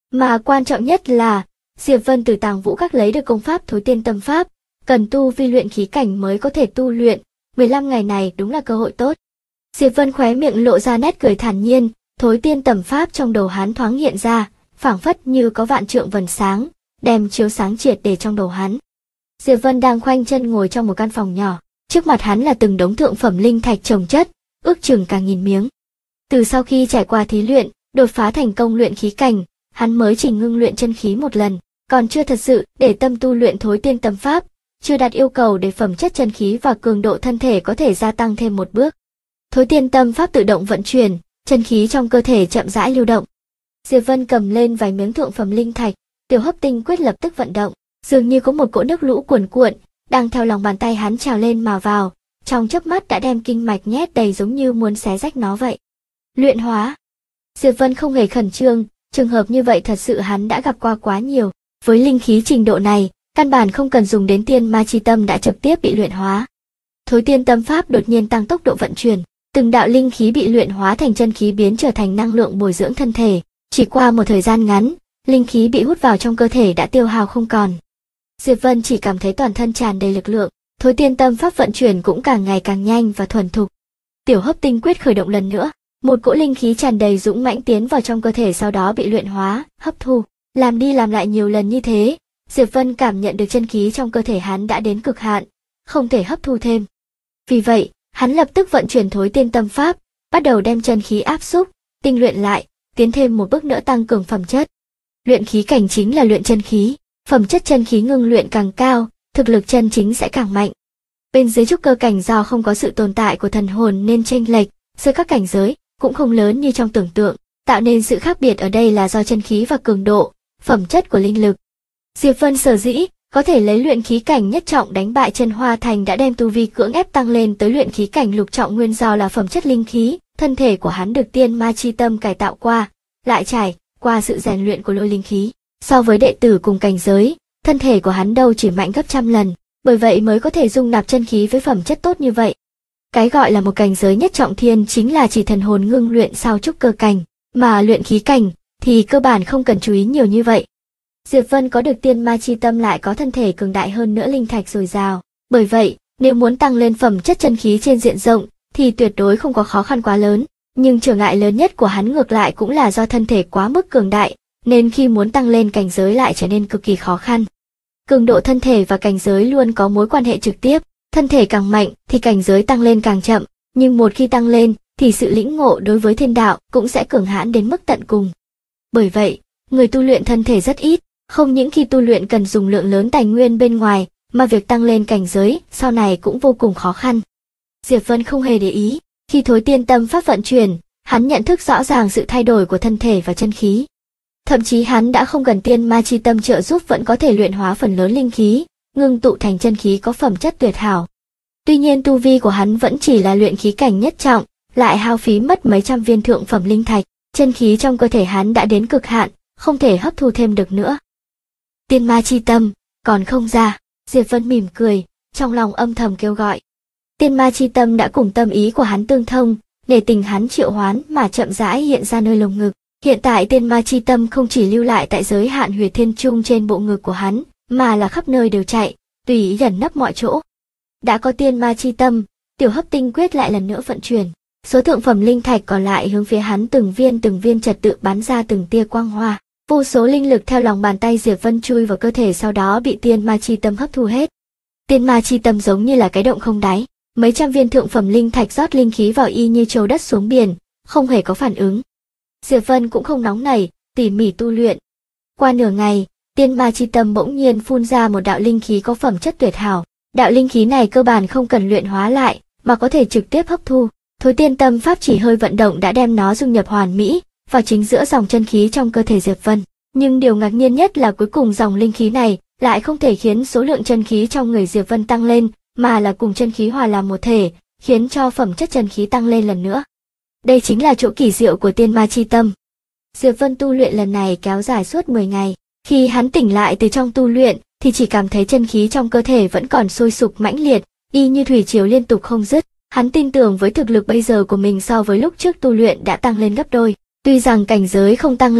Mà quan trọng nhất là, Diệp Vân từ Tàng Vũ Các lấy được công pháp Thối Tiên Tâm Pháp, cần tu vi luyện khí cảnh mới có thể tu luyện, 15 ngày này đúng là cơ hội tốt. Diệp Vân khóe miệng lộ ra nét cười thản nhiên, Thối Tiên Tâm Pháp trong đầu hắn thoáng hiện ra, phảng phất như có vạn trượng vầng sáng, đem chiếu sáng triệt để trong đầu hắn. Diệp Vân đang khoanh chân ngồi trong một căn phòng nhỏ, trước mặt hắn là từng đống thượng phẩm linh thạch chồng chất, ước chừng cả 1000 miếng. Từ sau khi trải qua thí luyện, đột phá thành công luyện khí cảnh, hắn mới chỉ ngưng luyện chân khí một lần, còn chưa thật sự để tâm tu luyện Thối Tiên Tâm Pháp, chưa đạt yêu cầu để phẩm chất chân khí và cường độ thân thể có thể gia tăng thêm một bước. Thối Tiên Tâm Pháp tự động vận chuyển, chân khí trong cơ thể chậm rãi lưu động. Diệp Vân cầm lên vài miếng thượng phẩm linh thạch, Tiểu Hấp Tinh Quyết lập tức vận động, dường như có một cỗ nước lũ cuồn cuộn đang theo lòng bàn tay hắn trào lên mà vào, trong chớp mắt đã đem kinh mạch nhét đầy giống như muốn xé rách nó vậy. Luyện hóa. Diệp Vân không hề khẩn trương, trường hợp như vậy thật sự hắn đã gặp qua quá nhiều, với linh khí trình độ này, căn bản không cần dùng đến tiên ma chi tâm đã trực tiếp bị luyện hóa. Thối Tiên Tâm Pháp đột nhiên tăng tốc độ vận chuyển, từng đạo linh khí bị luyện hóa thành chân khí biến trở thành năng lượng bồi dưỡng thân thể, chỉ qua một thời gian ngắn, linh khí bị hút vào trong cơ thể đã tiêu hao không còn. Diệp Vân chỉ cảm thấy toàn thân tràn đầy lực lượng, Thối Tiên Tâm Pháp vận chuyển cũng càng ngày càng nhanh và thuần thục. Tiểu Hấp Tinh Quyết khởi động lần nữa, một cỗ linh khí tràn đầy dũng mãnh tiến vào trong cơ thể sau đó bị luyện hóa, hấp thu, làm đi làm lại nhiều lần như thế, Diệp Vân cảm nhận được chân khí trong cơ thể hắn đã đến cực hạn, không thể hấp thu thêm. Vì vậy, hắn lập tức vận chuyển Thối Tiên Tâm Pháp, bắt đầu đem chân khí áp xúc, tinh luyện lại, tiến thêm một bước nữa tăng cường phẩm chất. Luyện khí cảnh chính là luyện chân khí, phẩm chất chân khí ngưng luyện càng cao, thực lực chân chính sẽ càng mạnh. Bên dưới trúc cơ cảnh do không có sự tồn tại của thần hồn nên chênh lệch giữa các cảnh giới cũng không lớn như trong tưởng tượng, tạo nên sự khác biệt ở đây là do chân khí và cường độ, phẩm chất của linh lực. Diệp Vân sở dĩ có thể lấy luyện khí cảnh nhất trọng đánh bại Chân Hoa Thành đã đem tu vi cưỡng ép tăng lên tới luyện khí cảnh lục trọng nguyên do là phẩm chất linh khí, thân thể của hắn được tiên ma chi tâm cải tạo qua, lại trải qua sự rèn luyện của lôi linh khí. So với đệ tử cùng cảnh giới, thân thể của hắn đâu chỉ mạnh gấp trăm lần, bởi vậy mới có thể dung nạp chân khí với phẩm chất tốt như vậy. Cái gọi là một cảnh giới nhất trọng thiên chính là chỉ thần hồn ngưng luyện sau trúc cơ cảnh, mà luyện khí cảnh thì cơ bản không cần chú ý nhiều như vậy. Diệp Vân có được tiên ma chi tâm lại có thân thể cường đại hơn nữa linh thạch dồi dào, bởi vậy, nếu muốn tăng lên phẩm chất chân khí trên diện rộng thì tuyệt đối không có khó khăn quá lớn, nhưng trở ngại lớn nhất của hắn ngược lại cũng là do thân thể quá mức cường đại, nên khi muốn tăng lên cảnh giới lại trở nên cực kỳ khó khăn. Cường độ thân thể và cảnh giới luôn có mối quan hệ trực tiếp, thân thể càng mạnh thì cảnh giới tăng lên càng chậm, nhưng một khi tăng lên thì sự lĩnh ngộ đối với thiên đạo cũng sẽ cường hãn đến mức tận cùng. Bởi vậy, người tu luyện thân thể rất ít, không những khi tu luyện cần dùng lượng lớn tài nguyên bên ngoài, mà việc tăng lên cảnh giới sau này cũng vô cùng khó khăn. Diệp Vân không hề để ý, khi Thối Tiên Tâm Pháp vận chuyển, hắn nhận thức rõ ràng sự thay đổi của thân thể và chân khí. Thậm chí hắn đã không cần tiên ma chi tâm trợ giúp vẫn có thể luyện hóa phần lớn linh khí, ngưng tụ thành chân khí có phẩm chất tuyệt hảo. Tuy nhiên tu vi của hắn vẫn chỉ là luyện khí cảnh nhất trọng, lại hao phí mất mấy trăm viên thượng phẩm linh thạch, chân khí trong cơ thể hắn đã đến cực hạn, không thể hấp thu thêm được nữa. Tiên ma chi tâm, còn không ra, Diệp Vân mỉm cười, trong lòng âm thầm kêu gọi. Tiên ma chi tâm đã cùng tâm ý của hắn tương thông, để tình hắn triệu hoán mà chậm rãi hiện ra nơi lồng ngực. Hiện tại tiên ma chi tâm không chỉ lưu lại tại giới hạn huyệt thiên trung trên bộ ngực của hắn, mà là khắp nơi đều chạy, tùy ý ẩn nấp mọi chỗ. Đã có tiên ma chi tâm, Tiểu Hấp Tinh Quyết lại lần nữa vận chuyển. Số thượng phẩm linh thạch còn lại hướng phía hắn từng viên trật tự bắn ra từng tia quang hoa. Vô số linh lực theo lòng bàn tay Diệp Vân chui vào cơ thể sau đó bị tiên ma chi tâm hấp thu hết. Tiên ma chi tâm giống như là cái động không đáy, mấy trăm viên thượng phẩm linh thạch rót linh khí vào y như trâu đất xuống biển, không hề có phản ứng. Diệp Vân cũng không nóng nảy, tỉ mỉ tu luyện. Qua nửa ngày, tiên ma chi tâm bỗng nhiên phun ra một đạo linh khí có phẩm chất tuyệt hảo. Đạo linh khí này cơ bản không cần luyện hóa lại, mà có thể trực tiếp hấp thu. Thối Tiên Tâm Pháp chỉ hơi vận động đã đem nó dung nhập hoàn mỹ vào chính giữa dòng chân khí trong cơ thể Diệp Vân. Nhưng điều ngạc nhiên nhất là cuối cùng dòng linh khí này lại không thể khiến số lượng chân khí trong người Diệp Vân tăng lên, mà là cùng chân khí hòa làm một thể, khiến cho phẩm chất chân khí tăng lên lần nữa. Đây chính là chỗ kỳ diệu của tiên ma chi tâm. Diệp Vân tu luyện lần này kéo dài suốt 10 ngày. Khi hắn tỉnh lại từ trong tu luyện, thì chỉ cảm thấy chân khí trong cơ thể vẫn còn sôi sục mãnh liệt, y như thủy triều liên tục không dứt. Hắn tin tưởng với thực lực bây giờ của mình so với lúc trước tu luyện đã tăng lên gấp đôi. Tuy rằng cảnh giới không tăng lên,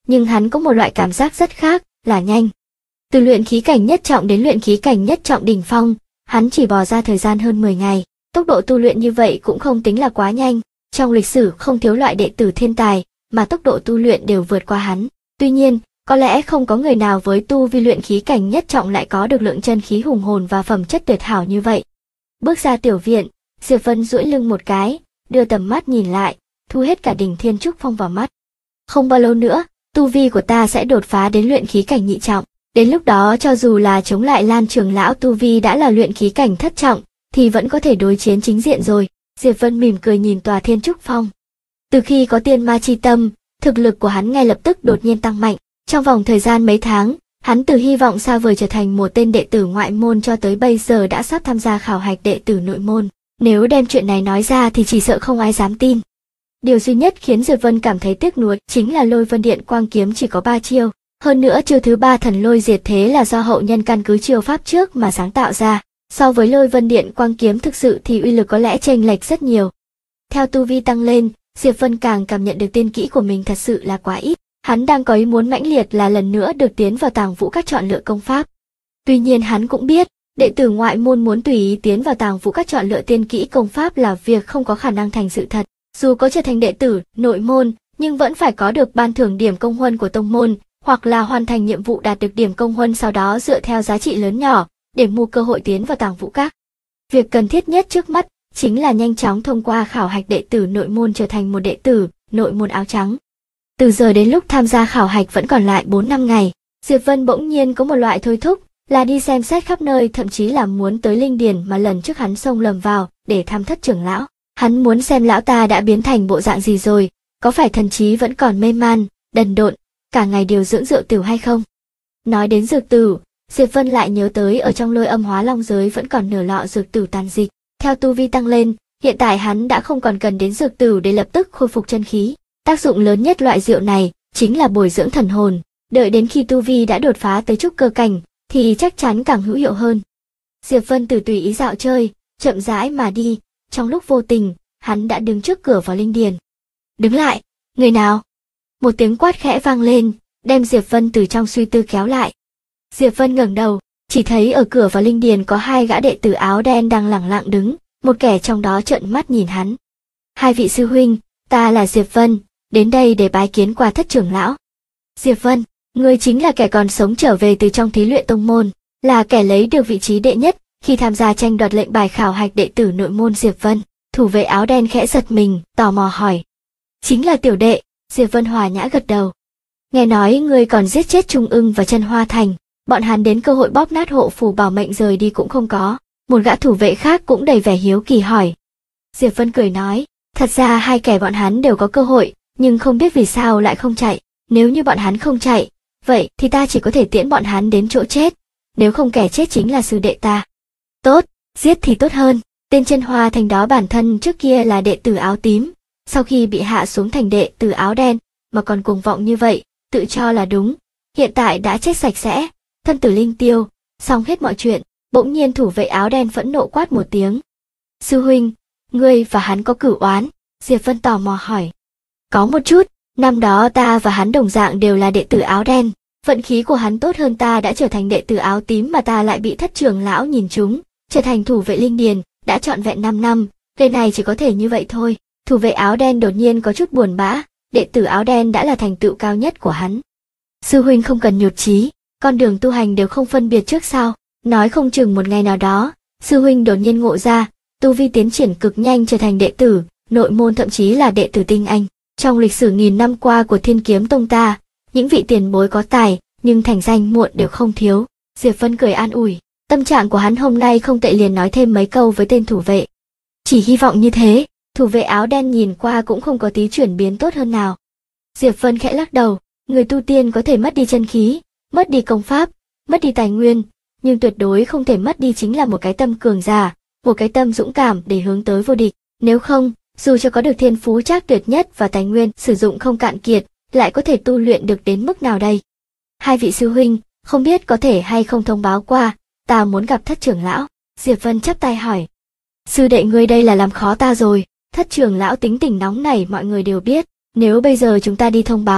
nhưng hắn có một loại cảm giác rất khác, là nhanh. Từ luyện khí cảnh nhất trọng đến luyện khí cảnh nhất trọng đỉnh phong, hắn chỉ bỏ ra thời gian hơn 10 ngày. Tốc độ tu luyện như vậy cũng không tính là quá nhanh, trong lịch sử không thiếu loại đệ tử thiên tài, mà tốc độ tu luyện đều vượt qua hắn. Tuy nhiên, có lẽ không có người nào với tu vi luyện khí cảnh nhất trọng lại có được lượng chân khí hùng hồn và phẩm chất tuyệt hảo như vậy. Bước ra tiểu viện, Diệp Vân duỗi lưng một cái, đưa tầm mắt nhìn lại, thu hết cả đỉnh Thiên Trúc Phong vào mắt. Không bao lâu nữa, tu vi của ta sẽ đột phá đến luyện khí cảnh nhị trọng. Đến lúc đó cho dù là chống lại Lan trưởng lão tu vi đã là luyện khí cảnh thất trọng, thì vẫn có thể đối chiến chính diện rồi. Diệp Vân mỉm cười nhìn tòa Thiên Trúc Phong. Từ khi có tiên ma chi tâm, thực lực của hắn ngay lập tức đột nhiên tăng mạnh. Trong vòng thời gian mấy tháng, hắn từ hy vọng xa vời trở thành một tên đệ tử ngoại môn cho tới bây giờ đã sắp tham gia khảo hạch đệ tử nội môn. Nếu đem chuyện này nói ra thì chỉ sợ không ai dám tin. Điều duy nhất khiến Diệp Vân cảm thấy tiếc nuối chính là Lôi Vân Điện Quang Kiếm chỉ có 3 chiêu. Hơn nữa chiêu thứ 3 Thần Lôi Diệt Thế là do hậu nhân căn cứ chiêu pháp trước mà sáng tạo ra. So với Lôi Vân Điện Quang Kiếm thực sự thì uy lực có lẽ chênh lệch rất nhiều. Theo tu vi tăng lên, Diệp Vân càng cảm nhận được tiên kỹ của mình thật sự là quá ít. Hắn đang có ý muốn mãnh liệt là lần nữa được tiến vào Tàng Vũ Các chọn lựa công pháp. Tuy nhiên hắn cũng biết, đệ tử ngoại môn muốn tùy ý tiến vào Tàng Vũ Các chọn lựa tiên kỹ công pháp là việc không có khả năng thành sự thật. Dù có trở thành đệ tử nội môn, nhưng vẫn phải có được ban thưởng điểm công huân của tông môn, hoặc là hoàn thành nhiệm vụ đạt được điểm công huân sau đó dựa theo giá trị lớn nhỏ để mua cơ hội tiến vào Tàng Vũ Các. Việc cần thiết nhất trước mắt chính là nhanh chóng thông qua khảo hạch đệ tử nội môn trở thành một đệ tử nội môn áo trắng. Từ giờ đến lúc tham gia khảo hạch vẫn còn lại 4-5 ngày, Diệp Vân bỗng nhiên có một loại thôi thúc, là đi xem xét khắp nơi, thậm chí là muốn tới linh điền mà lần trước hắn xông lầm vào để thăm Thất trưởng lão. Hắn muốn xem lão ta đã biến thành bộ dạng gì rồi, có phải thần trí vẫn còn mê man, đần độn, cả ngày điều dưỡng rượu tửu hay không. Nói đến dược tửu, Diệp Vân lại nhớ tới ở trong Lôi Âm Hóa Long giới vẫn còn nửa lọ dược tửu tàn dịch. Theo tu vi tăng lên, hiện tại hắn đã không còn cần đến dược tửu để lập tức khôi phục chân khí. Tác dụng lớn nhất loại rượu này chính là bồi dưỡng thần hồn, đợi đến khi tu vi đã đột phá tới trúc cơ cảnh thì chắc chắn càng hữu hiệu hơn. Diệp Vân từ tùy ý dạo chơi, chậm rãi mà đi, trong lúc vô tình, hắn đã đứng trước cửa vào linh điền. Đứng lại, người nào? Một tiếng quát khẽ vang lên, đem Diệp Vân từ trong suy tư kéo lại. Diệp Vân ngẩng đầu, chỉ thấy ở cửa vào linh điền có 2 gã đệ tử áo đen đang lẳng lặng đứng, một kẻ trong đó trợn mắt nhìn hắn. 2 vị sư huynh, ta là Diệp Vân, đến đây để bái kiến qua Thất trưởng lão. Diệp Vân, ngươi chính là kẻ còn sống trở về từ trong thí luyện tông môn, là kẻ lấy được vị trí đệ nhất khi tham gia tranh đoạt lệnh bài khảo hạch đệ tử nội môn Diệp Vân. Thủ vệ áo đen khẽ giật mình, tò mò hỏi. Chính là tiểu đệ, Diệp Vân hòa nhã gật đầu. Nghe nói ngươi còn giết chết Trung Ưng và Chân Hoa Thành, bọn hắn đến cơ hội bóp nát hộ phù bảo mệnh rời đi cũng không có. Một gã thủ vệ khác cũng đầy vẻ hiếu kỳ hỏi. Diệp Vân cười nói, thật ra 2 kẻ bọn hắn đều có cơ hội, nhưng không biết vì sao lại không chạy. Nếu như bọn hắn không chạy, vậy thì ta chỉ có thể tiễn bọn hắn đến chỗ chết, nếu không kẻ chết chính là sư đệ ta. Tốt, giết thì tốt hơn. Tên Chân Hoa Thành đó bản thân trước kia là đệ tử áo tím, sau khi bị hạ xuống thành đệ tử áo đen, mà còn cuồng vọng như vậy, tự cho là đúng, hiện tại đã chết sạch sẽ, thân tử linh tiêu, xong hết mọi chuyện. Bỗng nhiên thủ vệ áo đen phẫn nộ quát một tiếng. Sư huynh, ngươi và hắn có cửu oán? Diệp Vân tò mò hỏi. Có một chút, năm đó ta và hắn đồng dạng đều là đệ tử áo đen, vận khí của hắn tốt hơn ta đã trở thành đệ tử áo tím mà ta lại bị Thất trưởng lão nhìn trúng, trở thành thủ vệ linh điền, đã trọn vẹn 5 năm, cái này chỉ có thể như vậy thôi. Thủ vệ áo đen đột nhiên có chút buồn bã, đệ tử áo đen đã là thành tựu cao nhất của hắn. Sư huynh không cần nhụt chí, con đường tu hành đều không phân biệt trước sau, nói không chừng một ngày nào đó, sư huynh đột nhiên ngộ ra, tu vi tiến triển cực nhanh trở thành đệ tử, nội môn thậm chí là đệ tử tinh anh. Trong lịch sử nghìn năm qua của Thiên Kiếm Tông ta, những vị tiền bối có tài, nhưng thành danh muộn đều không thiếu. Diệp Vân cười an ủi, tâm trạng của hắn hôm nay không tệ liền nói thêm mấy câu với tên thủ vệ. Chỉ hy vọng như thế, thủ vệ áo đen nhìn qua cũng không có tí chuyển biến tốt hơn nào. Diệp Vân khẽ lắc đầu, người tu tiên có thể mất đi chân khí, mất đi công pháp, mất đi tài nguyên, nhưng tuyệt đối không thể mất đi chính là một cái tâm cường giả, một cái tâm dũng cảm để hướng tới vô địch. Nếu không, dù cho có được thiên phú trác tuyệt nhất và tài nguyên sử dụng không cạn kiệt, lại có thể tu luyện được đến mức nào đây? 2 vị sư huynh, không biết có thể hay không thông báo qua, ta muốn gặp Thất trưởng lão. Diệp Vân chắp tay hỏi. Sư đệ ngươi đây là làm khó ta rồi, Thất trưởng lão tính tình nóng này mọi người đều biết, nếu bây giờ chúng ta đi thông báo,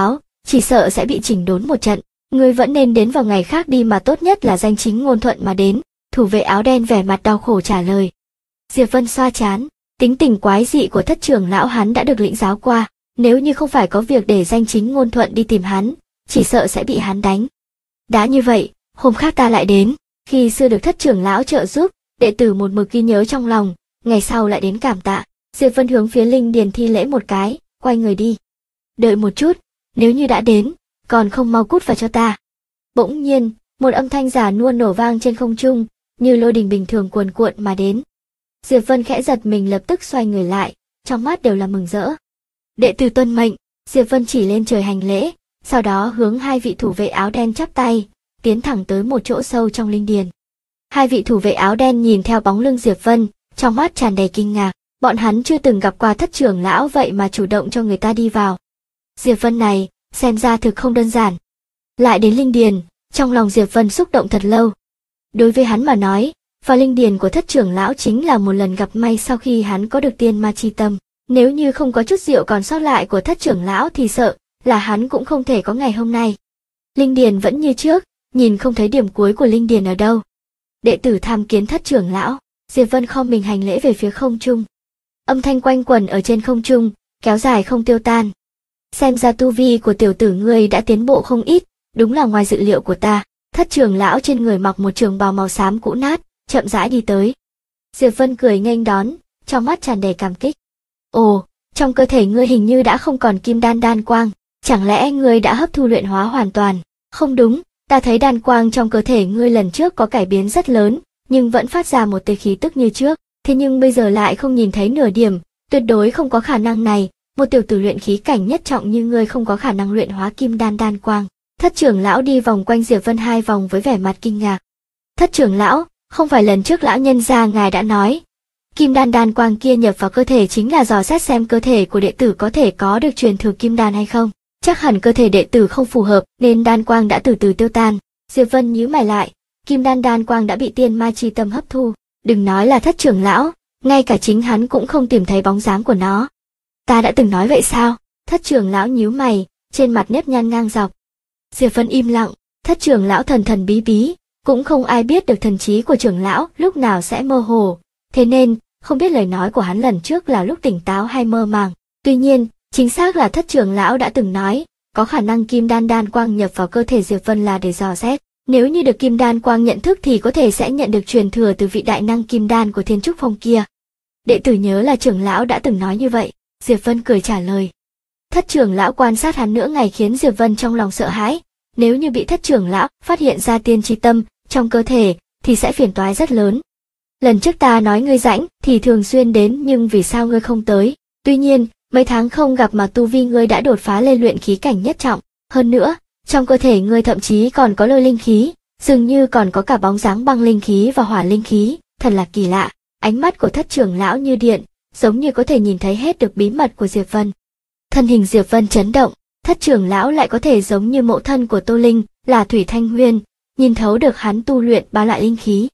chỉ sợ sẽ bị chỉnh đốn một trận. Ngươi vẫn nên đến vào ngày khác đi, mà tốt nhất là danh chính ngôn thuận mà đến. Thủ vệ áo đen vẻ mặt đau khổ trả lời. Diệp Vân xoa trán, tính tình quái dị của Thất trưởng lão hắn đã được lĩnh giáo qua, nếu như không phải có việc để danh chính ngôn thuận đi tìm hắn, chỉ sợ sẽ bị hắn đánh. Đã như vậy, hôm khác ta lại đến. Khi xưa được Thất trưởng lão trợ giúp, đệ tử một mực ghi nhớ trong lòng, ngày sau lại đến cảm tạ. Diệp Vân hướng phía linh điền thi lễ một cái, quay người đi. Đợi một chút, nếu như đã đến, còn không mau cút vào cho ta. Bỗng nhiên, một âm thanh giả nua nổ vang trên không trung, như lôi đình bình thường cuồn cuộn mà đến. Diệp Vân khẽ giật mình, lập tức xoay người lại, trong mắt đều là mừng rỡ. Đệ tử tuân mệnh. Diệp Vân chỉ lên trời hành lễ, sau đó hướng hai vị thủ vệ áo đen chắp tay, tiến thẳng tới một chỗ sâu trong linh điền. Hai vị thủ vệ áo đen nhìn theo bóng lưng Diệp Vân, trong mắt tràn đầy kinh ngạc, bọn hắn chưa từng gặp qua Thất trưởng lão vậy mà chủ động cho người ta đi vào. Diệp Vân này, xem ra thực không đơn giản. Lại đến linh điền, trong lòng Diệp Vân xúc động thật lâu. Đối với hắn mà nói, vào linh điền của Thất trưởng lão chính là một lần gặp may sau khi hắn có được tiên ma chi tâm. Nếu như không có chút rượu còn sót lại của Thất trưởng lão thì sợ là hắn cũng không thể có ngày hôm nay. Linh điền vẫn như trước, nhìn không thấy điểm cuối của linh điền ở đâu. Đệ tử tham kiến Thất trưởng lão. Diệp Vân khom mình hành lễ về phía không trung. Âm thanh quanh quẩn ở trên không trung, kéo dài không tiêu tan. Xem ra tu vi của tiểu tử ngươi đã tiến bộ không ít, đúng là ngoài dự liệu của ta. Thất trưởng lão trên người mặc một trường bào màu xám cũ nát, chậm rãi đi tới. Diệp Vân cười nghênh đón, trong mắt tràn đầy cảm kích. Ồ, trong cơ thể ngươi hình như đã không còn kim đan quang, chẳng lẽ ngươi đã hấp thu luyện hóa hoàn toàn? Không đúng, ta thấy đan quang trong cơ thể ngươi lần trước có cải biến rất lớn, nhưng vẫn phát ra một tia khí tức như trước, thế nhưng bây giờ lại không nhìn thấy nửa điểm, tuyệt đối không có khả năng này, một tiểu tử luyện khí cảnh nhất trọng như ngươi không có khả năng luyện hóa kim đan quang. Thất trưởng lão đi vòng quanh Diệp Vân 2 vòng với vẻ mặt kinh ngạc. Thất trưởng lão, không phải lần trước lão nhân gia ngài đã nói, kim đan quang kia nhập vào cơ thể chính là dò xét xem cơ thể của đệ tử có thể có được truyền thừa kim đan hay không? Chắc hẳn cơ thể đệ tử không phù hợp nên đan quang đã từ từ tiêu tan. Diệp Vân nhíu mày lại, kim đan quang đã bị tiên ma chi tâm hấp thu, đừng nói là Thất trưởng lão, ngay cả chính hắn cũng không tìm thấy bóng dáng của nó. Ta đã từng nói vậy sao? Thất trưởng lão nhíu mày, trên mặt nếp nhăn ngang dọc. Diệp Vân im lặng, Thất trưởng lão thần thần bí bí, cũng không ai biết được thần trí của trưởng lão lúc nào sẽ mơ hồ, thế nên không biết lời nói của hắn lần trước là lúc tỉnh táo hay mơ màng. Tuy nhiên, chính xác là Thất trưởng lão đã từng nói, có khả năng kim đan quang nhập vào cơ thể Diệp Vân là để dò xét, nếu như được kim đan quang nhận thức thì có thể sẽ nhận được truyền thừa từ vị đại năng kim đan của Thiên Trúc Phong kia. Đệ tử nhớ là trưởng lão đã từng nói như vậy. Diệp Vân cười trả lời. Thất trưởng lão quan sát hắn nửa ngày khiến Diệp Vân trong lòng sợ hãi, nếu như bị Thất trưởng lão phát hiện ra tiên chi tâm trong cơ thể thì sẽ phiền toái rất lớn. Lần trước ta nói ngươi rảnh thì thường xuyên đến, nhưng vì sao ngươi không tới? Tuy nhiên, mấy tháng không gặp mà tu vi ngươi đã đột phá lên luyện khí cảnh nhất trọng, hơn nữa, trong cơ thể ngươi thậm chí còn có lôi linh khí, dường như còn có cả bóng dáng băng linh khí và hỏa linh khí, thật là kỳ lạ. Ánh mắt của Thất trưởng lão như điện, giống như có thể nhìn thấy hết được bí mật của Diệp Vân. Thân hình Diệp Vân chấn động, Thất trưởng lão lại có thể giống như mẫu thân của Tô Linh, là Thủy Thanh Huyên, nhìn thấu được hắn tu luyện 3 loại linh khí.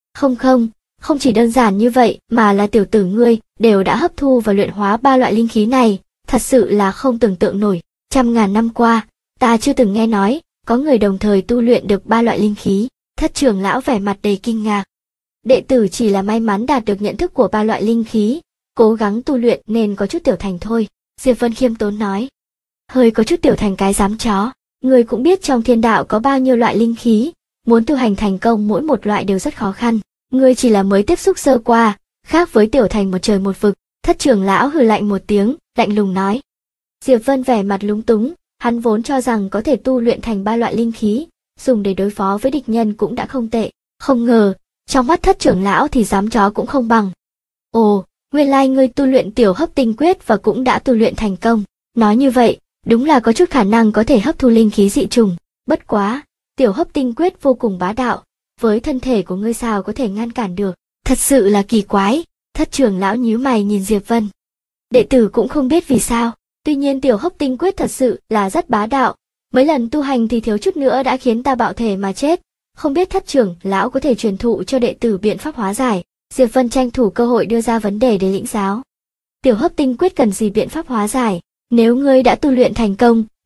Không chỉ đơn giản như vậy, mà là tiểu tử ngươi đều đã hấp thu và luyện hóa 3 loại linh khí này, thật sự là không tưởng tượng nổi. Trăm ngàn năm qua, ta chưa từng nghe nói có người đồng thời tu luyện được 3 loại linh khí. Thất trưởng lão vẻ mặt đầy kinh ngạc. Đệ tử chỉ là may mắn đạt được nhận thức của 3 loại linh khí, cố gắng tu luyện nên có chút tiểu thành thôi. Diệp Vân khiêm tốn nói. Hơi có chút tiểu thành cái dám chó, người cũng biết trong thiên đạo có bao nhiêu loại linh khí, muốn tu hành thành công mỗi một loại đều rất khó khăn. Ngươi chỉ là mới tiếp xúc sơ qua, khác với tiểu thành một trời một vực. Thất trưởng lão hừ lạnh một tiếng, lạnh lùng nói. Diệp Vân vẻ mặt lúng túng, hắn vốn cho rằng có thể tu luyện thành 3 loại linh khí, dùng để đối phó với địch nhân cũng đã không tệ, không ngờ, trong mắt Thất trưởng lão thì dám chó cũng không bằng. Ồ, nguyên lai ngươi tu luyện tiểu hấp tinh quyết và cũng đã tu luyện thành công. Nói như vậy, đúng là có chút khả năng có thể hấp thu linh khí dị trùng. Bất quá, tiểu hấp tinh quyết vô cùng bá đạo, với thân thể của ngươi sao có thể ngăn cản được. Thật sự là kỳ quái. Thất trưởng lão nhíu mày nhìn Diệp Vân. Đệ tử cũng không biết vì sao, tuy nhiên tiểu hấp tinh quyết thật sự là rất bá đạo. Mấy lần tu hành thì thiếu chút nữa đã khiến ta bạo thể mà chết. Không biết Thất trưởng lão có thể truyền thụ cho đệ tử biện pháp hóa giải. Diệp Vân tranh thủ cơ hội đưa ra vấn đề để lĩnh giáo. Tiểu hấp tinh quyết cần gì biện pháp hóa giải? Nếu ngươi đã tu luyện thành công,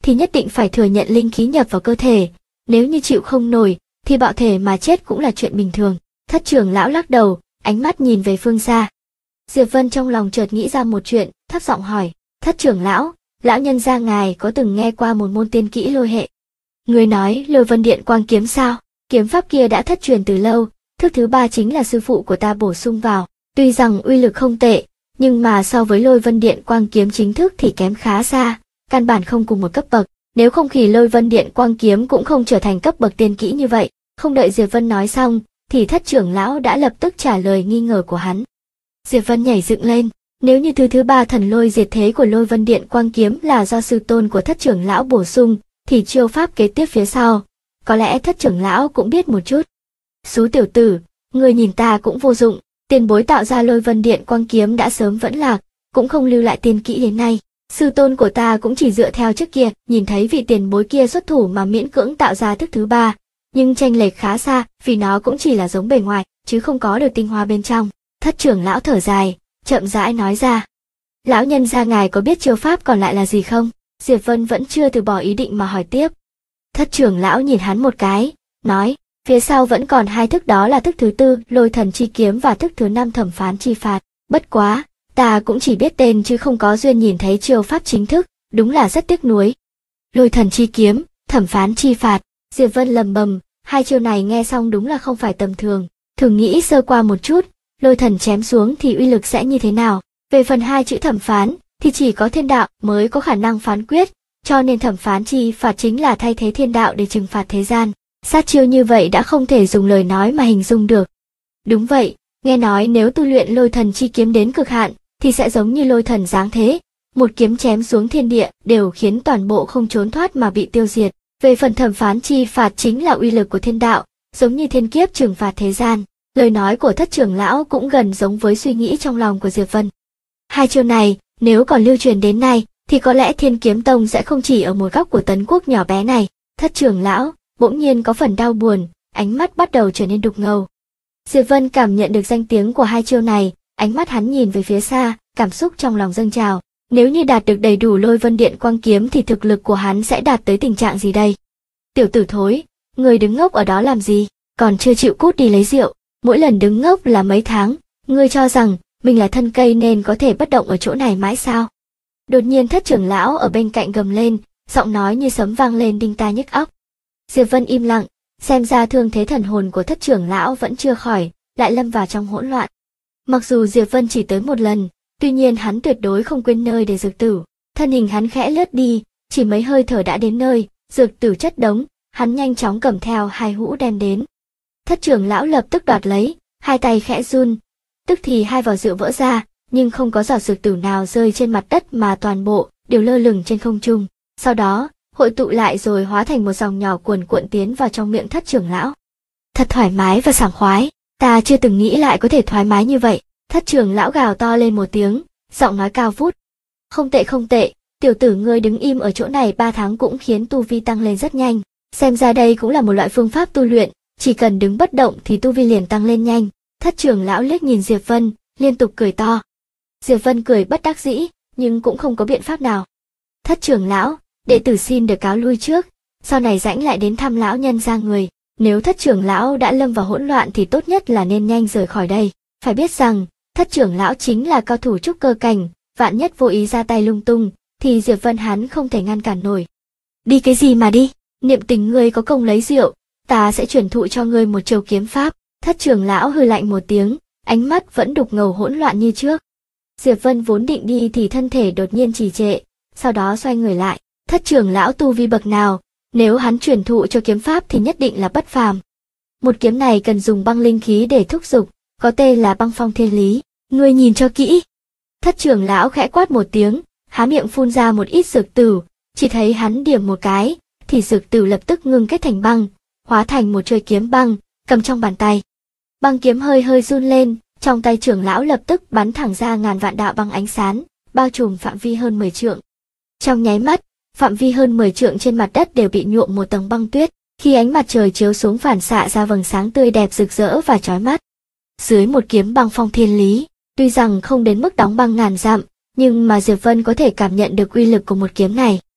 thì nhất định phải thừa nhận linh khí nhập vào cơ thể, nếu như chịu không nổi, thì bạo thể mà chết cũng là chuyện bình thường. Thất trưởng lão lắc đầu, ánh mắt nhìn về phương xa. Diệp Vân trong lòng chợt nghĩ ra một chuyện, thấp giọng hỏi, Thất trưởng lão, lão nhân gia ngài có từng nghe qua một môn tiên kỹ lôi hệ? Người nói Lôi Vân Điện Quang Kiếm sao? Kiếm pháp kia đã thất truyền từ lâu, thức thứ 3 chính là sư phụ của ta bổ sung vào, tuy rằng uy lực không tệ, nhưng mà so với Lôi Vân Điện Quang Kiếm chính thức thì kém khá xa, căn bản không cùng một cấp bậc, nếu không thì Lôi Vân Điện Quang Kiếm cũng không trở thành cấp bậc tiên kỹ như vậy. Không đợi Diệp Vân nói xong, thì Thất trưởng lão đã lập tức trả lời nghi ngờ của hắn. Diệp Vân nhảy dựng lên, nếu như thứ 3 thần lôi diệt thế của Lôi Vân Điện Quang Kiếm là do sư tôn của Thất trưởng lão bổ sung, thì chiêu pháp kế tiếp phía sau, có lẽ Thất trưởng lão cũng biết một chút. Xú tiểu tử, người nhìn ta cũng vô dụng, tiền bối tạo ra Lôi Vân Điện Quang Kiếm đã sớm vẫn lạc, cũng không lưu lại tiên kỹ đến nay. Sư tôn của ta cũng chỉ dựa theo trước kia, nhìn thấy vị tiền bối kia xuất thủ mà miễn cưỡng tạo ra thức thứ 3, nhưng chênh lệch khá xa, vì nó cũng chỉ là giống bề ngoài, chứ không có được tinh hoa bên trong. Thất trưởng lão thở dài, chậm rãi nói ra. Lão nhân gia ngài có biết chiêu pháp còn lại là gì không? Diệp Vân vẫn chưa từ bỏ ý định mà hỏi tiếp. Thất trưởng lão nhìn hắn một cái, nói, phía sau vẫn còn 2 thức, đó là thức thứ 4 Lôi Thần Chi Kiếm và thức thứ 5 Thẩm Phán Chi Phạt. Bất quá, ta cũng chỉ biết tên chứ không có duyên nhìn thấy chiêu pháp chính thức, đúng là rất tiếc nuối. Lôi Thần Chi Kiếm, Thẩm Phán Chi Phạt, Diệp Vân lầm bầm, 2 chiêu này nghe xong đúng là không phải tầm thường. Thử nghĩ sơ qua một chút, lôi thần chém xuống thì uy lực sẽ như thế nào? Về phần 2 chữ thẩm phán, thì chỉ có thiên đạo mới có khả năng phán quyết, cho nên thẩm phán chi phạt chính là thay thế thiên đạo để trừng phạt thế gian. Sát chiêu như vậy đã không thể dùng lời nói mà hình dung được. Đúng vậy, nghe nói nếu tu luyện Lôi Thần Chi Kiếm đến cực hạn, thì sẽ giống như lôi thần giáng thế, một kiếm chém xuống thiên địa đều khiến toàn bộ không trốn thoát mà bị tiêu diệt. Về phần thẩm phán chi phạt chính là uy lực của thiên đạo, giống như thiên kiếp trừng phạt thế gian. Lời nói của Thất trưởng lão cũng gần giống với suy nghĩ trong lòng của Diệp Vân. 2 chiêu này, nếu còn lưu truyền đến nay, thì có lẽ Thiên Kiếm Tông sẽ không chỉ ở một góc của Tấn Quốc nhỏ bé này. Thất trưởng lão bỗng nhiên có phần đau buồn, ánh mắt bắt đầu trở nên đục ngầu. Diệp Vân cảm nhận được danh tiếng của 2 chiêu này, ánh mắt hắn nhìn về phía xa, cảm xúc trong lòng dâng trào. Nếu như đạt được đầy đủ Lôi Vân Điện Quang Kiếm thì thực lực của hắn sẽ đạt tới tình trạng gì đây? Tiểu tử thối, người đứng ngốc ở đó làm gì, còn chưa chịu cút đi lấy rượu, mỗi lần đứng ngốc là mấy tháng, ngươi cho rằng mình là thân cây nên có thể bất động ở chỗ này mãi sao? Đột nhiên Thất trưởng lão ở bên cạnh gầm lên, giọng nói như sấm vang lên đinh tai nhức óc. Diệp Vân im lặng, xem ra thương thế thần hồn của Thất trưởng lão vẫn chưa khỏi, lại lâm vào trong hỗn loạn. Mặc dù Diệp Vân chỉ tới một lần, tuy nhiên hắn tuyệt đối không quên nơi để dược tử. Thân hình hắn khẽ lướt đi, chỉ mấy hơi thở đã đến nơi, dược tử chất đống, hắn nhanh chóng cầm theo 2 hũ đem đến. Thất trưởng lão lập tức đoạt lấy, 2 tay khẽ run, tức thì 2 vỏ rượu vỡ ra, nhưng không có giọt dược tử nào rơi trên mặt đất mà toàn bộ đều lơ lửng trên không trung. Sau đó, hội tụ lại rồi hóa thành một dòng nhỏ cuồn cuộn tiến vào trong miệng Thất trưởng lão. Thật thoải mái và sảng khoái, ta chưa từng nghĩ lại có thể thoải mái như vậy. Thất trưởng lão gào to lên một tiếng, giọng nói cao vút. Không tệ không tệ, tiểu tử ngươi đứng im ở chỗ này 3 tháng cũng khiến tu vi tăng lên rất nhanh. Xem ra đây cũng là một loại phương pháp tu luyện, chỉ cần đứng bất động thì tu vi liền tăng lên nhanh. Thất trưởng lão liếc nhìn Diệp Vân, liên tục cười to. Diệp Vân cười bất đắc dĩ, nhưng cũng không có biện pháp nào. Thất trưởng lão, đệ tử xin được cáo lui trước, sau này rãnh lại đến thăm lão nhân gia người. Nếu Thất trưởng lão đã lâm vào hỗn loạn thì tốt nhất là nên nhanh rời khỏi đây. Phải biết rằng, Thất trưởng lão chính là cao thủ trúc cơ cảnh, vạn nhất vô ý ra tay lung tung, thì Diệp Vân hắn không thể ngăn cản nổi. Đi cái gì mà đi, niệm tình ngươi có công lấy rượu, ta sẽ truyền thụ cho ngươi một chiêu kiếm pháp. Thất trưởng lão hừ lạnh một tiếng, ánh mắt vẫn đục ngầu hỗn loạn như trước. Diệp Vân vốn định đi thì thân thể đột nhiên trì trệ, sau đó xoay người lại. Thất trưởng lão tu vi bậc nào, nếu hắn truyền thụ cho kiếm pháp thì nhất định là bất phàm. Một kiếm này cần dùng băng linh khí để thúc giục, có tên là Băng Phong Thiên Lý. Ngươi nhìn cho kỹ. Thất trưởng lão khẽ quát một tiếng, há miệng phun ra một ít dược tử, chỉ thấy hắn điểm một cái, thì dược tử lập tức ngưng kết thành băng, hóa thành một chuôi kiếm băng, cầm trong bàn tay. Băng kiếm hơi hơi run lên, trong tay trưởng lão lập tức bắn thẳng ra ngàn vạn đạo băng ánh sáng, bao trùm phạm vi hơn 10 trượng. Trong nháy mắt, phạm vi hơn 10 trượng trên mặt đất đều bị nhuộm một tầng băng tuyết, khi ánh mặt trời chiếu xuống phản xạ ra vầng sáng tươi đẹp rực rỡ và chói mắt. Dưới một kiếm Băng Phong Thiên Lý, tuy rằng không đến mức đóng băng ngàn dặm, nhưng mà Diệp Vân có thể cảm nhận được uy lực của một kiếm này.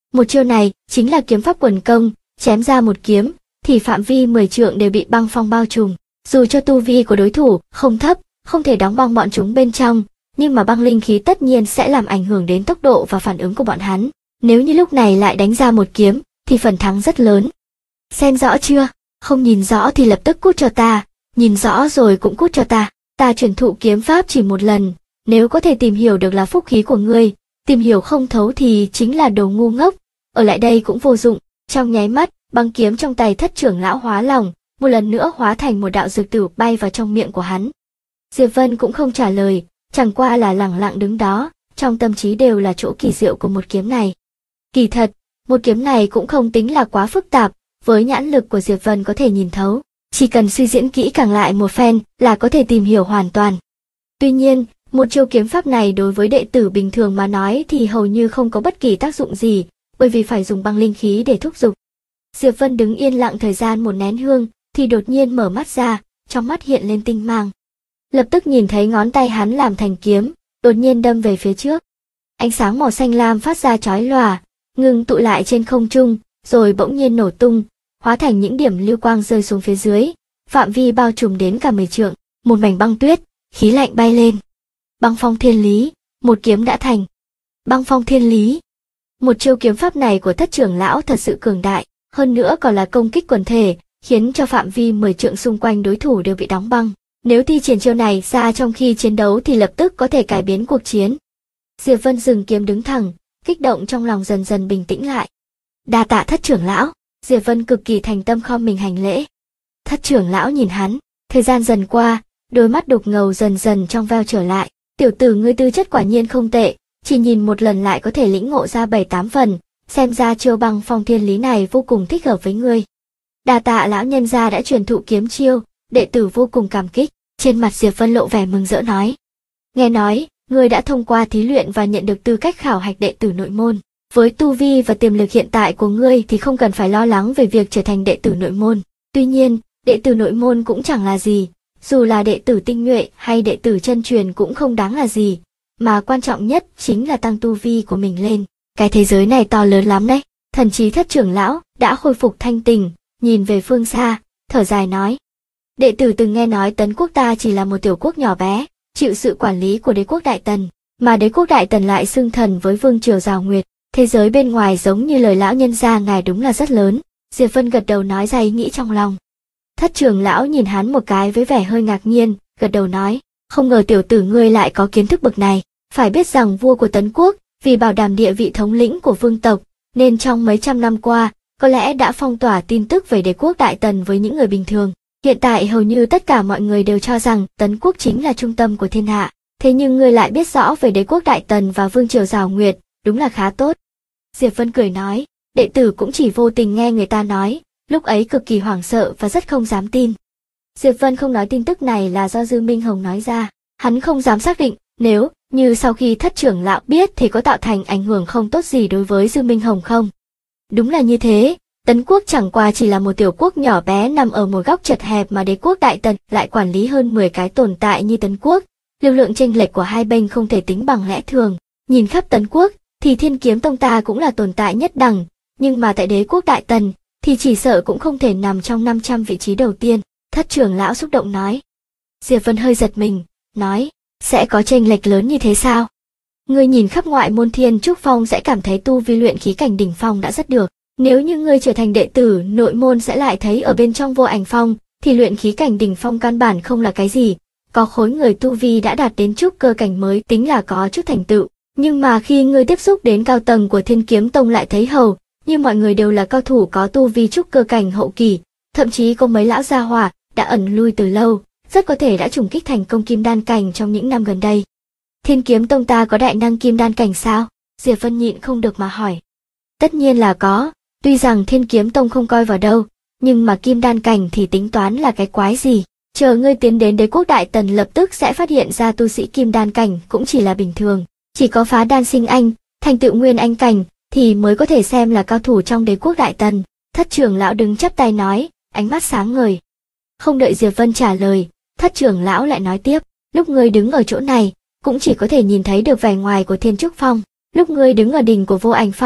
Một chiêu này chính là kiếm pháp quần công, chém ra một kiếm, thì phạm vi 10 trượng đều bị băng phong bao trùm. Dù cho tu vi của đối thủ không thấp, không thể đóng băng bọn chúng bên trong, nhưng mà băng linh khí tất nhiên sẽ làm ảnh hưởng đến tốc độ và phản ứng của bọn hắn. Nếu như lúc này lại đánh ra một kiếm, thì phần thắng rất lớn. Xem rõ chưa? Không nhìn rõ thì lập tức cút cho ta, nhìn rõ rồi cũng cút cho ta. Ta truyền thụ kiếm pháp chỉ một lần, nếu có thể tìm hiểu được là phúc khí của ngươi, tìm hiểu không thấu thì chính là đồ ngu ngốc, ở lại đây cũng vô dụng. Trong nháy mắt, băng kiếm trong tay Thất trưởng lão hóa lỏng, một lần nữa hóa thành một đạo dược tử bay vào trong miệng của hắn. Diệp Vân cũng không trả lời, chẳng qua là lẳng lặng đứng đó, trong tâm trí đều là chỗ kỳ diệu của một kiếm này. Kỳ thật, một kiếm này cũng không tính là quá phức tạp, với nhãn lực của Diệp Vân có thể nhìn thấu, chỉ cần suy diễn kỹ càng lại một phen là có thể tìm hiểu hoàn toàn. Tuy nhiên, một chiêu kiếm pháp này đối với đệ tử bình thường mà nói thì hầu như không có bất kỳ tác dụng gì, bởi vì phải dùng băng linh khí để thúc giục. Diệp Vân đứng yên lặng thời gian một nén hương, thì đột nhiên mở mắt ra, trong mắt hiện lên tinh mang. Lập tức nhìn thấy ngón tay hắn làm thành kiếm, đột nhiên đâm về phía trước. Ánh sáng màu xanh lam phát ra chói lòa, ngừng tụ lại trên không trung, rồi bỗng nhiên nổ tung, hóa thành những điểm lưu quang rơi xuống phía dưới, phạm vi bao trùm đến cả 10 trượng, một mảnh băng tuyết, khí lạnh bay lên. Băng phong thiên lý, một kiếm đã thành. Băng phong thiên lý. Một chiêu kiếm pháp này của Thất trưởng lão thật sự cường đại, hơn nữa còn là công kích quần thể, khiến cho phạm vi 10 trượng xung quanh đối thủ đều bị đóng băng. Nếu thi triển chiêu này ra trong khi chiến đấu thì lập tức có thể cải biến cuộc chiến. Diệp Vân dừng kiếm đứng thẳng, kích động trong lòng dần dần bình tĩnh lại. Đa tạ Thất trưởng lão. Diệp Vân cực kỳ thành tâm khom mình hành lễ. Thất trưởng lão nhìn hắn, thời gian dần qua, đôi mắt đục ngầu dần dần trong veo trở lại. Tiểu tử ngươi tư chất quả nhiên không tệ, chỉ nhìn một lần lại có thể lĩnh ngộ ra 7-8 phần, xem ra chiêu băng phong thiên lý này vô cùng thích hợp với ngươi. Đa tạ lão nhân gia đã truyền thụ kiếm chiêu, đệ tử vô cùng cảm kích. Trên mặt Diệp Vân lộ vẻ mừng rỡ nói. Nghe nói, ngươi đã thông qua thí luyện và nhận được tư cách khảo hạch đệ tử nội môn. Với tu vi và tiềm lực hiện tại của ngươi thì không cần phải lo lắng về việc trở thành đệ tử nội môn. Tuy nhiên, đệ tử nội môn cũng chẳng là gì, dù là đệ tử tinh nhuệ hay đệ tử chân truyền cũng không đáng là gì, mà quan trọng nhất chính là tăng tu vi của mình lên. Cái thế giới này to lớn lắm đấy. Thần trí Thất trưởng lão đã khôi phục thanh tình, nhìn về phương xa, thở dài nói. Đệ tử từng nghe nói Tấn quốc ta chỉ là một tiểu quốc nhỏ bé, chịu sự quản lý của đế quốc Đại Tần, mà đế quốc Đại Tần lại xưng thần với vương triều Giào Nguyệt. Thế giới bên ngoài giống như lời lão nhân gia ngài đúng là rất lớn. Diệp Vân gật đầu nói ra ý nghĩ trong lòng. Thất trưởng lão nhìn hắn một cái với vẻ hơi ngạc nhiên, gật đầu nói, không ngờ tiểu tử ngươi lại có kiến thức bậc này. Phải biết rằng vua của Tấn quốc, vì bảo đảm địa vị thống lĩnh của vương tộc, nên trong mấy trăm năm qua, có lẽ đã phong tỏa tin tức về đế quốc Đại Tần với những người bình thường. Hiện tại hầu như tất cả mọi người đều cho rằng Tấn quốc chính là trung tâm của thiên hạ. Thế nhưng ngươi lại biết rõ về đế quốc Đại Tần và vương triều Giào Nguyệt, đúng là khá tốt. Diệp Vân cười nói, đệ tử cũng chỉ vô tình nghe người ta nói, lúc ấy cực kỳ hoảng sợ và rất không dám tin. Diệp Vân không nói tin tức này là do Dư Minh Hồng nói ra, hắn không dám xác định, nếu như sau khi Thất trưởng lão biết thì có tạo thành ảnh hưởng không tốt gì đối với Dư Minh Hồng không. Đúng là như thế, Tấn quốc chẳng qua chỉ là một tiểu quốc nhỏ bé nằm ở một góc chật hẹp mà đế quốc Đại Tần lại quản lý hơn 10 cái tồn tại như Tấn quốc, lực lượng chênh lệch của hai bên không thể tính bằng lẽ thường. Nhìn khắp Tấn quốc thì Thiên Kiếm Tông ta cũng là tồn tại nhất đẳng, nhưng mà tại đế quốc Đại Tần thì chỉ sợ cũng không thể nằm trong 500 vị trí đầu tiên. Thất trưởng lão xúc động nói. Diệp Vân hơi giật mình, nói, sẽ có chênh lệch lớn như thế sao? Ngươi nhìn khắp ngoại môn Thiên Trúc Phong sẽ cảm thấy tu vi luyện khí cảnh đỉnh phong đã rất được. Nếu như ngươi trở thành đệ tử nội môn sẽ lại thấy ở bên trong Vô Ảnh Phong, thì luyện khí cảnh đỉnh phong căn bản không là cái gì. Có khối người tu vi đã đạt đến trúc cơ cảnh mới tính là có chút thành tựu. Nhưng mà khi ngươi tiếp xúc đến cao tầng của Thiên Kiếm Tông lại thấy hầu như mọi người đều là cao thủ có tu vi trúc cơ cảnh hậu kỳ, thậm chí có mấy lão gia hỏa đã ẩn lui từ lâu, rất có thể đã trùng kích thành công kim đan cảnh trong những năm gần đây. Thiên Kiếm Tông ta có đại năng kim đan cảnh sao? Diệp Vân nhịn không được mà hỏi. Tất nhiên là có, tuy rằng Thiên Kiếm Tông không coi vào đâu, nhưng mà kim đan cảnh thì tính toán là cái quái gì? Chờ ngươi tiến đến đế quốc Đại Tần lập tức sẽ phát hiện ra tu sĩ kim đan cảnh cũng chỉ là bình thường. Chỉ có phá đan sinh anh, thành tựu nguyên anh cảnh, thì mới có thể xem là cao thủ trong đế quốc Đại Tần. Thất trưởng lão đứng chắp tay nói, ánh mắt sáng ngời. Không đợi Diệp Vân trả lời, Thất trưởng lão lại nói tiếp, lúc ngươi đứng ở chỗ này, cũng chỉ có thể nhìn thấy được vẻ ngoài của Thiên Trúc Phong. Lúc ngươi đứng ở đỉnh của Vô Ảnh Phong,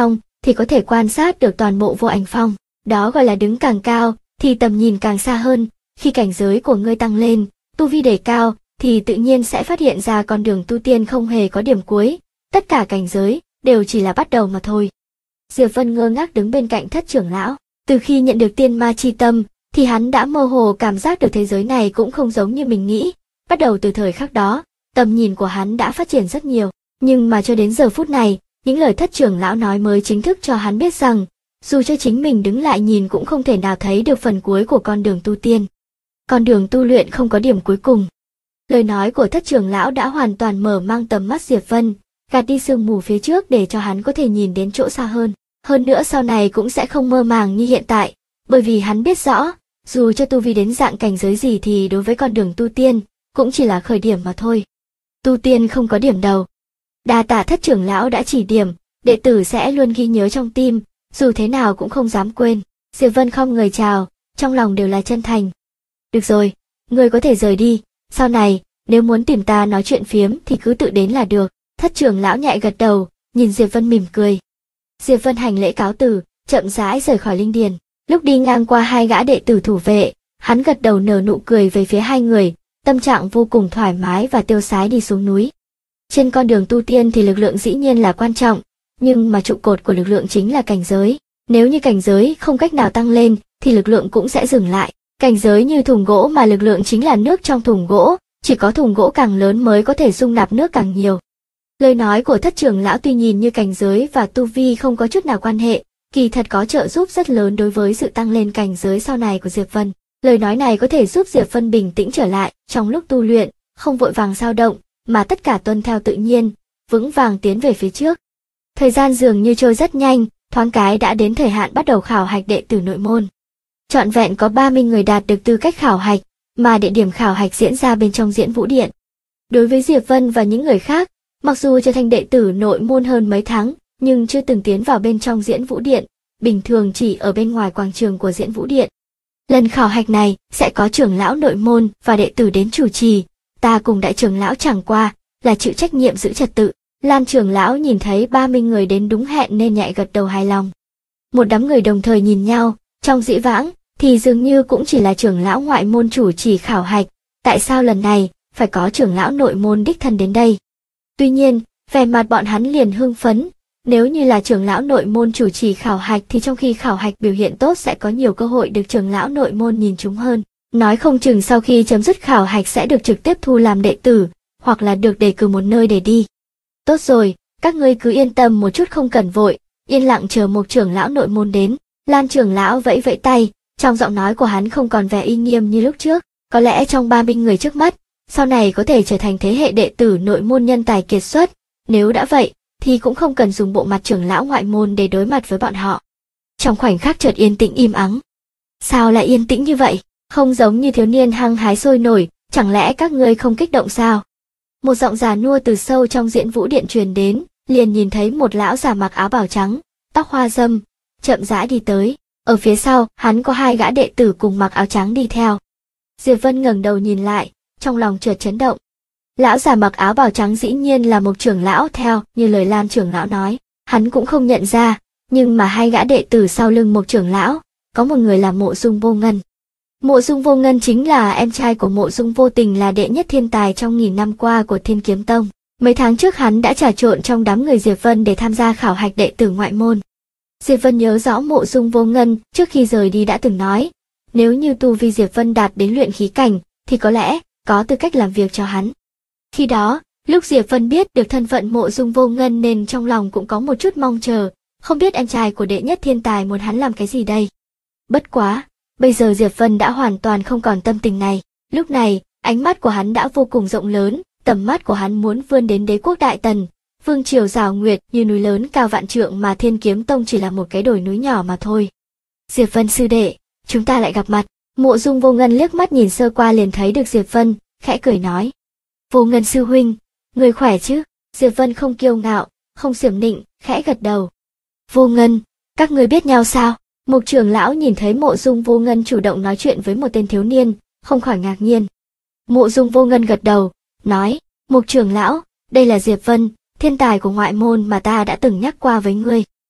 thì có thể quan sát được toàn bộ Vô Ảnh Phong. Đó gọi là đứng càng cao, thì tầm nhìn càng xa hơn. Khi cảnh giới của ngươi tăng lên, tu vi đề cao, thì tự nhiên sẽ phát hiện ra con đường tu tiên không hề có điểm cuối. Tất cả cảnh giới đều chỉ là bắt đầu mà thôi. Diệp Vân ngơ ngác đứng bên cạnh Thất trưởng lão. Từ khi nhận được tiên ma chi tâm, thì hắn đã mơ hồ cảm giác được thế giới này cũng không giống như mình nghĩ. Bắt đầu từ thời khắc đó, tầm nhìn của hắn đã phát triển rất nhiều. Nhưng mà cho đến giờ phút này, những lời Thất trưởng lão nói mới chính thức cho hắn biết rằng, dù cho chính mình đứng lại nhìn cũng không thể nào thấy được phần cuối của con đường tu tiên. Con đường tu luyện không có điểm cuối cùng. Lời nói của Thất trưởng lão đã hoàn toàn mở mang tầm mắt Diệp Vân, gạt đi sương mù phía trước để cho hắn có thể nhìn đến chỗ xa hơn. Hơn nữa sau này cũng sẽ không mơ màng như hiện tại, bởi vì hắn biết rõ, dù cho tu vi đến dạng cảnh giới gì thì đối với con đường tu tiên, cũng chỉ là khởi điểm mà thôi. Tu tiên không có điểm đầu. Đa tạ Thất trưởng lão đã chỉ điểm, đệ tử sẽ luôn ghi nhớ trong tim, dù thế nào cũng không dám quên. Diệp Vân không người chào, trong lòng đều là chân thành. Được rồi, ngươi có thể rời đi, sau này, nếu muốn tìm ta nói chuyện phiếm thì cứ tự đến là được. Thất trưởng lão nhẹ gật đầu, nhìn Diệp Vân mỉm cười. Diệp Vân hành lễ cáo từ, chậm rãi rời khỏi linh điền. Lúc đi ngang qua hai gã đệ tử thủ vệ, hắn gật đầu nở nụ cười về phía hai người, tâm trạng vô cùng thoải mái và tiêu sái đi xuống núi. Trên con đường tu tiên thì lực lượng dĩ nhiên là quan trọng, nhưng mà trụ cột của lực lượng chính là cảnh giới. Nếu như cảnh giới không cách nào tăng lên, thì lực lượng cũng sẽ dừng lại. Cảnh giới như thùng gỗ mà lực lượng chính là nước trong thùng gỗ, chỉ có thùng gỗ càng lớn mới có thể dung nạp nước càng nhiều. Lời nói của Thất trưởng lão tuy nhìn như cảnh giới và tu vi không có chút nào quan hệ, kỳ thật có trợ giúp rất lớn đối với sự tăng lên cảnh giới sau này của Diệp Vân. Lời nói này có thể giúp Diệp Vân bình tĩnh trở lại trong lúc tu luyện, không vội vàng dao động, mà tất cả tuân theo tự nhiên, vững vàng tiến về phía trước. Thời gian dường như trôi rất nhanh, thoáng cái đã đến thời hạn bắt đầu khảo hạch đệ tử nội môn. Trọn vẹn có 30 người đạt được tư cách khảo hạch, mà địa điểm khảo hạch diễn ra bên trong Diễn Vũ Điện. Đối với Diệp Vân và những người khác, mặc dù trở thành đệ tử nội môn hơn mấy tháng, nhưng chưa từng tiến vào bên trong Diễn Vũ Điện, bình thường chỉ ở bên ngoài quảng trường của Diễn Vũ Điện. Lần khảo hạch này sẽ có trưởng lão nội môn và đệ tử đến chủ trì, ta cùng đại trưởng lão chẳng qua là chịu trách nhiệm giữ trật tự. Lan trưởng lão nhìn thấy 30 người đến đúng hẹn nên nhẹ gật đầu hài lòng. Một đám người đồng thời nhìn nhau, trong dĩ vãng thì dường như cũng chỉ là trưởng lão ngoại môn chủ trì khảo hạch, tại sao lần này phải có trưởng lão nội môn đích thân đến đây? Tuy nhiên, vẻ mặt bọn hắn liền hưng phấn, nếu như là trưởng lão nội môn chủ trì khảo hạch thì trong khi khảo hạch biểu hiện tốt sẽ có nhiều cơ hội được trưởng lão nội môn nhìn trúng hơn. Nói không chừng sau khi chấm dứt khảo hạch sẽ được trực tiếp thu làm đệ tử, hoặc là được đề cử một nơi để đi. Tốt rồi, các ngươi cứ yên tâm một chút không cần vội, yên lặng chờ một trưởng lão nội môn đến. Lan trưởng lão vẫy vẫy tay, trong giọng nói của hắn không còn vẻ uy nghiêm như lúc trước, có lẽ trong 30 người trước mắt, sau này có thể trở thành thế hệ đệ tử nội môn nhân tài kiệt xuất, nếu đã vậy, thì cũng không cần dùng bộ mặt trưởng lão ngoại môn để đối mặt với bọn họ. Trong khoảnh khắc chợt yên tĩnh im ắng. Sao lại yên tĩnh như vậy? Không giống như thiếu niên hăng hái sôi nổi, chẳng lẽ các ngươi không kích động sao? Một giọng già nua từ sâu trong Diễn Vũ Điện truyền đến, liền nhìn thấy một lão già mặc áo bào trắng, tóc hoa râm, chậm rãi đi tới. Ở phía sau, hắn có hai gã đệ tử cùng mặc áo trắng đi theo. Diệp Vân ngẩng đầu nhìn lại, trong lòng chợt chấn động. Lão già mặc áo bào trắng dĩ nhiên là một trưởng lão theo như lời Lan trưởng lão nói, hắn cũng không nhận ra, nhưng mà hai gã đệ tử sau lưng một trưởng lão, có một người là Mộ Dung Vô Ngân. Mộ Dung Vô Ngân chính là em trai của Mộ Dung Vô Tình, là đệ nhất thiên tài trong nghìn năm qua của Thiên Kiếm Tông. Mấy tháng trước hắn đã trà trộn trong đám người Diệp Vân để tham gia khảo hạch đệ tử ngoại môn. Diệp Vân nhớ rõ Mộ Dung Vô Ngân trước khi rời đi đã từng nói, nếu như tu vi Diệp Vân đạt đến luyện khí cảnh, thì có lẽ có tư cách làm việc cho hắn. Khi đó, lúc Diệp Vân biết được thân phận Mộ Dung Vô Ngân nên trong lòng cũng có một chút mong chờ, không biết em trai của đệ nhất thiên tài muốn hắn làm cái gì đây. Bất quá, bây giờ Diệp Vân đã hoàn toàn không còn tâm tình này, lúc này, ánh mắt của hắn đã vô cùng rộng lớn, tầm mắt của hắn muốn vươn đến đế quốc Đại Tần, vương triều Giảo Nguyệt như núi lớn cao vạn trượng mà Thiên Kiếm Tông chỉ là một cái đồi núi nhỏ mà thôi. Diệp Vân sư đệ, chúng ta lại gặp mặt. Mộ Dung Vô Ngân liếc mắt nhìn sơ qua liền thấy được Diệp Vân, khẽ cười nói. Vô Ngân sư huynh, người khỏe chứ? Diệp Vân không kiêu ngạo, không xiểm nịnh, khẽ gật đầu. Vô Ngân, các ngươi biết nhau sao? Mục trưởng lão nhìn thấy Mộ Dung Vô Ngân chủ động nói chuyện với một tên thiếu niên, không khỏi ngạc nhiên. Mộ Dung Vô Ngân gật đầu, nói, Mục trưởng lão, đây là Diệp Vân, thiên tài của ngoại môn mà ta đã từng nhắc qua với ngươi.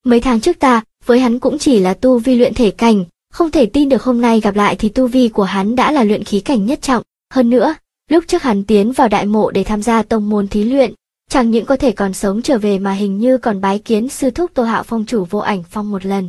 Mấy tháng trước ta, với hắn cũng chỉ là tu vi luyện thể cảnh, không thể tin được hôm nay gặp lại thì tu vi của hắn đã là luyện khí cảnh nhất trọng. Hơn nữa, lúc trước hắn tiến vào đại mộ để tham gia tông môn thí luyện, chẳng những có thể còn sống trở về mà hình như còn bái kiến sư thúc Tô Hạo Phong chủ Vô Ảnh Phong một lần.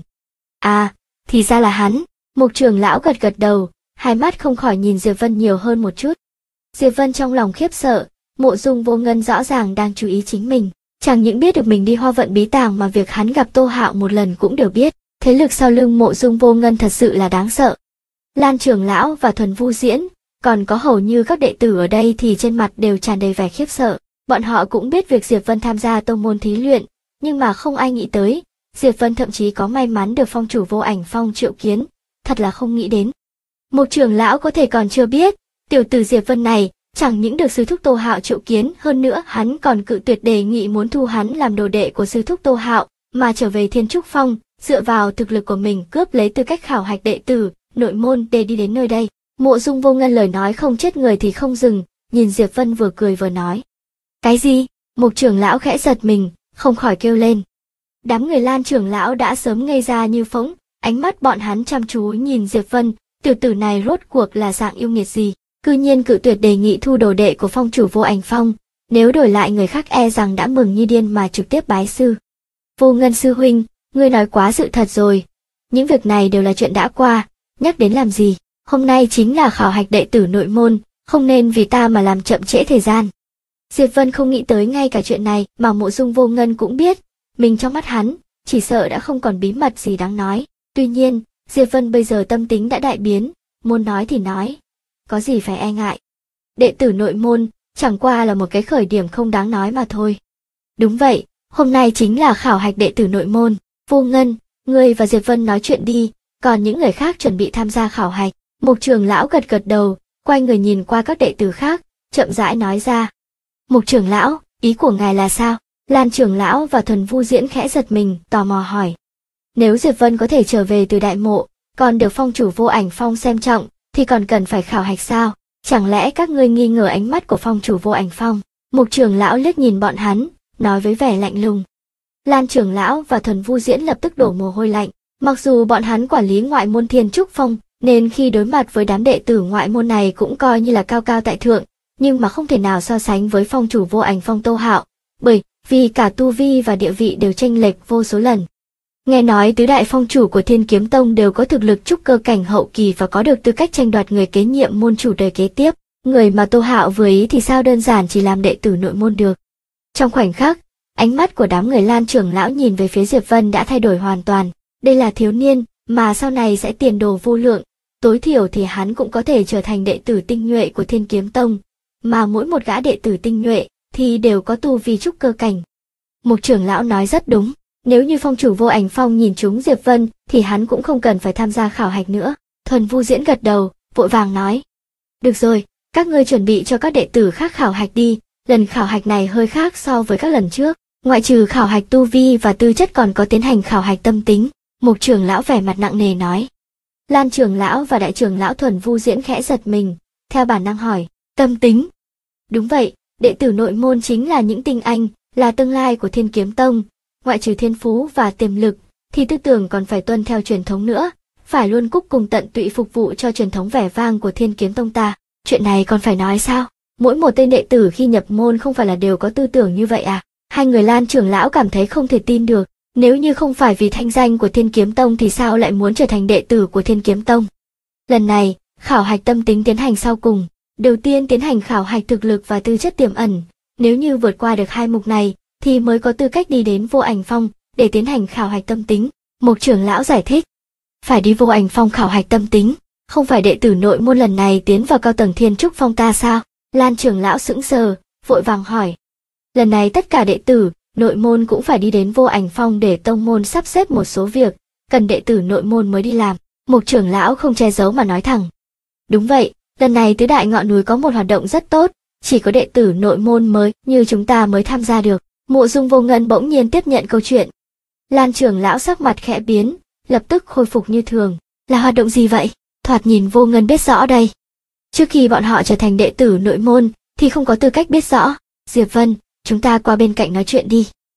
À, thì ra là hắn. Mục trưởng lão gật gật đầu, hai mắt không khỏi nhìn Diệp Vân nhiều hơn một chút. Diệp Vân trong lòng khiếp sợ, Mộ Dung Vô Ngân rõ ràng đang chú ý chính mình, chẳng những biết được mình đi Hoa Vận Bí Tàng mà việc hắn gặp Tô Hạo một lần cũng đều biết. Thế lực sau lưng Mộ Dung Vô Ngân thật sự là đáng sợ. Lan trưởng lão và Thuần Vu Diễn, còn có hầu như các đệ tử ở đây thì trên mặt đều tràn đầy vẻ khiếp sợ. Bọn họ cũng biết việc Diệp Vân tham gia tông môn thí luyện, nhưng mà không ai nghĩ tới, Diệp Vân thậm chí có may mắn được phong chủ Vô Ảnh Phong triệu kiến, thật là không nghĩ đến. Một trưởng lão có thể còn chưa biết, tiểu tử Diệp Vân này chẳng những được sư thúc Tô Hạo triệu kiến, hơn nữa hắn còn cự tuyệt đề nghị muốn thu hắn làm đồ đệ của sư thúc Tô Hạo, mà trở về Thiên Trúc Phong, dựa vào thực lực của mình cướp lấy tư cách khảo hạch đệ tử, nội môn để đi đến nơi đây. Mộ Dung Vô Ngân lời nói không chết người thì không dừng, nhìn Diệp Vân vừa cười vừa nói. Cái gì? Mục trưởng lão khẽ giật mình, không khỏi kêu lên. Đám người Lan trưởng lão đã sớm ngây ra như phỗng, ánh mắt bọn hắn chăm chú nhìn Diệp Vân, tiểu tử này rốt cuộc là dạng yêu nghiệt gì, cư nhiên cự tuyệt đề nghị thu đồ đệ của phong chủ Vô Ảnh Phong, nếu đổi lại người khác e rằng đã mừng như điên mà trực tiếp bái sư. Vô Ngân sư huynh, ngươi nói quá sự thật rồi, những việc này đều là chuyện đã qua, nhắc đến làm gì, hôm nay chính là khảo hạch đệ tử nội môn, không nên vì ta mà làm chậm trễ thời gian. Diệp Vân không nghĩ tới ngay cả chuyện này mà Mộ Dung Vô Ngân cũng biết, mình trong mắt hắn, chỉ sợ đã không còn bí mật gì đáng nói. Tuy nhiên, Diệp Vân bây giờ tâm tính đã đại biến, muốn nói thì nói, có gì phải e ngại. Đệ tử nội môn, chẳng qua là một cái khởi điểm không đáng nói mà thôi. Đúng vậy, hôm nay chính là khảo hạch đệ tử nội môn, Vô Ngân, ngươi và Diệp Vân nói chuyện đi, còn những người khác chuẩn bị tham gia khảo hạch. Mục trưởng lão gật gật đầu, quay người nhìn qua các đệ tử khác, chậm rãi nói ra. Mục trưởng lão, ý của ngài là sao? Lan trưởng lão và Thuần Vu Diễn khẽ giật mình, tò mò hỏi. Nếu Diệp Vân có thể trở về từ đại mộ, còn được phong chủ Vô Ảnh Phong xem trọng, thì còn cần phải khảo hạch sao? Chẳng lẽ các ngươi nghi ngờ ánh mắt của phong chủ Vô Ảnh Phong? Mục trưởng lão liếc nhìn bọn hắn, nói với vẻ lạnh lùng. Lan trưởng lão và Thuần Vu Diễn lập tức đổ mồ hôi lạnh, mặc dù bọn hắn quản lý ngoại môn Thiên Trúc Phong, nên khi đối mặt với đám đệ tử ngoại môn này cũng coi như là cao cao tại thượng, nhưng mà không thể nào so sánh với phong chủ Vô Ảnh Phong Tô Hạo, bởi vì cả tu vi và địa vị đều chênh lệch vô số lần. Nghe nói tứ đại phong chủ của Thiên Kiếm Tông đều có thực lực trúc cơ cảnh hậu kỳ và có được tư cách tranh đoạt người kế nhiệm môn chủ đời kế tiếp, người mà Tô Hạo vừa ý thì sao đơn giản chỉ làm đệ tử nội môn được. Trong khoảnh khắc, ánh mắt của đám người Lan trưởng lão nhìn về phía Diệp Vân đã thay đổi hoàn toàn, đây là thiếu niên mà sau này sẽ tiền đồ vô lượng, tối thiểu thì hắn cũng có thể trở thành đệ tử tinh nhuệ của Thiên Kiếm Tông, mà mỗi một gã đệ tử tinh nhuệ thì đều có tu vi trúc cơ cảnh. Mục trưởng lão nói rất đúng, nếu như phong chủ Vô Ảnh Phong nhìn trúng Diệp Vân thì hắn cũng không cần phải tham gia khảo hạch nữa. Thuần Vu Diễn gật đầu, vội vàng nói. Được rồi, các ngươi chuẩn bị cho các đệ tử khác khảo hạch đi, lần khảo hạch này hơi khác so với các lần trước, ngoại trừ khảo hạch tu vi và tư chất còn có tiến hành khảo hạch tâm tính. Mục trưởng lão vẻ mặt nặng nề nói. Lan trưởng lão và đại trưởng lão Thuần Vu Diễn khẽ giật mình, theo bản năng hỏi, tâm tính. Đúng vậy, đệ tử nội môn chính là những tinh anh, là tương lai của Thiên Kiếm Tông, ngoại trừ thiên phú và tiềm lực, thì tư tưởng còn phải tuân theo truyền thống nữa, phải luôn cúc cùng tận tụy phục vụ cho truyền thống vẻ vang của Thiên Kiếm Tông ta. Chuyện này còn phải nói sao? Mỗi một tên đệ tử khi nhập môn không phải là đều có tư tưởng như vậy à? Hai người Lan trưởng lão cảm thấy không thể tin được, nếu như không phải vì thanh danh của Thiên Kiếm Tông thì sao lại muốn trở thành đệ tử của Thiên Kiếm Tông? Lần này, khảo hạch tâm tính tiến hành sau cùng, đầu tiên tiến hành khảo hạch thực lực và tư chất tiềm ẩn, nếu như vượt qua được hai mục này thì mới có tư cách đi đến Vô Ảnh Phong để tiến hành khảo hạch tâm tính. Mục trưởng lão giải thích, phải đi Vô Ảnh Phong khảo hạch tâm tính, không phải đệ tử nội môn lần này tiến vào cao tầng Thiên Trúc Phong ta sao? Lan trưởng lão sững sờ, vội vàng hỏi. Lần này tất cả đệ tử nội môn cũng phải đi đến Vô Ảnh Phong để tông môn sắp xếp một số việc, cần đệ tử nội môn mới đi làm. Mục trưởng lão không che giấu mà nói thẳng. Đúng vậy, lần này tứ đại ngọn núi có một hoạt động rất tốt, chỉ có đệ tử nội môn mới như chúng ta mới tham gia được. Mộ Dung Vô Ngân bỗng nhiên tiếp nhận câu chuyện. Lan trưởng lão sắc mặt khẽ biến, lập tức khôi phục như thường. Là hoạt động gì vậy? Thoạt nhìn Vô Ngân biết rõ đây. Trước khi bọn họ trở thành đệ tử nội môn thì không có tư cách biết rõ. Diệp Vân, chúng ta qua bên cạnh nói chuyện đi.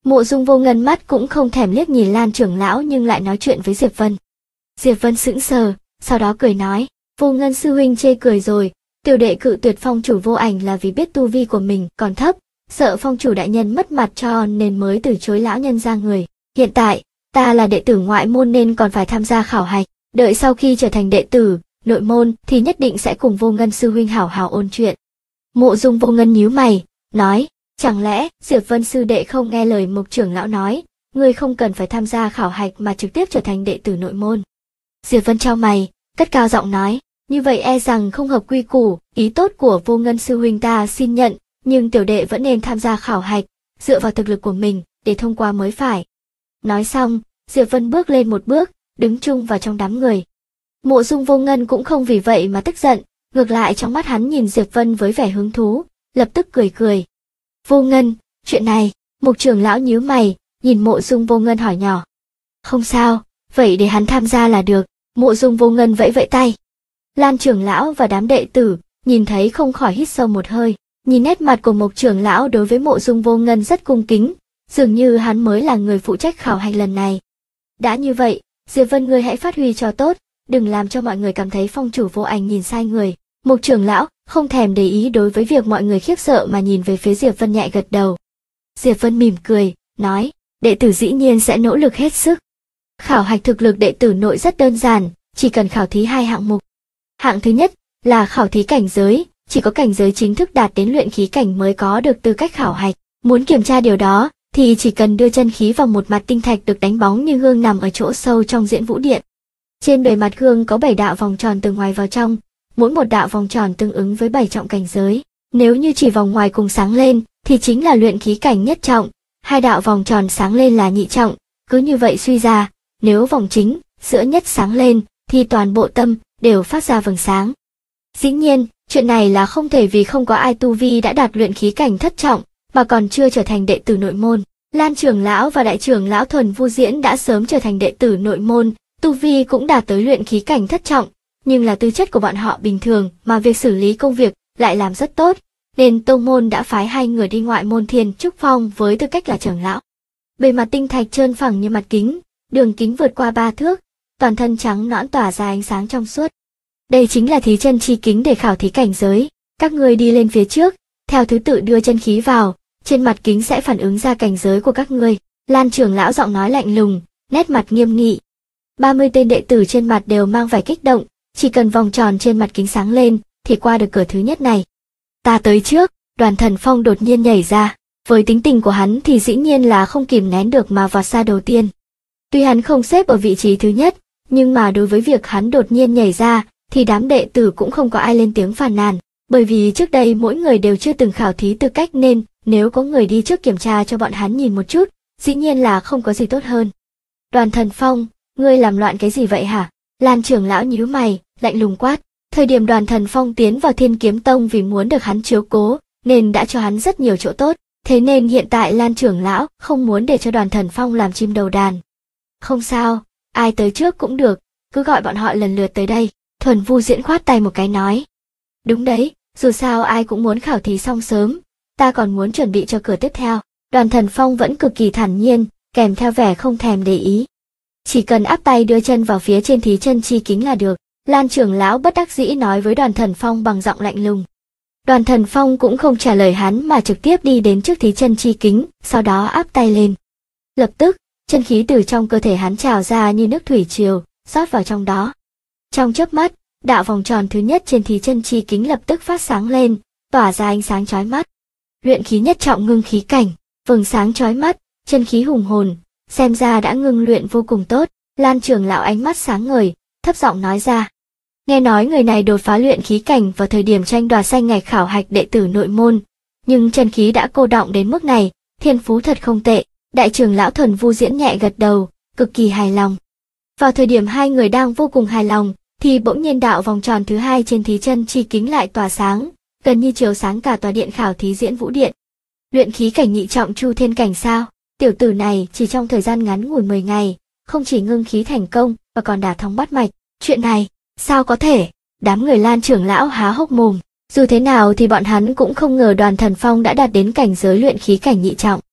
Mộ Dung Vô Ngân mắt cũng không thèm liếc nhìn Lan trưởng lão nhưng lại nói chuyện với Diệp Vân. Diệp Vân sững sờ, sau đó cười nói, Vô Ngân sư huynh chê cười rồi, tiểu đệ cự tuyệt phong chủ Vô Ảnh là vì biết tu vi của mình còn thấp, sợ phong chủ đại nhân mất mặt cho nên mới từ chối lão nhân ra người. Hiện tại, ta là đệ tử ngoại môn nên còn phải tham gia khảo hạch, đợi sau khi trở thành đệ tử nội môn thì nhất định sẽ cùng Vô Ngân sư huynh hảo hảo ôn chuyện. Mộ Dung Vô Ngân nhíu mày, nói, chẳng lẽ Diệp Vân sư đệ không nghe lời Mục trưởng lão nói, ngươi không cần phải tham gia khảo hạch mà trực tiếp trở thành đệ tử nội môn. Diệp Vân chau mày, cất cao giọng nói, như vậy e rằng không hợp quy củ, ý tốt của Vô Ngân sư huynh ta xin nhận, nhưng tiểu đệ vẫn nên tham gia khảo hạch, dựa vào thực lực của mình để thông qua mới phải. Nói xong, Diệp Vân bước lên một bước, đứng chung vào trong đám người. Mộ Dung Vô Ngân cũng không vì vậy mà tức giận, ngược lại trong mắt hắn nhìn Diệp Vân với vẻ hứng thú, lập tức cười cười. Vô Ngân, chuyện này, Mục trưởng lão nhíu mày, nhìn Mộ Dung Vô Ngân hỏi nhỏ. Không sao, vậy để hắn tham gia là được, Mộ Dung Vô Ngân vẫy vẫy tay. Lan trưởng lão và đám đệ tử, nhìn thấy không khỏi hít sâu một hơi, nhìn nét mặt của Mục trưởng lão đối với Mộ Dung Vô Ngân rất cung kính, dường như hắn mới là người phụ trách khảo hạch lần này. Đã như vậy, Diệp Vân ngươi hãy phát huy cho tốt, đừng làm cho mọi người cảm thấy phong chủ Vô Ảnh nhìn sai người. Mục trưởng lão không thèm để ý đối với việc mọi người khiếp sợ mà nhìn về phía Diệp Vân nhẹ gật đầu. Diệp Vân mỉm cười, nói, đệ tử dĩ nhiên sẽ nỗ lực hết sức. Khảo hạch thực lực đệ tử nội rất đơn giản, chỉ cần khảo thí 2 hạng mục. Hạng thứ nhất là khảo thí cảnh giới, chỉ có cảnh giới chính thức đạt đến luyện khí cảnh mới có được tư cách khảo hạch. Muốn kiểm tra điều đó thì chỉ cần đưa chân khí vào một mặt tinh thạch được đánh bóng như gương nằm ở chỗ sâu trong diễn vũ điện. Trên bề mặt gương có 7 đạo vòng tròn từ ngoài vào trong, mỗi một đạo vòng tròn tương ứng với 7 trọng cảnh giới. Nếu như chỉ vòng ngoài cùng sáng lên thì chính là luyện khí cảnh nhất trọng, 2 đạo vòng tròn sáng lên là nhị trọng, cứ như vậy suy ra, nếu vòng chính giữa nhất sáng lên thì toàn bộ tâm đều phát ra vầng sáng. Dĩ nhiên, chuyện này là không thể vì không có ai tu vi đã đạt luyện khí cảnh thất trọng mà còn chưa trở thành đệ tử nội môn. Lan trưởng lão và đại trưởng lão Thuần Vu Diễn đã sớm trở thành đệ tử nội môn, tu vi cũng đạt tới luyện khí cảnh thất trọng, nhưng là tư chất của bọn họ bình thường mà việc xử lý công việc lại làm rất tốt, nên tông môn đã phái 2 người đi ngoại môn Thiên Trúc Phong với tư cách là trưởng lão. Bề mặt tinh thạch trơn phẳng như mặt kính, đường kính vượt qua 3 thước, toàn thân trắng nõn tỏa ra ánh sáng trong suốt. Đây chính là thí chân chi kính để khảo thí cảnh giới, các ngươi đi lên phía trước, theo thứ tự đưa chân khí vào, trên mặt kính sẽ phản ứng ra cảnh giới của các ngươi. Lan trưởng lão giọng nói lạnh lùng, nét mặt nghiêm nghị. 30 tên đệ tử trên mặt đều mang vẻ kích động, chỉ cần vòng tròn trên mặt kính sáng lên thì qua được cửa thứ nhất này. Ta tới trước, Đoàn Thần Phong đột nhiên nhảy ra, với tính tình của hắn thì dĩ nhiên là không kìm nén được mà vọt ra đầu tiên. Tuy hắn không xếp ở vị trí thứ nhất, nhưng mà đối với việc hắn đột nhiên nhảy ra thì đám đệ tử cũng không có ai lên tiếng phàn nàn, bởi vì trước đây mỗi người đều chưa từng khảo thí tư cách nên nếu có người đi trước kiểm tra cho bọn hắn nhìn một chút, dĩ nhiên là không có gì tốt hơn. Đoàn Thần Phong, ngươi làm loạn cái gì vậy hả? Lan trưởng lão nhíu mày, lạnh lùng quát. Thời điểm Đoàn Thần Phong tiến vào Thiên Kiếm Tông vì muốn được hắn chiếu cố, nên đã cho hắn rất nhiều chỗ tốt, thế nên hiện tại Lan trưởng lão không muốn để cho Đoàn Thần Phong làm chim đầu đàn. Không sao, ai tới trước cũng được, cứ gọi bọn họ lần lượt tới đây. Thuần Vu Diễn khoát tay một cái nói. Đúng đấy, dù sao ai cũng muốn khảo thí xong sớm, ta còn muốn chuẩn bị cho cửa tiếp theo. Đoàn Thần Phong vẫn cực kỳ thản nhiên, kèm theo vẻ không thèm để ý. Chỉ cần áp tay đưa chân vào phía trên thí chân chi kính là được. Lan trưởng lão bất đắc dĩ nói với Đoàn Thần Phong bằng giọng lạnh lùng. Đoàn Thần Phong cũng không trả lời hắn mà trực tiếp đi đến trước thí chân chi kính, sau đó áp tay lên. Lập tức, chân khí từ trong cơ thể hắn trào ra như nước thủy triều, rót vào trong đó. Trong chớp mắt, đạo vòng tròn thứ nhất trên thí chân chi kính lập tức phát sáng lên, tỏa ra ánh sáng chói mắt. Luyện khí nhất trọng ngưng khí cảnh, vầng sáng chói mắt, chân khí hùng hồn, xem ra đã ngưng luyện vô cùng tốt. Lan trưởng lão ánh mắt sáng ngời, thấp giọng nói ra. Nghe nói người này đột phá luyện khí cảnh vào thời điểm tranh đoạt danh ngạch khảo hạch đệ tử nội môn, nhưng chân khí đã cô đọng đến mức này, thiên phú thật không tệ. Đại trưởng lão Thuần Vu Diễn nhẹ gật đầu, cực kỳ hài lòng. Vào thời điểm hai người đang vô cùng hài lòng, thì bỗng nhiên đạo vòng tròn thứ hai trên thí chân chi kính lại tỏa sáng, gần như chiếu sáng cả tòa điện khảo thí diễn vũ điện. Luyện khí cảnh nhị trọng Chu Thiên cảnh sao? Tiểu tử này chỉ trong thời gian ngắn ngủi 10 ngày, không chỉ ngưng khí thành công mà còn đả thông bát mạch. Chuyện này, sao có thể? Đám người Lan trưởng lão há hốc mồm. Dù thế nào thì bọn hắn cũng không ngờ Đoàn Thần Phong đã đạt đến cảnh giới luyện khí cảnh nhị trọng.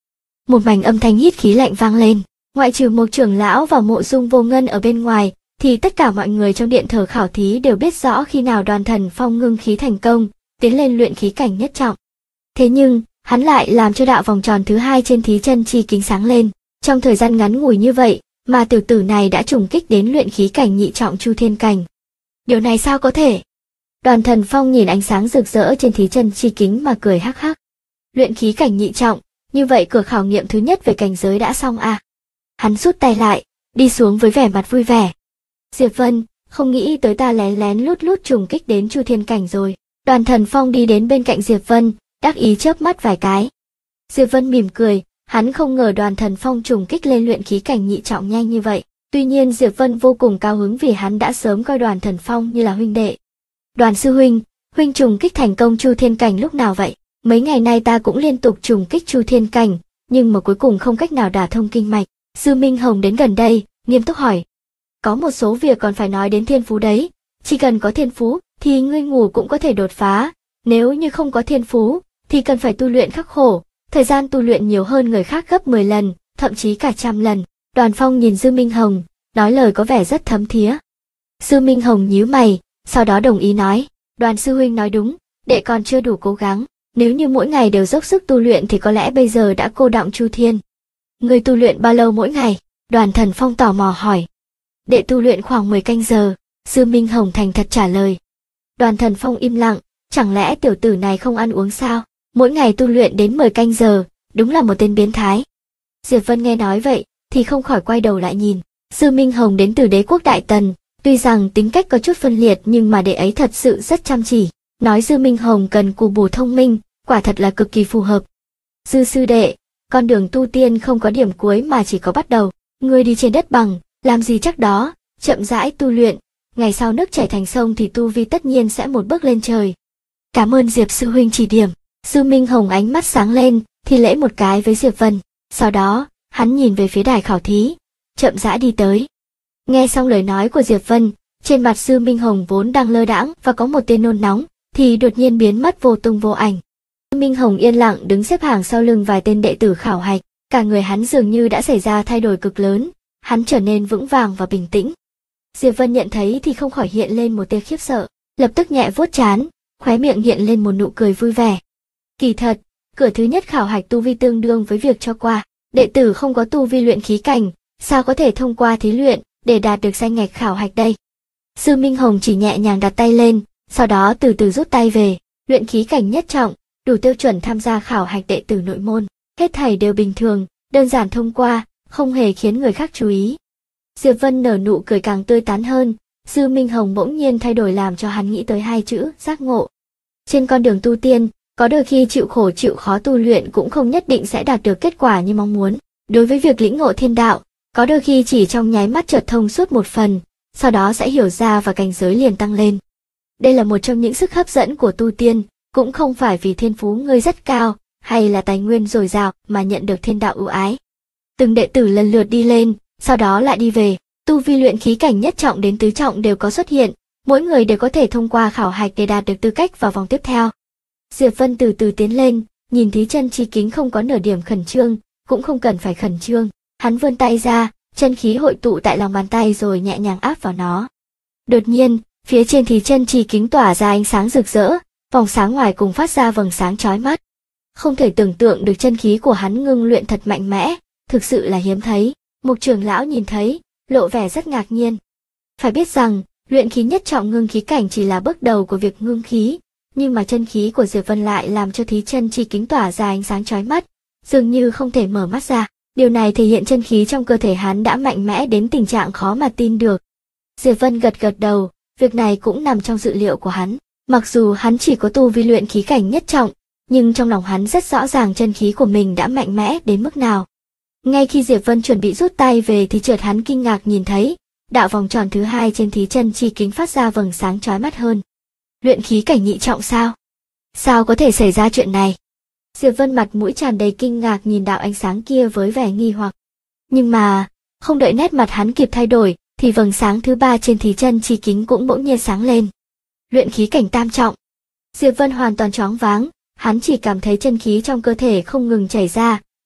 một mảnh âm thanh hít khí lạnh vang lên. Ngoại trừ một trưởng lão và Mộ Dung Vô Ngân ở bên ngoài, thì tất cả mọi người trong điện thờ khảo thí đều biết rõ khi nào Đoàn Thần Phong ngưng khí thành công, tiến lên luyện khí cảnh nhất trọng. Thế nhưng, hắn lại làm cho đạo vòng tròn thứ hai trên thí chân chi kính sáng lên. Trong thời gian ngắn ngủi như vậy, mà tiểu tử này đã trùng kích đến luyện khí cảnh nhị trọng Chu Thiên cảnh. Điều này sao có thể? Đoàn Thần Phong nhìn ánh sáng rực rỡ trên thí chân chi kính mà cười hắc hắc. Luyện khí cảnh nhị trọng, như vậy cửa khảo nghiệm thứ nhất về cảnh giới đã xong à? Hắn rút tay lại, đi xuống với vẻ mặt vui vẻ. Diệp Vân, không nghĩ tới ta lén lén lút lút trùng kích đến Chu Thiên cảnh rồi. Đoàn Thần Phong đi đến bên cạnh Diệp Vân, đắc ý chớp mắt vài cái. Diệp Vân mỉm cười, hắn không ngờ Đoàn Thần Phong trùng kích lên luyện khí cảnh nhị trọng nhanh như vậy. Tuy nhiên Diệp Vân vô cùng cao hứng vì hắn đã sớm coi Đoàn Thần Phong như là huynh đệ. Đoàn sư huynh, huynh trùng kích thành công Chu Thiên cảnh lúc nào vậy? Mấy ngày nay ta cũng liên tục trùng kích Chu Thiên cảnh, nhưng mà cuối cùng không cách nào đả thông kinh mạch. Sư Minh Hồng đến gần đây, nghiêm túc hỏi. Có một số việc còn phải nói đến thiên phú đấy, chỉ cần có thiên phú thì ngươi ngủ cũng có thể đột phá, nếu như không có thiên phú thì cần phải tu luyện khắc khổ, thời gian tu luyện nhiều hơn người khác gấp 10 lần, thậm chí cả 100 lần. Đoàn Phong nhìn Dư Minh Hồng, nói lời có vẻ rất thấm thía. Dư Minh Hồng nhíu mày, sau đó đồng ý nói, Đoàn sư huynh nói đúng, đệ còn chưa đủ cố gắng, nếu như mỗi ngày đều dốc sức tu luyện thì có lẽ bây giờ đã cô đọng Chu Thiên. Ngươi tu luyện bao lâu mỗi ngày? Đoàn Thần Phong tò mò hỏi. Đệ tu luyện khoảng 10 canh giờ, Dư Minh Hồng thành thật trả lời. Đoàn Thần Phong im lặng, chẳng lẽ tiểu tử này không ăn uống sao? Mỗi ngày tu luyện đến 10 canh giờ, đúng là một tên biến thái. Diệp Vân nghe nói vậy, thì không khỏi quay đầu lại nhìn. Dư Minh Hồng đến từ đế quốc Đại Tần, tuy rằng tính cách có chút phân liệt nhưng mà đệ ấy thật sự rất chăm chỉ. Nói Dư Minh Hồng cần cù bù thông minh, quả thật là cực kỳ phù hợp. Dư sư đệ, con đường tu tiên không có điểm cuối mà chỉ có bắt đầu. Ngươi đi trên đất bằng, làm gì chắc đó, chậm rãi tu luyện, ngày sau nước chảy thành sông thì tu vi tất nhiên sẽ một bước lên trời. Cảm ơn Diệp sư huynh chỉ điểm. Dư Minh Hồng ánh mắt sáng lên, thi lễ một cái với Diệp Vân. Sau đó, hắn nhìn về phía đài khảo thí, chậm rãi đi tới. Nghe xong lời nói của Diệp Vân, trên mặt Dư Minh Hồng vốn đang lơ đãng và có một tia nôn nóng, thì đột nhiên biến mất vô tung vô ảnh. Dư Minh Hồng yên lặng đứng xếp hàng sau lưng vài tên đệ tử khảo hạch, cả người hắn dường như đã xảy ra thay đổi cực lớn, hắn trở nên vững vàng và bình tĩnh. Diệp Vân nhận thấy thì không khỏi hiện lên một tia khiếp sợ, lập tức nhẹ vuốt trán, khóe miệng hiện lên một nụ cười vui vẻ. Kỳ thật, cửa thứ nhất khảo hạch tu vi tương đương với việc cho qua, đệ tử không có tu vi luyện khí cảnh, sao có thể thông qua thí luyện để đạt được danh ngạch khảo hạch đây? Dư Minh Hồng chỉ nhẹ nhàng đặt tay lên, sau đó từ từ rút tay về, luyện khí cảnh nhất trọng, đủ tiêu chuẩn tham gia khảo hạch đệ tử nội môn, hết thảy đều bình thường, đơn giản thông qua, không hề khiến người khác chú ý. Diệp Vân nở nụ cười càng tươi tắn hơn, Dư Minh Hồng bỗng nhiên thay đổi làm cho hắn nghĩ tới hai chữ, giác ngộ. Trên con đường tu tiên, có đôi khi chịu khổ chịu khó tu luyện cũng không nhất định sẽ đạt được kết quả như mong muốn. Đối với việc lĩnh ngộ thiên đạo, có đôi khi chỉ trong nháy mắt chợt thông suốt một phần, sau đó sẽ hiểu ra và cảnh giới liền tăng lên. Đây là một trong những sức hấp dẫn của tu tiên, cũng không phải vì thiên phú ngươi rất cao, hay là tài nguyên dồi dào mà nhận được thiên đạo ưu ái. Từng đệ tử lần lượt đi lên, sau đó lại đi về, tu vi luyện khí cảnh nhất trọng đến tứ trọng đều có xuất hiện, mỗi người đều có thể thông qua khảo hạch để đạt được tư cách vào vòng tiếp theo. Diệp Vân từ từ tiến lên, nhìn thí chân chi kính không có nửa điểm khẩn trương, cũng không cần phải khẩn trương, hắn vươn tay ra, chân khí hội tụ tại lòng bàn tay rồi nhẹ nhàng áp vào nó. Đột nhiên, phía trên thí chân chi kính tỏa ra ánh sáng rực rỡ, vòng sáng ngoài cùng phát ra vầng sáng chói mắt. Không thể tưởng tượng được chân khí của hắn ngưng luyện thật mạnh mẽ, thực sự là hiếm thấy. Mục trưởng lão nhìn thấy, lộ vẻ rất ngạc nhiên. Phải biết rằng, luyện khí nhất trọng ngưng khí cảnh chỉ là bước đầu của việc ngưng khí, nhưng mà chân khí của Diệp Vân lại làm cho thí chân chi kính tỏa ra ánh sáng chói mắt, dường như không thể mở mắt ra. Điều này thể hiện chân khí trong cơ thể hắn đã mạnh mẽ đến tình trạng khó mà tin được. Diệp Vân gật gật đầu, việc này cũng nằm trong dự liệu của hắn. Mặc dù hắn chỉ có tu vi luyện khí cảnh nhất trọng, nhưng trong lòng hắn rất rõ ràng chân khí của mình đã mạnh mẽ đến mức nào. Ngay khi Diệp Vân chuẩn bị rút tay về thì chợt hắn kinh ngạc nhìn thấy, đạo vòng tròn thứ hai trên thí chân chi kính phát ra vầng sáng chói mắt hơn. Luyện khí cảnh nhị trọng sao? Sao có thể xảy ra chuyện này? Diệp Vân mặt mũi tràn đầy kinh ngạc nhìn đạo ánh sáng kia với vẻ nghi hoặc. Nhưng mà, không đợi nét mặt hắn kịp thay đổi, thì vầng sáng thứ ba trên thí chân chi kính cũng bỗng nhiên sáng lên. Luyện khí cảnh tam trọng. Diệp Vân hoàn toàn choáng váng, hắn chỉ cảm thấy chân khí trong cơ thể không ngừng chảy ra,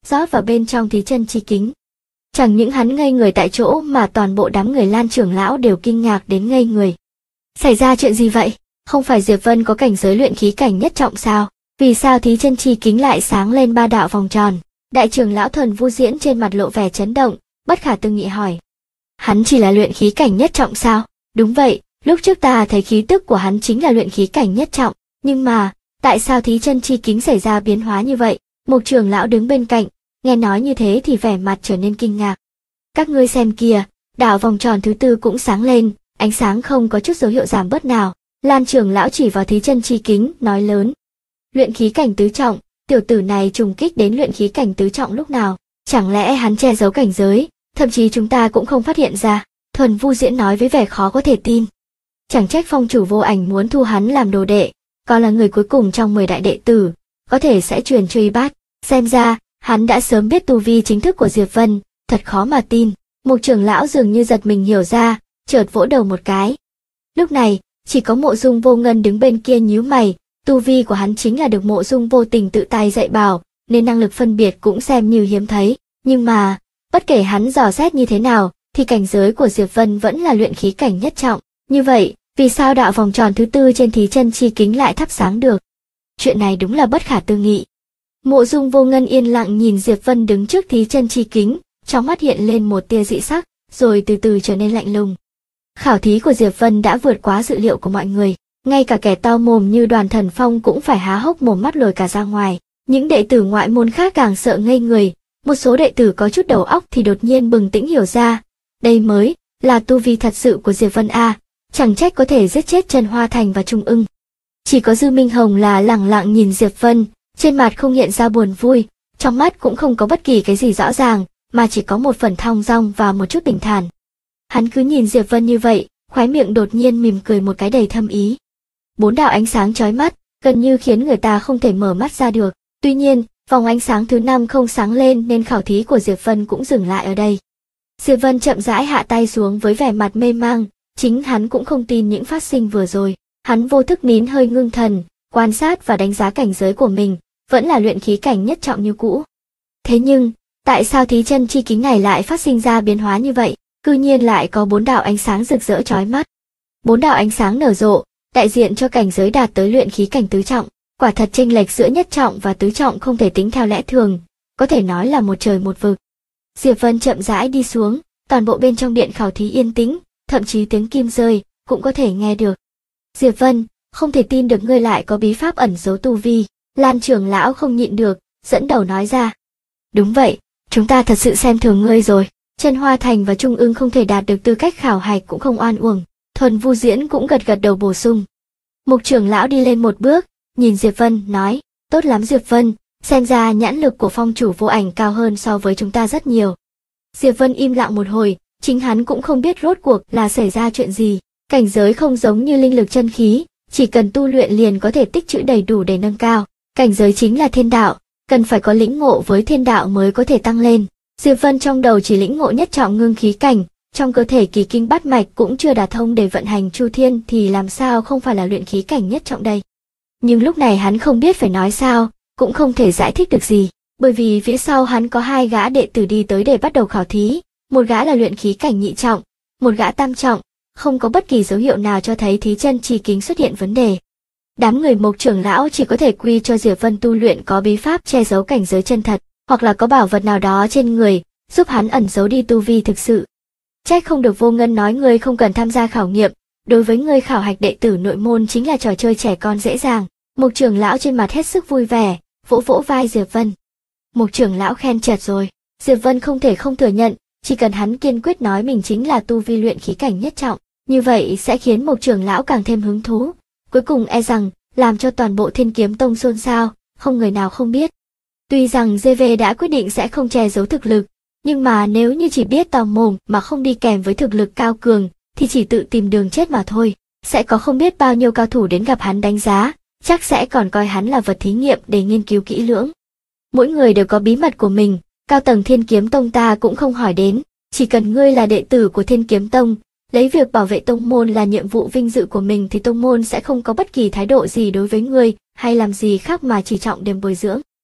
rót vào bên trong thí chân chi kính. Chẳng những hắn ngây người tại chỗ mà toàn bộ đám người Lan trưởng lão đều kinh ngạc đến ngây người. Xảy ra chuyện gì vậy? Không phải Diệp Vân có cảnh giới luyện khí cảnh nhất trọng sao? Vì sao thí chân chi kính lại sáng lên 3 đạo vòng tròn? Đại trưởng lão Thuần Vu Diễn trên mặt lộ vẻ chấn động, bất khả tư nghị hỏi. Hắn chỉ là luyện khí cảnh nhất trọng sao? Đúng vậy, lúc trước ta thấy khí tức của hắn chính là luyện khí cảnh nhất trọng, nhưng mà, tại sao thí chân chi kính xảy ra biến hóa như vậy? Một trưởng lão đứng bên cạnh, nghe nói như thế thì vẻ mặt trở nên kinh ngạc. Các ngươi xem kìa, đạo vòng tròn thứ tư cũng sáng lên, ánh sáng không có chút dấu hiệu giảm bớt nào. Lan trưởng lão chỉ vào thí chân chi kính, nói lớn. Luyện khí cảnh tứ trọng, tiểu tử này trùng kích đến luyện khí cảnh tứ trọng lúc nào? Chẳng lẽ hắn che giấu cảnh giới, thậm chí chúng ta cũng không phát hiện ra? Thuần Vu Diễn nói với vẻ khó có thể tin. Chẳng trách phong chủ Vô Ảnh muốn thu hắn làm đồ đệ, còn là người cuối cùng trong 10 đại đệ tử, có thể sẽ truyền truy bát. Xem ra, hắn đã sớm biết tu vi chính thức của Diệp Vân, thật khó mà tin. Một trưởng lão dường như giật mình hiểu ra, chợt vỗ đầu một cái. Lúc này, chỉ có Mộ Dung Vô Ngân đứng bên kia nhíu mày, tu vi của hắn chính là được Mộ Dung Vô Tình tự tay dạy bảo, nên năng lực phân biệt cũng xem như hiếm thấy. Nhưng mà, bất kể hắn dò xét như thế nào, thì cảnh giới của Diệp Vân vẫn là luyện khí cảnh nhất trọng. Như vậy, vì sao đạo vòng tròn thứ tư trên thí chân chi kính lại thắp sáng được? Chuyện này đúng là bất khả tư nghị. Mộ Dung Vô Ngân yên lặng nhìn Diệp Vân đứng trước thí chân chi kính, trong mắt hiện lên một tia dị sắc, rồi từ từ trở nên lạnh lùng. Khảo thí của Diệp Vân đã vượt quá dự liệu của mọi người, ngay cả kẻ to mồm như Đoàn Thần Phong cũng phải há hốc mồm mắt lồi cả ra ngoài. Những đệ tử ngoại môn khác càng sợ ngây người, một số đệ tử có chút đầu óc thì đột nhiên bừng tỉnh hiểu ra, đây mới là tu vi thật sự của Diệp Vân a, chẳng trách có thể giết chết Trần Hoa Thành và Trung Ưng. Chỉ có Dư Minh Hồng là lẳng lặng nhìn Diệp Vân, trên mặt không hiện ra buồn vui, trong mắt cũng không có bất kỳ cái gì rõ ràng, mà chỉ có một phần thong dong và một chút bình thản. Hắn cứ nhìn Diệp Vân như vậy, khóe miệng đột nhiên mỉm cười một cái đầy thâm ý. 4 đạo ánh sáng chói mắt, gần như khiến người ta không thể mở mắt ra được. Tuy nhiên, vòng ánh sáng thứ 5 không sáng lên nên khảo thí của Diệp Vân cũng dừng lại ở đây. Diệp Vân chậm rãi hạ tay xuống với vẻ mặt mê mang, chính hắn cũng không tin những phát sinh vừa rồi. Hắn vô thức nín hơi ngưng thần, quan sát và đánh giá cảnh giới của mình, vẫn là luyện khí cảnh nhất trọng như cũ. Thế nhưng, tại sao thí chân chi kính này lại phát sinh ra biến hóa như vậy? Cư nhiên lại có 4 đạo ánh sáng rực rỡ chói mắt. 4 đạo ánh sáng nở rộ, đại diện cho cảnh giới đạt tới luyện khí cảnh tứ trọng. Quả thật chênh lệch giữa nhất trọng và tứ trọng không thể tính theo lẽ thường, có thể nói là một trời một vực. Diệp Vân chậm rãi đi xuống, toàn bộ bên trong điện khảo thí yên tĩnh, thậm chí tiếng kim rơi cũng có thể nghe được. Diệp Vân, không thể tin được ngươi lại có bí pháp ẩn giấu tu vi. Lan trưởng lão không nhịn được, dẫn đầu nói ra. Đúng vậy, chúng ta thật sự xem thường ngươi rồi. Trần Hoa Thành và Trung Ưng không thể đạt được tư cách khảo hạch cũng không oan uổng. Thuần Vu Diễn cũng gật gật đầu bổ sung. Mục trưởng lão đi lên một bước, nhìn Diệp Vân, nói, tốt lắm Diệp Vân, xem ra nhãn lực của phong chủ Vô Ảnh cao hơn so với chúng ta rất nhiều. Diệp Vân im lặng một hồi, chính hắn cũng không biết rốt cuộc là xảy ra chuyện gì. Cảnh giới không giống như linh lực chân khí, chỉ cần tu luyện liền có thể tích trữ đầy đủ để nâng cao. Cảnh giới chính là thiên đạo, cần phải có lĩnh ngộ với thiên đạo mới có thể tăng lên. Diệp Vân trong đầu chỉ lĩnh ngộ nhất trọng ngưng khí cảnh, trong cơ thể kỳ kinh bát mạch cũng chưa đả thông để vận hành chu thiên thì làm sao không phải là luyện khí cảnh nhất trọng đây. Nhưng lúc này hắn không biết phải nói sao, cũng không thể giải thích được gì, bởi vì phía sau hắn có 2 gã đệ tử đi tới để bắt đầu khảo thí, một gã là luyện khí cảnh nhị trọng, một gã tam trọng, không có bất kỳ dấu hiệu nào cho thấy thí chân chi kính xuất hiện vấn đề. Đám người Mộc trưởng lão chỉ có thể quy cho Diệp Vân tu luyện có bí pháp che giấu cảnh giới chân thật, hoặc là có bảo vật nào đó trên người, giúp hắn ẩn giấu đi tu vi thực sự. Trách không được Vô Ngân nói ngươi không cần tham gia khảo nghiệm, đối với ngươi khảo hạch đệ tử nội môn chính là trò chơi trẻ con dễ dàng. Mộc trưởng lão trên mặt hết sức vui vẻ, vỗ vỗ vai Diệp Vân. Mộc trưởng lão khen chật rồi, Diệp Vân không thể không thừa nhận, chỉ cần hắn kiên quyết nói mình chính là tu vi luyện khí cảnh nhất trọng, như vậy sẽ khiến Mộc trưởng lão càng thêm hứng thú. Cuối cùng e rằng, làm cho toàn bộ Thiên Kiếm Tông xôn xao, không người nào không biết. Tuy rằng GV đã quyết định sẽ không che giấu thực lực, nhưng mà nếu như chỉ biết tò mồm mà không đi kèm với thực lực cao cường, thì chỉ tự tìm đường chết mà thôi. Sẽ có không biết bao nhiêu cao thủ đến gặp hắn đánh giá, chắc sẽ còn coi hắn là vật thí nghiệm để nghiên cứu kỹ lưỡng. Mỗi người đều có bí mật của mình, cao tầng Thiên Kiếm Tông ta cũng không hỏi đến, chỉ cần ngươi là đệ tử của Thiên Kiếm Tông, lấy việc bảo vệ tông môn là nhiệm vụ vinh dự của mình thì tông môn sẽ không có bất kỳ thái độ gì đối với ngươi, hay làm gì khác mà chỉ trọng điểm bồi dưỡng.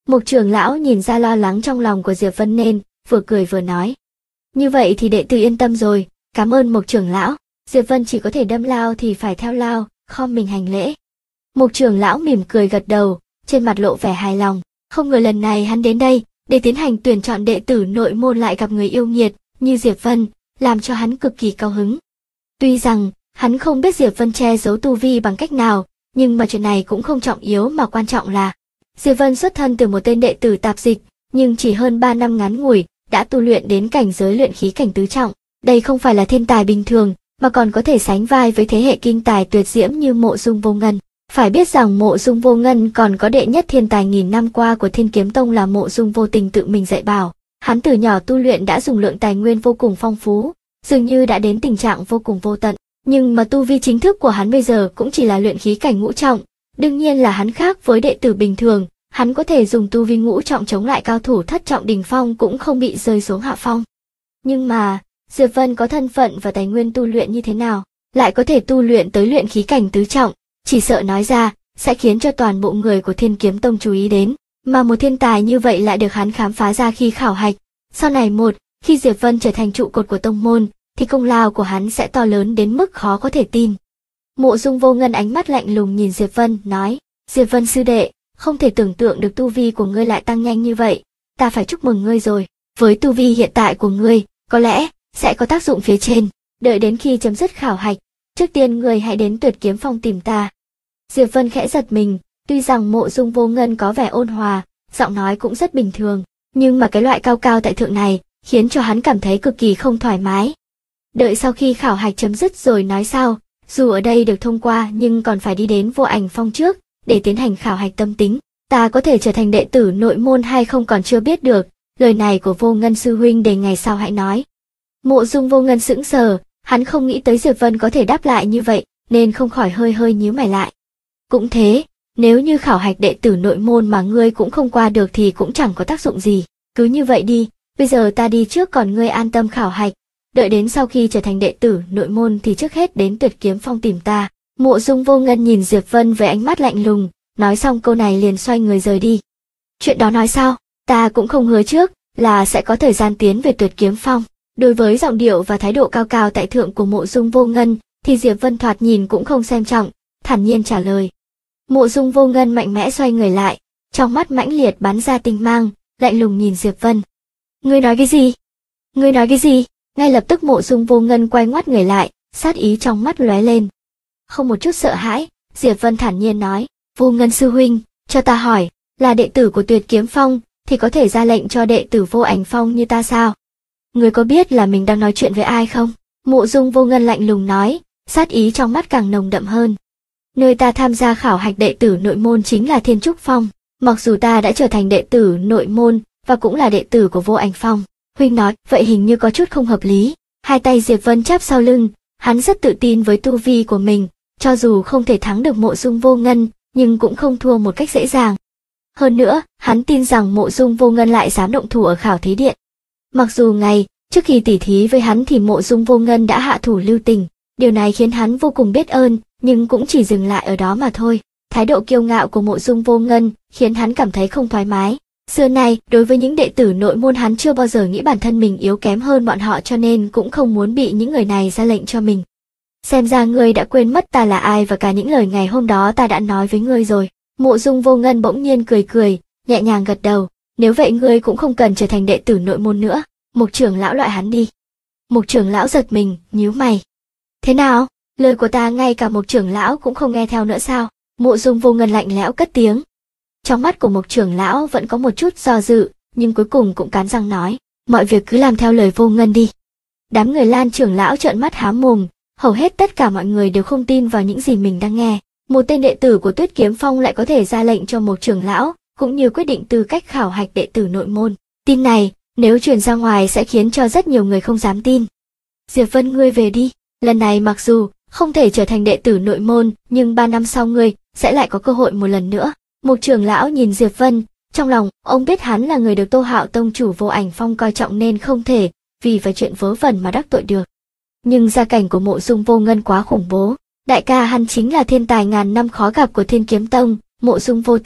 Mục trưởng lão nhìn ra lo lắng trong lòng của Diệp Vân nên vừa cười vừa nói. Như vậy thì đệ tử yên tâm rồi, cảm ơn Mục trưởng lão. Diệp Vân chỉ có thể đâm lao thì phải theo lao, khom mình hành lễ. Mục trưởng lão mỉm cười gật đầu, trên mặt lộ vẻ hài lòng. Không ngờ lần này hắn đến đây để tiến hành tuyển chọn đệ tử nội môn lại gặp người yêu nghiệt như Diệp Vân, làm cho hắn cực kỳ cao hứng. Tuy rằng hắn không biết Diệp Vân che giấu tu vi bằng cách nào, nhưng mà chuyện này cũng không trọng yếu, mà quan trọng là Diệp Vân xuất thân từ một tên đệ tử tạp dịch, nhưng chỉ hơn 3 năm ngắn ngủi đã tu luyện đến cảnh giới luyện khí cảnh tứ trọng. Đây không phải là thiên tài bình thường, mà còn có thể sánh vai với thế hệ kinh tài tuyệt diễm như Mộ Dung Vô Ngân. Phải biết rằng Mộ Dung Vô Ngân còn có đệ nhất thiên tài nghìn năm qua của Thiên Kiếm Tông là Mộ Dung Vô Tình tự mình dạy bảo. Hắn từ nhỏ tu luyện đã dùng lượng tài nguyên vô cùng phong phú, dường như đã đến tình trạng vô cùng vô tận. Nhưng mà tu vi chính thức của hắn bây giờ cũng chỉ là luyện khí cảnh ngũ trọng. Đương nhiên là hắn khác với đệ tử bình thường, hắn có thể dùng tu vi ngũ trọng chống lại cao thủ thất trọng đỉnh phong cũng không bị rơi xuống hạ phong. Nhưng mà, Diệp Vân có thân phận và tài nguyên tu luyện như thế nào, lại có thể tu luyện tới luyện khí cảnh tứ trọng, chỉ sợ nói ra sẽ khiến cho toàn bộ người của Thiên Kiếm Tông chú ý đến, mà một thiên tài như vậy lại được hắn khám phá ra khi khảo hạch. Sau này khi Diệp Vân trở thành trụ cột của tông môn, thì công lao của hắn sẽ to lớn đến mức khó có thể tin. Mộ Dung Vô Ngân ánh mắt lạnh lùng nhìn Diệp Vân, nói, Diệp Vân sư đệ, không thể tưởng tượng được tu vi của ngươi lại tăng nhanh như vậy, ta phải chúc mừng ngươi rồi, với tu vi hiện tại của ngươi, có lẽ sẽ có tác dụng phía trên, đợi đến khi chấm dứt khảo hạch, trước tiên ngươi hãy đến Tuyệt Kiếm Phong tìm ta. Diệp Vân khẽ giật mình, tuy rằng Mộ Dung Vô Ngân có vẻ ôn hòa, giọng nói cũng rất bình thường, nhưng mà cái loại cao cao tại thượng này khiến cho hắn cảm thấy cực kỳ không thoải mái. Đợi sau khi khảo hạch chấm dứt rồi nói sao, dù ở đây được thông qua nhưng còn phải đi đến Vô Ảnh Phong trước để tiến hành khảo hạch tâm tính. Ta có thể trở thành đệ tử nội môn hay không còn chưa biết được, lời này của Vô Ngân sư huynh để ngày sau hãy nói. Mộ Dung Vô Ngân sững sờ, hắn không nghĩ tới Diệp Vân có thể đáp lại như vậy, nên không khỏi hơi nhíu mày lại. Cũng thế, nếu như khảo hạch đệ tử nội môn mà ngươi cũng không qua được thì cũng chẳng có tác dụng gì, cứ như vậy đi, bây giờ ta đi trước còn ngươi an tâm khảo hạch, đợi đến sau khi trở thành đệ tử nội môn thì trước hết đến Tuyệt Kiếm Phong tìm ta. Mộ Dung Vô Ngân nhìn Diệp Vân với ánh mắt lạnh lùng, nói xong câu này liền xoay người rời đi. Chuyện đó nói sao, ta cũng không hứa trước là sẽ có thời gian tiến về Tuyệt Kiếm Phong. Đối với giọng điệu và thái độ cao cao tại thượng của Mộ Dung Vô Ngân thì Diệp Vân thoạt nhìn cũng không xem trọng, thản nhiên trả lời. Mộ Dung Vô Ngân mạnh mẽ xoay người lại, trong mắt mãnh liệt bắn ra tinh mang, lạnh lùng nhìn Diệp Vân. Ngươi nói cái gì? Ngươi nói cái gì? Ngay lập tức Mộ Dung Vô Ngân quay ngoắt người lại, sát ý trong mắt lóe lên. Không một chút sợ hãi, Diệp Vân thản nhiên nói, Vô Ngân sư huynh, cho ta hỏi, là đệ tử của Tuyệt Kiếm Phong thì có thể ra lệnh cho đệ tử Vô Ảnh Phong như ta sao? Ngươi có biết là mình đang nói chuyện với ai không? Mộ Dung Vô Ngân lạnh lùng nói, sát ý trong mắt càng nồng đậm hơn. Nơi ta tham gia khảo hạch đệ tử nội môn chính là Thiên Trúc Phong, mặc dù ta đã trở thành đệ tử nội môn và cũng là đệ tử của Vô Ảnh Phong. Huynh nói, vậy hình như có chút không hợp lý. Hai tay Diệp Vân chắp sau lưng, hắn rất tự tin với tu vi của mình, cho dù không thể thắng được Mộ Dung Vô Ngân, nhưng cũng không thua một cách dễ dàng. Hơn nữa, hắn tin rằng Mộ Dung Vô Ngân lại dám động thủ ở khảo thí điện. Mặc dù ngày trước khi tỉ thí với hắn thì Mộ Dung Vô Ngân đã hạ thủ lưu tình, điều này khiến hắn vô cùng biết ơn, nhưng cũng chỉ dừng lại ở đó mà thôi. Thái độ kiêu ngạo của Mộ Dung Vô Ngân khiến hắn cảm thấy không thoải mái. Xưa nay, đối với những đệ tử nội môn hắn chưa bao giờ nghĩ bản thân mình yếu kém hơn bọn họ, cho nên cũng không muốn bị những người này ra lệnh cho mình. Xem ra ngươi đã quên mất ta là ai và cả những lời ngày hôm đó ta đã nói với ngươi rồi. Mộ Dung Vô Ngân bỗng nhiên cười, nhẹ nhàng gật đầu. Nếu vậy ngươi cũng không cần trở thành đệ tử nội môn nữa, Mục trưởng lão loại hắn đi. Mục trưởng lão giật mình, nhíu mày. Thế nào, lời của ta ngay cả Mục trưởng lão cũng không nghe theo nữa sao? Mộ Dung Vô Ngân lạnh lẽo cất tiếng. Trong mắt của Mục trưởng lão vẫn có một chút do dự, nhưng cuối cùng cũng cắn răng nói, mọi việc cứ làm theo lời Vô Ngân đi. Đám người Lan trưởng lão trợn mắt há mồm, hầu hết tất cả mọi người đều không tin vào những gì mình đang nghe. Một tên đệ tử của Tuyết Kiếm Phong lại có thể ra lệnh cho Mục trưởng lão, cũng như quyết định tư cách khảo hạch đệ tử nội môn. Tin này, nếu truyền ra ngoài sẽ khiến cho rất nhiều người không dám tin. Diệp Vân, ngươi về đi, lần này mặc dù không thể trở thành đệ tử nội môn, nhưng 3 năm sau ngươi sẽ lại có cơ hội một lần nữa. Mục trưởng lão nhìn Diệp Vân, trong lòng ông biết hắn là người được Tô Hạo tông chủ Vô Ảnh Phong coi trọng nên không thể vì phải chuyện vớ vẩn mà đắc tội được. Nhưng gia cảnh của Mộ Dung Vô Ngân quá khủng bố, đại ca hắn chính là thiên tài ngàn năm khó gặp của Thiên Kiếm Tông, Mộ Dung Vô Tình.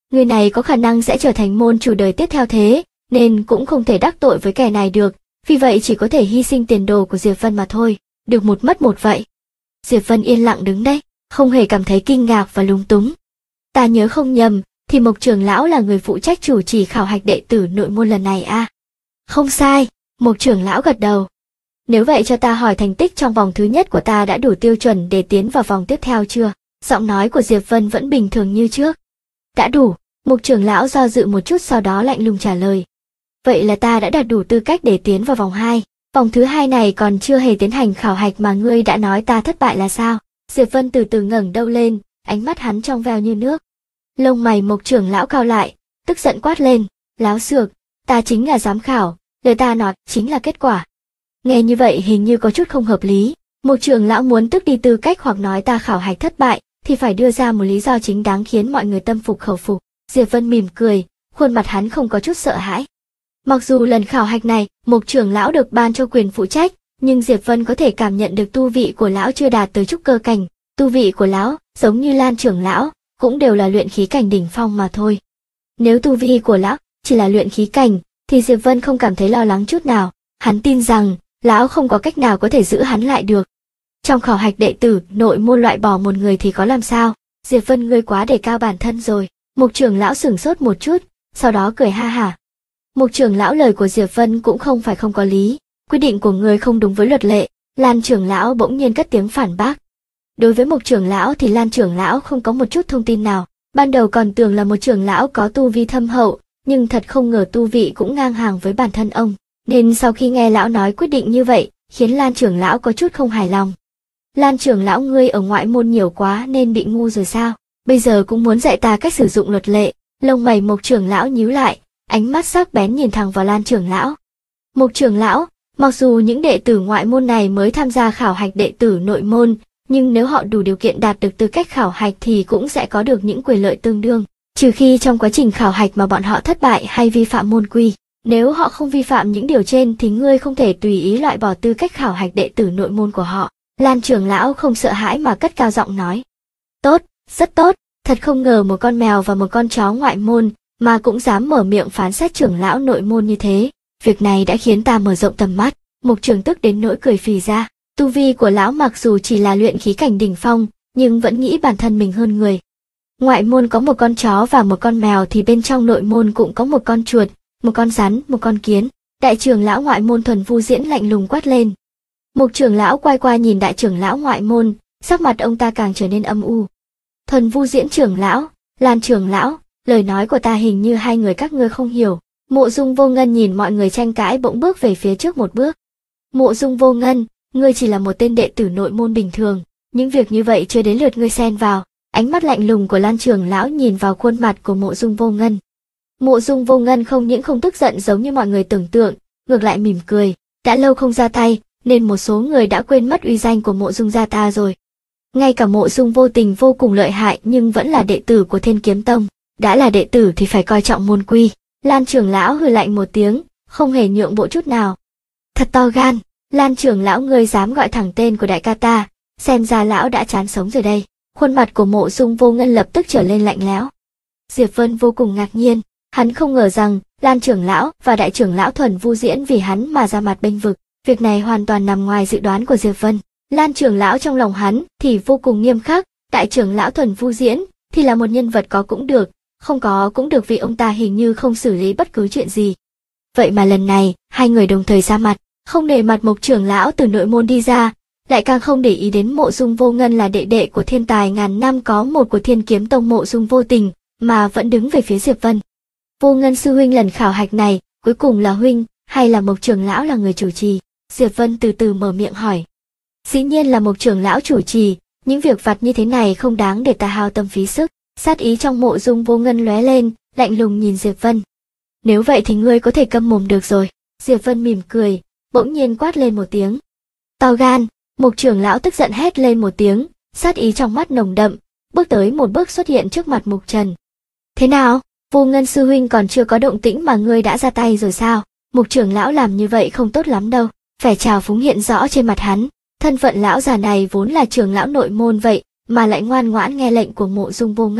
Người này có khả năng sẽ trở thành môn chủ đời tiếp theo thế, nên cũng không thể đắc tội với kẻ này được, vì vậy chỉ có thể hy sinh tiền đồ của Diệp Vân mà thôi, được một mất một vậy. Diệp Vân yên lặng đứng đấy, không hề cảm thấy kinh ngạc và lúng túng. Ta nhớ không nhầm, thì Mộc trưởng lão là người phụ trách chủ trì khảo hạch đệ tử nội môn lần này à? Không sai, Mộc trưởng lão gật đầu. Nếu vậy cho ta hỏi thành tích trong vòng thứ nhất của ta đã đủ tiêu chuẩn để tiến vào vòng tiếp theo chưa? Giọng nói của Diệp Vân vẫn bình thường như trước. Đã đủ, Mộc trưởng lão do dự một chút sau đó lạnh lùng trả lời. Vậy là ta đã đạt đủ tư cách để tiến vào vòng 2. Vòng thứ 2 này còn chưa hề tiến hành khảo hạch mà ngươi đã nói ta thất bại là sao? Diệp Vân từ từ ngẩng đầu lên, ánh mắt hắn trong veo như nước. Lông mày Mộc trưởng lão cau lại, tức giận quát lên, láo xược, ta chính là giám khảo, lời ta nói chính là kết quả. Nghe như vậy hình như có chút không hợp lý, Mộc trưởng lão muốn tước đi tư cách hoặc nói ta khảo hạch thất bại, thì phải đưa ra một lý do chính đáng khiến mọi người tâm phục khẩu phục. Diệp Vân mỉm cười, khuôn mặt hắn không có chút sợ hãi. Mặc dù lần khảo hạch này, Mộc trưởng lão được ban cho quyền phụ trách, nhưng Diệp Vân có thể cảm nhận được tu vị của lão chưa đạt tới trúc cơ cảnh, tu vị của lão, giống như Lan trưởng lão, cũng đều là luyện khí cảnh đỉnh phong mà thôi. Nếu tu vi của lão chỉ là luyện khí cảnh, thì Diệp Vân không cảm thấy lo lắng chút nào, hắn tin rằng lão không có cách nào có thể giữ hắn lại được. Trong khảo hạch đệ tử, nội môn loại bỏ một người thì có làm sao? Diệp Vân ngươi quá đề cao bản thân rồi. Mộc trưởng lão sửng sốt một chút, sau đó cười ha hả. Mộc trưởng lão lời của Diệp Vân cũng không phải không có lý, quyết định của ngươi không đúng với luật lệ. Lan trưởng lão bỗng nhiên cất tiếng phản bác. Đối với Mộc trưởng lão thì Lan trưởng lão không có một chút thông tin nào, ban đầu còn tưởng là một trưởng lão có tu vi thâm hậu, nhưng thật không ngờ tu vị cũng ngang hàng với bản thân ông, nên sau khi nghe lão nói quyết định như vậy, khiến Lan trưởng lão có chút không hài lòng. Lan trưởng lão ngươi ở ngoại môn nhiều quá nên bị ngu rồi sao? Bây giờ cũng muốn dạy ta cách sử dụng luật lệ. Lông mày Mộc trưởng lão nhíu lại, ánh mắt sắc bén nhìn thẳng vào Lan trưởng lão. Mộc trưởng lão, mặc dù những đệ tử ngoại môn này mới tham gia khảo hạch đệ tử nội môn, nhưng nếu họ đủ điều kiện đạt được tư cách khảo hạch thì cũng sẽ có được những quyền lợi tương đương, trừ khi trong quá trình khảo hạch mà bọn họ thất bại hay vi phạm môn quy. Nếu họ không vi phạm những điều trên thì ngươi không thể tùy ý loại bỏ tư cách khảo hạch đệ tử nội môn của họ. Lan trưởng lão không sợ hãi mà cất cao giọng nói. Tốt, rất tốt, thật không ngờ một con mèo và một con chó ngoại môn mà cũng dám mở miệng phán xét trưởng lão nội môn như thế. Việc này đã khiến ta mở rộng tầm mắt. Mộc trưởng tức đến nỗi cười phì ra. Tu vi của lão mặc dù chỉ là luyện khí cảnh đỉnh phong, nhưng vẫn nghĩ bản thân mình hơn người. Ngoại môn có một con chó và một con mèo thì bên trong nội môn cũng có một con chuột, một con rắn, một con kiến. Đại trưởng lão ngoại môn Thuần Vu Diễn lạnh lùng quát lên. Mộc trưởng lão quay qua nhìn đại trưởng lão ngoại môn, sắc mặt ông ta càng trở nên âm u. Thuần Vu Diễn trưởng lão, Lan trưởng lão, lời nói của ta hình như hai người các ngươi không hiểu. Mộ Dung Vô Ngân nhìn mọi người tranh cãi bỗng bước về phía trước một bước. Mộ Dung Vô Ngân, ngươi chỉ là một tên đệ tử nội môn bình thường, những việc như vậy chưa đến lượt ngươi xen vào. Ánh mắt lạnh lùng của Lan trưởng lão nhìn vào khuôn mặt của Mộ Dung Vô Ngân. Mộ Dung Vô Ngân không những không tức giận giống như mọi người tưởng tượng, ngược lại mỉm cười. Đã lâu không ra tay, nên một số người đã quên mất uy danh của Mộ Dung gia ta rồi. Ngay cả Mộ Dung Vô Tình vô cùng lợi hại nhưng vẫn là đệ tử của Thiên Kiếm Tông. Đã là đệ tử thì phải coi trọng môn quy. Lan trưởng lão hừ lạnh một tiếng, không hề nhượng bộ chút nào. Thật to gan, Lan trưởng lão ngươi dám gọi thẳng tên của đại ca ta, xem ra lão đã chán sống rồi đây. Khuôn mặt của Mộ Dung Vô Ngân lập tức trở lên lạnh lẽo. Diệp Vân vô cùng ngạc nhiên, hắn không ngờ rằng Lan trưởng lão và đại trưởng lão Thuần Vu Diễn vì hắn mà ra mặt bênh vực. Việc này hoàn toàn nằm ngoài dự đoán của Diệp Vân. Lan trưởng lão trong lòng hắn thì vô cùng nghiêm khắc, đại trưởng lão Thuần Vu Diễn thì là một nhân vật có cũng được, không có cũng được vì ông ta hình như không xử lý bất cứ chuyện gì. Vậy mà lần này, hai người đồng thời ra mặt, không để mặt Mộc trưởng lão từ nội môn đi ra, lại càng không để ý đến Mộ Dung Vô Ngân là đệ đệ của thiên tài ngàn năm có một của Thiên Kiếm Tông Mộ Dung Vô Tình, mà vẫn đứng về phía Diệp Vân. Vô Ngân sư huynh lần khảo hạch này, cuối cùng là huynh, hay là Mộc trưởng lão là người chủ trì? Diệp Vân từ từ mở miệng hỏi. Dĩ nhiên là Mộc trưởng lão chủ trì, những việc vặt như thế này không đáng để ta hao tâm phí sức. Sát ý trong Mộ Dung Vô Ngân lóe lên, lạnh lùng nhìn Diệp Vân. Nếu vậy thì ngươi có thể câm mồm được rồi. Diệp Vân mỉm cười, bỗng nhiên quát lên một tiếng. To gan, Mộc trưởng lão tức giận hét lên một tiếng, sát ý trong mắt nồng đậm, bước tới một bước xuất hiện trước mặt Mục Trần. Thế nào, Vô Ngân sư huynh còn chưa có động tĩnh mà ngươi đã ra tay rồi sao? Mục trưởng lão làm như vậy không tốt lắm đâu. Vẻ trào phúng hiện rõ trên mặt hắn, thân phận lão già này vốn là trưởng lão nội môn vậy, mà lại ngoan ngoãn nghe lệnh của Mộ Dung Vô Ngân,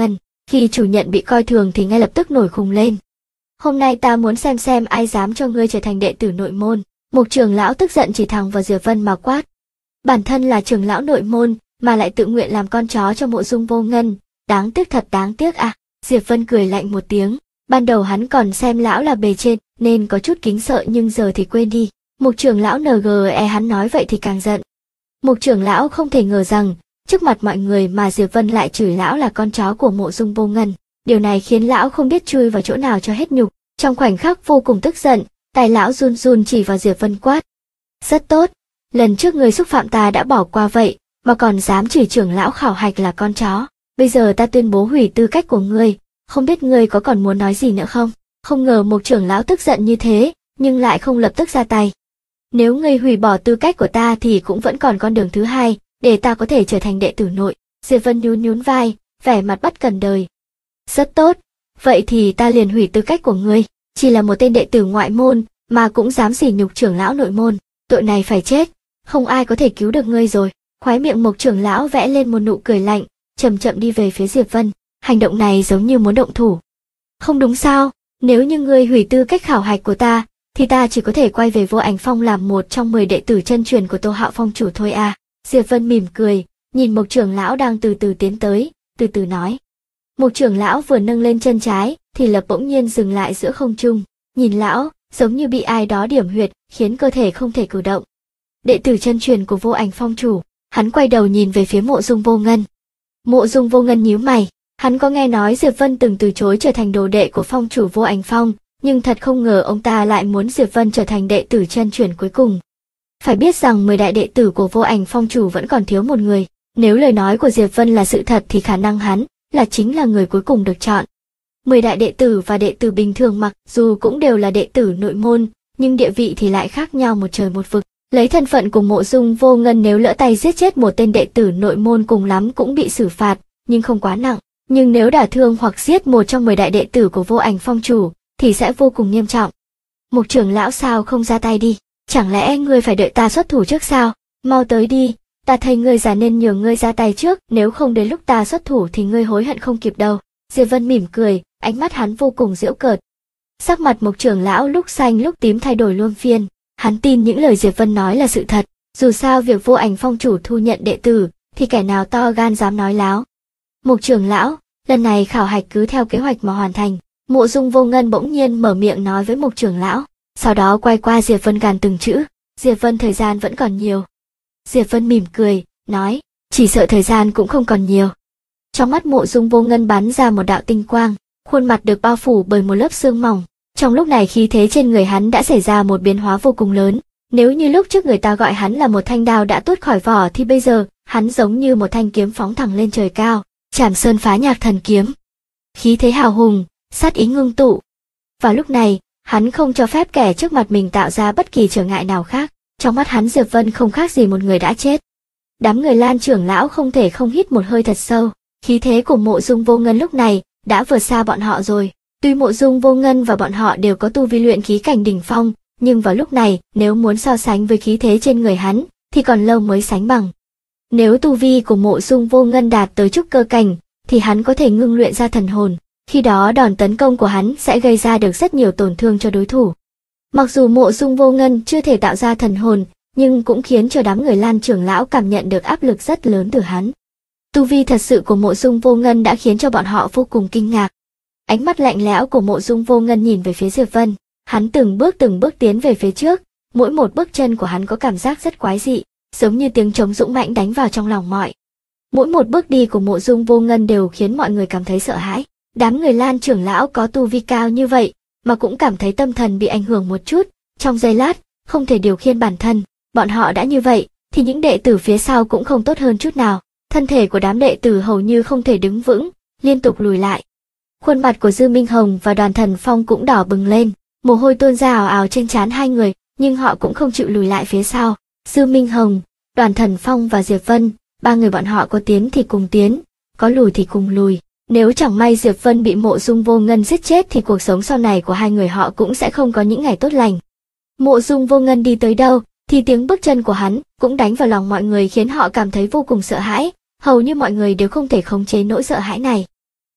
Khi chủ nhận bị coi thường thì ngay lập tức nổi khùng lên. Hôm nay ta muốn xem ai dám cho ngươi trở thành đệ tử nội môn. Mục trưởng lão tức giận chỉ thẳng vào Diệp Vân mà quát. Bản thân là trưởng lão nội môn mà lại tự nguyện làm con chó cho Mộ Dung Vô Ngân, đáng tiếc thật đáng tiếc à. Diệp Vân cười lạnh một tiếng, ban đầu hắn còn xem lão là bề trên nên có chút kính sợ nhưng giờ thì quên đi. Mục trưởng lão NGE hắn nói vậy thì càng giận. Mục trưởng lão không thể ngờ rằng trước mặt mọi người mà Diệp Vân lại chửi lão là con chó của Mộ Dung Vô Ngân. Điều này khiến lão không biết chui vào chỗ nào cho hết nhục. Trong khoảnh khắc vô cùng tức giận, tay lão run run chỉ vào Diệp Vân quát. Rất tốt, lần trước người xúc phạm ta đã bỏ qua vậy, mà còn dám chửi trưởng lão khảo hạch là con chó. Bây giờ ta tuyên bố hủy tư cách của ngươi, không biết ngươi có còn muốn nói gì nữa không? Không ngờ Mục trưởng lão tức giận như thế, nhưng lại không lập tức ra tay. Nếu ngươi hủy bỏ tư cách của ta thì cũng vẫn còn con đường thứ hai, để ta có thể trở thành đệ tử nội. Diệp Vân nhún vai, vẻ mặt bất cần đời. Rất tốt, vậy thì ta liền hủy tư cách của ngươi, chỉ là một tên đệ tử ngoại môn, mà cũng dám sỉ nhục trưởng lão nội môn, tội này phải chết, không ai có thể cứu được ngươi rồi. Khóe miệng Mục trưởng lão vẽ lên một nụ cười lạnh, chậm chậm đi về phía Diệp Vân, hành động này giống như muốn động thủ. Không đúng sao, nếu như ngươi hủy tư cách khảo hạch của ta, thì ta chỉ có thể quay về Vô Ảnh Phong làm một trong 10 đệ tử chân truyền của Tô Hạo Phong chủ thôi à. Diệp Vân mỉm cười, nhìn Mục trưởng lão đang từ từ tiến tới, từ từ nói. Mục trưởng lão vừa nâng lên chân trái, thì lập bỗng nhiên dừng lại giữa không trung, nhìn lão, giống như bị ai đó điểm huyệt, khiến cơ thể không thể cử động. Đệ tử chân truyền của Vô Ảnh Phong chủ, hắn quay đầu nhìn về phía Mộ Dung Vô Ngân. Mộ Dung Vô Ngân nhíu mày, hắn có nghe nói Diệp Vân từng từ chối trở thành đồ đệ của phong chủ Vô Ảnh Phong, nhưng thật không ngờ ông ta lại muốn Diệp Vân trở thành đệ tử chân truyền cuối cùng. Phải biết rằng 10 đại đệ tử của Vô Ảnh Phong chủ vẫn còn thiếu một người, nếu lời nói của Diệp Vân là sự thật thì khả năng hắn là chính là người cuối cùng được chọn. 10 đại đệ tử và đệ tử bình thường mặc dù cũng đều là đệ tử nội môn, nhưng địa vị thì lại khác nhau một trời một vực. Lấy thân phận của Mộ Dung Vô Ngân nếu lỡ tay giết chết một tên đệ tử nội môn cùng lắm cũng bị xử phạt, nhưng không quá nặng. Nhưng nếu đả thương hoặc giết một trong 10 đại đệ tử của Vô Ảnh Phong chủ, thì sẽ vô cùng nghiêm trọng. Mục trưởng lão sao không ra tay đi? Chẳng lẽ ngươi phải đợi ta xuất thủ trước sao? Mau tới đi, ta thấy ngươi già nên nhờ ngươi ra tay trước, nếu không đến lúc ta xuất thủ thì ngươi hối hận không kịp đâu. Diệp Vân mỉm cười, ánh mắt hắn vô cùng giễu cợt. Sắc mặt Mục trưởng lão lúc xanh lúc tím thay đổi luân phiên, hắn tin những lời Diệp Vân nói là sự thật, dù sao việc Vô Ảnh Phong chủ thu nhận đệ tử, thì kẻ nào to gan dám nói láo. Mục trưởng lão, lần này khảo hạch cứ theo kế hoạch mà hoàn thành. Mộ Dung Vô Ngân bỗng nhiên mở miệng nói với Mục trưởng lão, sau đó quay qua Diệp Vân gàn từng chữ. Diệp Vân thời gian vẫn còn nhiều. Diệp Vân mỉm cười, nói, chỉ sợ thời gian cũng không còn nhiều. Trong mắt Mộ Dung Vô Ngân bắn ra một đạo tinh quang, khuôn mặt được bao phủ bởi một lớp sương mỏng. Trong lúc này khí thế trên người hắn đã xảy ra một biến hóa vô cùng lớn. Nếu như lúc trước người ta gọi hắn là một thanh đao đã tuốt khỏi vỏ thì bây giờ, hắn giống như một thanh kiếm phóng thẳng lên trời cao, chảm sơn phá nhạc thần kiếm. Khí thế hào hùng, sát ý ngưng tụ. Vào lúc này, hắn không cho phép kẻ trước mặt mình tạo ra bất kỳ trở ngại nào khác. Trong mắt hắn Diệp Vân không khác gì một người đã chết. Đám người Lan trưởng lão không thể không hít một hơi thật sâu. Khí thế của Mộ Dung Vô Ngân lúc này đã vượt xa bọn họ rồi. Tuy Mộ Dung Vô Ngân và bọn họ đều có tu vi luyện khí cảnh đỉnh phong, nhưng vào lúc này nếu muốn so sánh với khí thế trên người hắn, thì còn lâu mới sánh bằng. Nếu tu vi của Mộ Dung Vô Ngân đạt tới trúc cơ cảnh, thì hắn có thể ngưng luyện ra thần hồn. Khi đó đòn tấn công của hắn sẽ gây ra được rất nhiều tổn thương cho đối thủ. Mặc dù Mộ Dung Vô Ngân chưa thể tạo ra thần hồn, nhưng cũng khiến cho đám người Lan trưởng lão cảm nhận được áp lực rất lớn từ hắn. Tu vi thật sự của Mộ Dung Vô Ngân đã khiến cho bọn họ vô cùng kinh ngạc. Ánh mắt lạnh lẽo của Mộ Dung Vô Ngân nhìn về phía Diệp Vân, hắn từng bước tiến về phía trước, mỗi một bước chân của hắn có cảm giác rất quái dị, giống như tiếng trống dũng mãnh đánh vào trong lòng mọi. Mỗi một bước đi của Mộ Dung Vô Ngân đều khiến mọi người cảm thấy sợ hãi. Đám người Lan trưởng lão có tu vi cao như vậy, mà cũng cảm thấy tâm thần bị ảnh hưởng một chút, trong giây lát, không thể điều khiển bản thân. Bọn họ đã như vậy, thì những đệ tử phía sau cũng không tốt hơn chút nào. Thân thể của đám đệ tử hầu như không thể đứng vững, liên tục lùi lại. Khuôn mặt của Dư Minh Hồng và Đoàn Thần Phong cũng đỏ bừng lên, mồ hôi tuôn ra ào ào trên trán hai người, nhưng họ cũng không chịu lùi lại phía sau. Dư Minh Hồng, Đoàn Thần Phong và Diệp Vân, ba người bọn họ có tiến thì cùng tiến, có lùi thì cùng lùi. Nếu chẳng may Diệp Vân bị Mộ Dung Vô Ngân giết chết thì cuộc sống sau này của hai người họ cũng sẽ không có những ngày tốt lành. Mộ Dung Vô Ngân đi tới đâu, thì tiếng bước chân của hắn cũng đánh vào lòng mọi người khiến họ cảm thấy vô cùng sợ hãi, hầu như mọi người đều không thể khống chế nỗi sợ hãi này.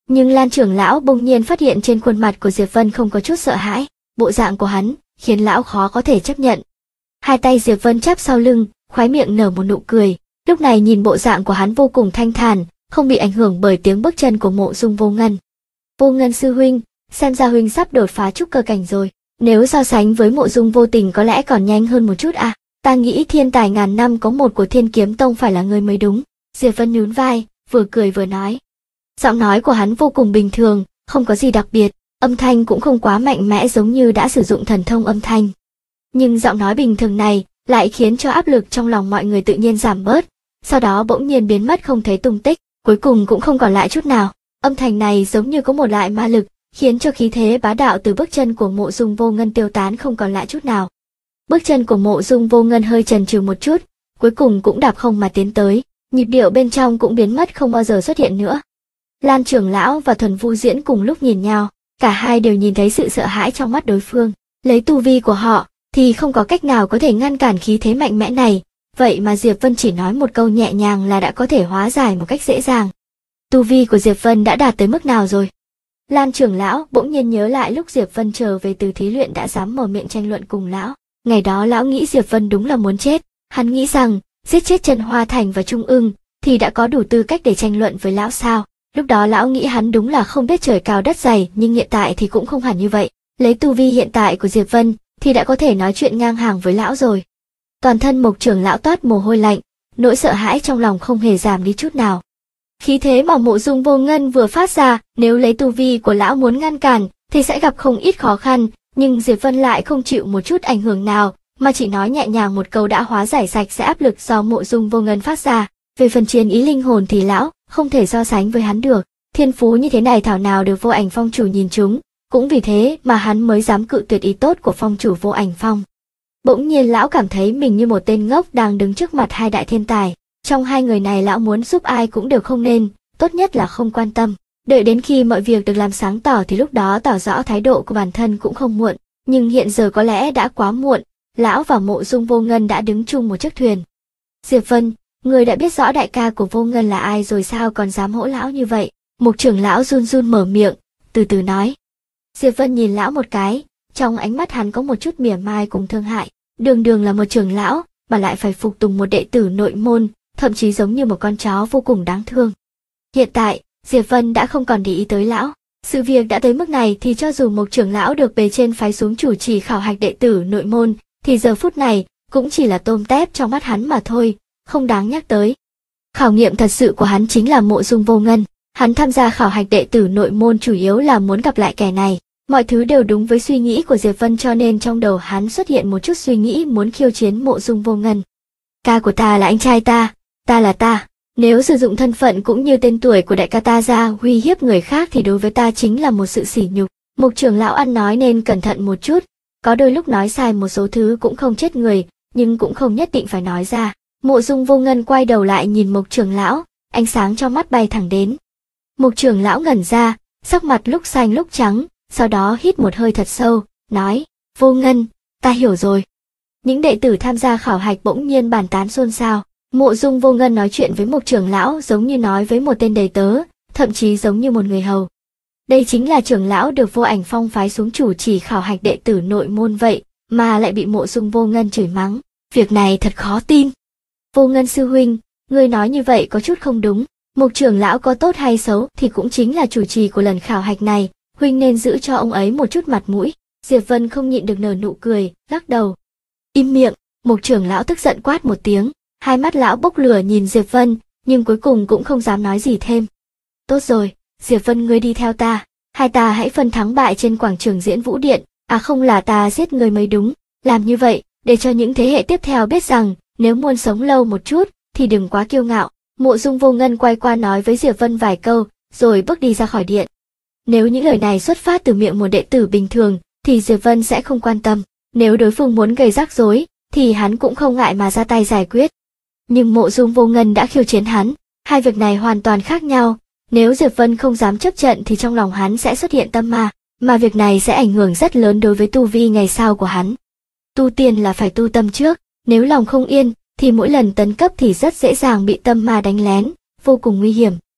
Nhưng Lan trưởng lão bỗng nhiên phát hiện trên khuôn mặt của Diệp Vân không có chút sợ hãi, bộ dạng của hắn khiến lão khó có thể chấp nhận. Hai tay Diệp Vân chắp sau lưng, khóe miệng nở một nụ cười, lúc này nhìn bộ dạng của hắn vô cùng thanh thản, không bị ảnh hưởng bởi tiếng bước chân của Mộ Dung Vô Ngân. Vô Ngân sư huynh, xem ra huynh sắp đột phá trúc cơ cảnh rồi, nếu so sánh với Mộ Dung Vô Tình có lẽ còn nhanh hơn một chút à, ta nghĩ thiên tài ngàn năm có một của Thiên Kiếm Tông phải là người mới đúng. Diệp Vân nhún vai, vừa cười vừa nói. Giọng nói của hắn vô cùng bình thường, không có gì đặc biệt, âm thanh cũng không quá mạnh mẽ giống như đã sử dụng thần thông âm thanh. Nhưng giọng nói bình thường này lại khiến cho áp lực trong lòng mọi người tự nhiên giảm bớt, sau đó bỗng nhiên biến mất không thấy tung tích, cuối cùng cũng không còn lại chút nào. Âm thanh này giống như có một loại ma lực, khiến cho khí thế bá đạo từ bước chân của Mộ Dung Vô Ngân tiêu tán không còn lại chút nào. Bước chân của Mộ Dung Vô Ngân hơi chần chừ một chút, cuối cùng cũng đạp không mà tiến tới, nhịp điệu bên trong cũng biến mất không bao giờ xuất hiện nữa. Lan trưởng lão và Thuần Vu Diễn cùng lúc nhìn nhau, cả hai đều nhìn thấy sự sợ hãi trong mắt đối phương. Lấy tu vi của họ thì không có cách nào có thể ngăn cản khí thế mạnh mẽ này, vậy mà Diệp Vân chỉ nói một câu nhẹ nhàng là đã có thể hóa giải một cách dễ dàng. Tu vi của Diệp Vân đã đạt tới mức nào rồi? Lan trưởng lão bỗng nhiên nhớ lại lúc Diệp Vân trở về từ thí luyện đã dám mở miệng tranh luận cùng lão. Ngày đó lão nghĩ Diệp Vân đúng là muốn chết, hắn nghĩ rằng giết chết Trần Hoa Thành và Trung Ưng thì đã có đủ tư cách để tranh luận với lão sao. Lúc đó lão nghĩ hắn đúng là không biết trời cao đất dày, nhưng hiện tại thì cũng không hẳn như vậy. Lấy tu vi hiện tại của Diệp Vân thì đã có thể nói chuyện ngang hàng với lão rồi. Toàn thân Mộc trưởng lão toát mồ hôi lạnh, nỗi sợ hãi trong lòng không hề giảm đi chút nào. Khí thế mà Mộ Dung Vô Ngân vừa phát ra, nếu lấy tu vi của lão muốn ngăn cản thì sẽ gặp không ít khó khăn, nhưng Diệp Vân lại không chịu một chút ảnh hưởng nào, mà chỉ nói nhẹ nhàng một câu đã hóa giải sạch sẽ áp lực do Mộ Dung Vô Ngân phát ra. Về phần chiến ý linh hồn thì lão không thể so sánh với hắn được, thiên phú như thế này thảo nào được Vô Ảnh Phong chủ nhìn trúng, cũng vì thế mà hắn mới dám cự tuyệt ý tốt của phong chủ Vô Ảnh Phong. Bỗng nhiên lão cảm thấy mình như một tên ngốc đang đứng trước mặt hai đại thiên tài, trong hai người này lão muốn giúp ai cũng đều không nên, tốt nhất là không quan tâm, đợi đến khi mọi việc được làm sáng tỏ thì lúc đó tỏ rõ thái độ của bản thân cũng không muộn, nhưng hiện giờ có lẽ đã quá muộn, lão và Mộ Dung Vô Ngân đã đứng chung một chiếc thuyền. Diệp Vân, người đã biết rõ đại ca của Vô Ngân là ai rồi sao còn dám hỗ lão như vậy? Mục trưởng lão run run mở miệng, từ từ nói. Diệp Vân nhìn lão một cái, trong ánh mắt hắn có một chút mỉa mai cùng thương hại, đường đường là một trưởng lão, mà lại phải phục tùng một đệ tử nội môn, thậm chí giống như một con chó vô cùng đáng thương. Hiện tại, Diệp Vân đã không còn để ý tới lão. Sự việc đã tới mức này thì cho dù một trưởng lão được bề trên phái xuống chủ trì khảo hạch đệ tử nội môn, thì giờ phút này cũng chỉ là tôm tép trong mắt hắn mà thôi, không đáng nhắc tới. Khảo nghiệm thật sự của hắn chính là Mộ Dung Vô Ngân. Hắn tham gia khảo hạch đệ tử nội môn chủ yếu là muốn gặp lại kẻ này. Mọi thứ đều đúng với suy nghĩ của Diệp Vân cho nên trong đầu hắn xuất hiện một chút suy nghĩ muốn khiêu chiến Mộ Dung Vô Ngân. Ca của ta là anh trai ta là ta. Nếu sử dụng thân phận cũng như tên tuổi của đại ca ta ra uy hiếp người khác thì đối với ta chính là một sự sỉ nhục. Mục trưởng lão ăn nói nên cẩn thận một chút, có đôi lúc nói sai một số thứ cũng không chết người, nhưng cũng không nhất định phải nói ra. Mộ Dung Vô Ngân quay đầu lại nhìn Mục trưởng lão, ánh sáng trong mắt bay thẳng đến. Mục trưởng lão ngẩn ra, sắc mặt lúc xanh lúc trắng, sau đó hít một hơi thật sâu, nói, Vô Ngân, ta hiểu rồi. Những đệ tử tham gia khảo hạch bỗng nhiên bàn tán xôn xao. Mộ Dung Vô Ngân nói chuyện với Mục trưởng lão giống như nói với một tên đầy tớ, thậm chí giống như một người hầu. Đây chính là trưởng lão được Vô Ảnh Phong phái xuống chủ trì khảo hạch đệ tử nội môn vậy, mà lại bị Mộ Dung Vô Ngân chửi mắng. Việc này thật khó tin. Vô Ngân sư huynh, ngươi nói như vậy có chút không đúng. Mục trưởng lão có tốt hay xấu thì cũng chính là chủ trì của lần khảo hạch này, huynh nên giữ cho ông ấy một chút mặt mũi. Diệp Vân không nhịn được nở nụ cười, lắc đầu. Im miệng, Mục trưởng lão tức giận quát một tiếng. Hai mắt lão bốc lửa nhìn Diệp Vân, nhưng cuối cùng cũng không dám nói gì thêm. Tốt rồi, Diệp Vân ngươi đi theo ta, hai ta hãy phân thắng bại trên quảng trường Diễn Vũ Điện, à không là ta giết ngươi mới đúng. Làm như vậy, để cho những thế hệ tiếp theo biết rằng, nếu muốn sống lâu một chút, thì đừng quá kiêu ngạo. Mộ Dung Vô Ngân quay qua nói với Diệp Vân vài câu, rồi bước đi ra khỏi điện. Nếu những lời này xuất phát từ miệng một đệ tử bình thường, thì Diệp Vân sẽ không quan tâm. Nếu đối phương muốn gây rắc rối, thì hắn cũng không ngại mà ra tay giải quyết. Nhưng Mộ Dung Vô Ngân đã khiêu chiến hắn, hai việc này hoàn toàn khác nhau. Nếu Diệp Vân không dám chấp trận thì trong lòng hắn sẽ xuất hiện tâm ma, mà việc này sẽ ảnh hưởng rất lớn đối với tu vi ngày sau của hắn. Tu tiên là phải tu tâm trước, nếu lòng không yên, thì mỗi lần tấn cấp thì rất dễ dàng bị tâm ma đánh lén, vô cùng nguy hiểm.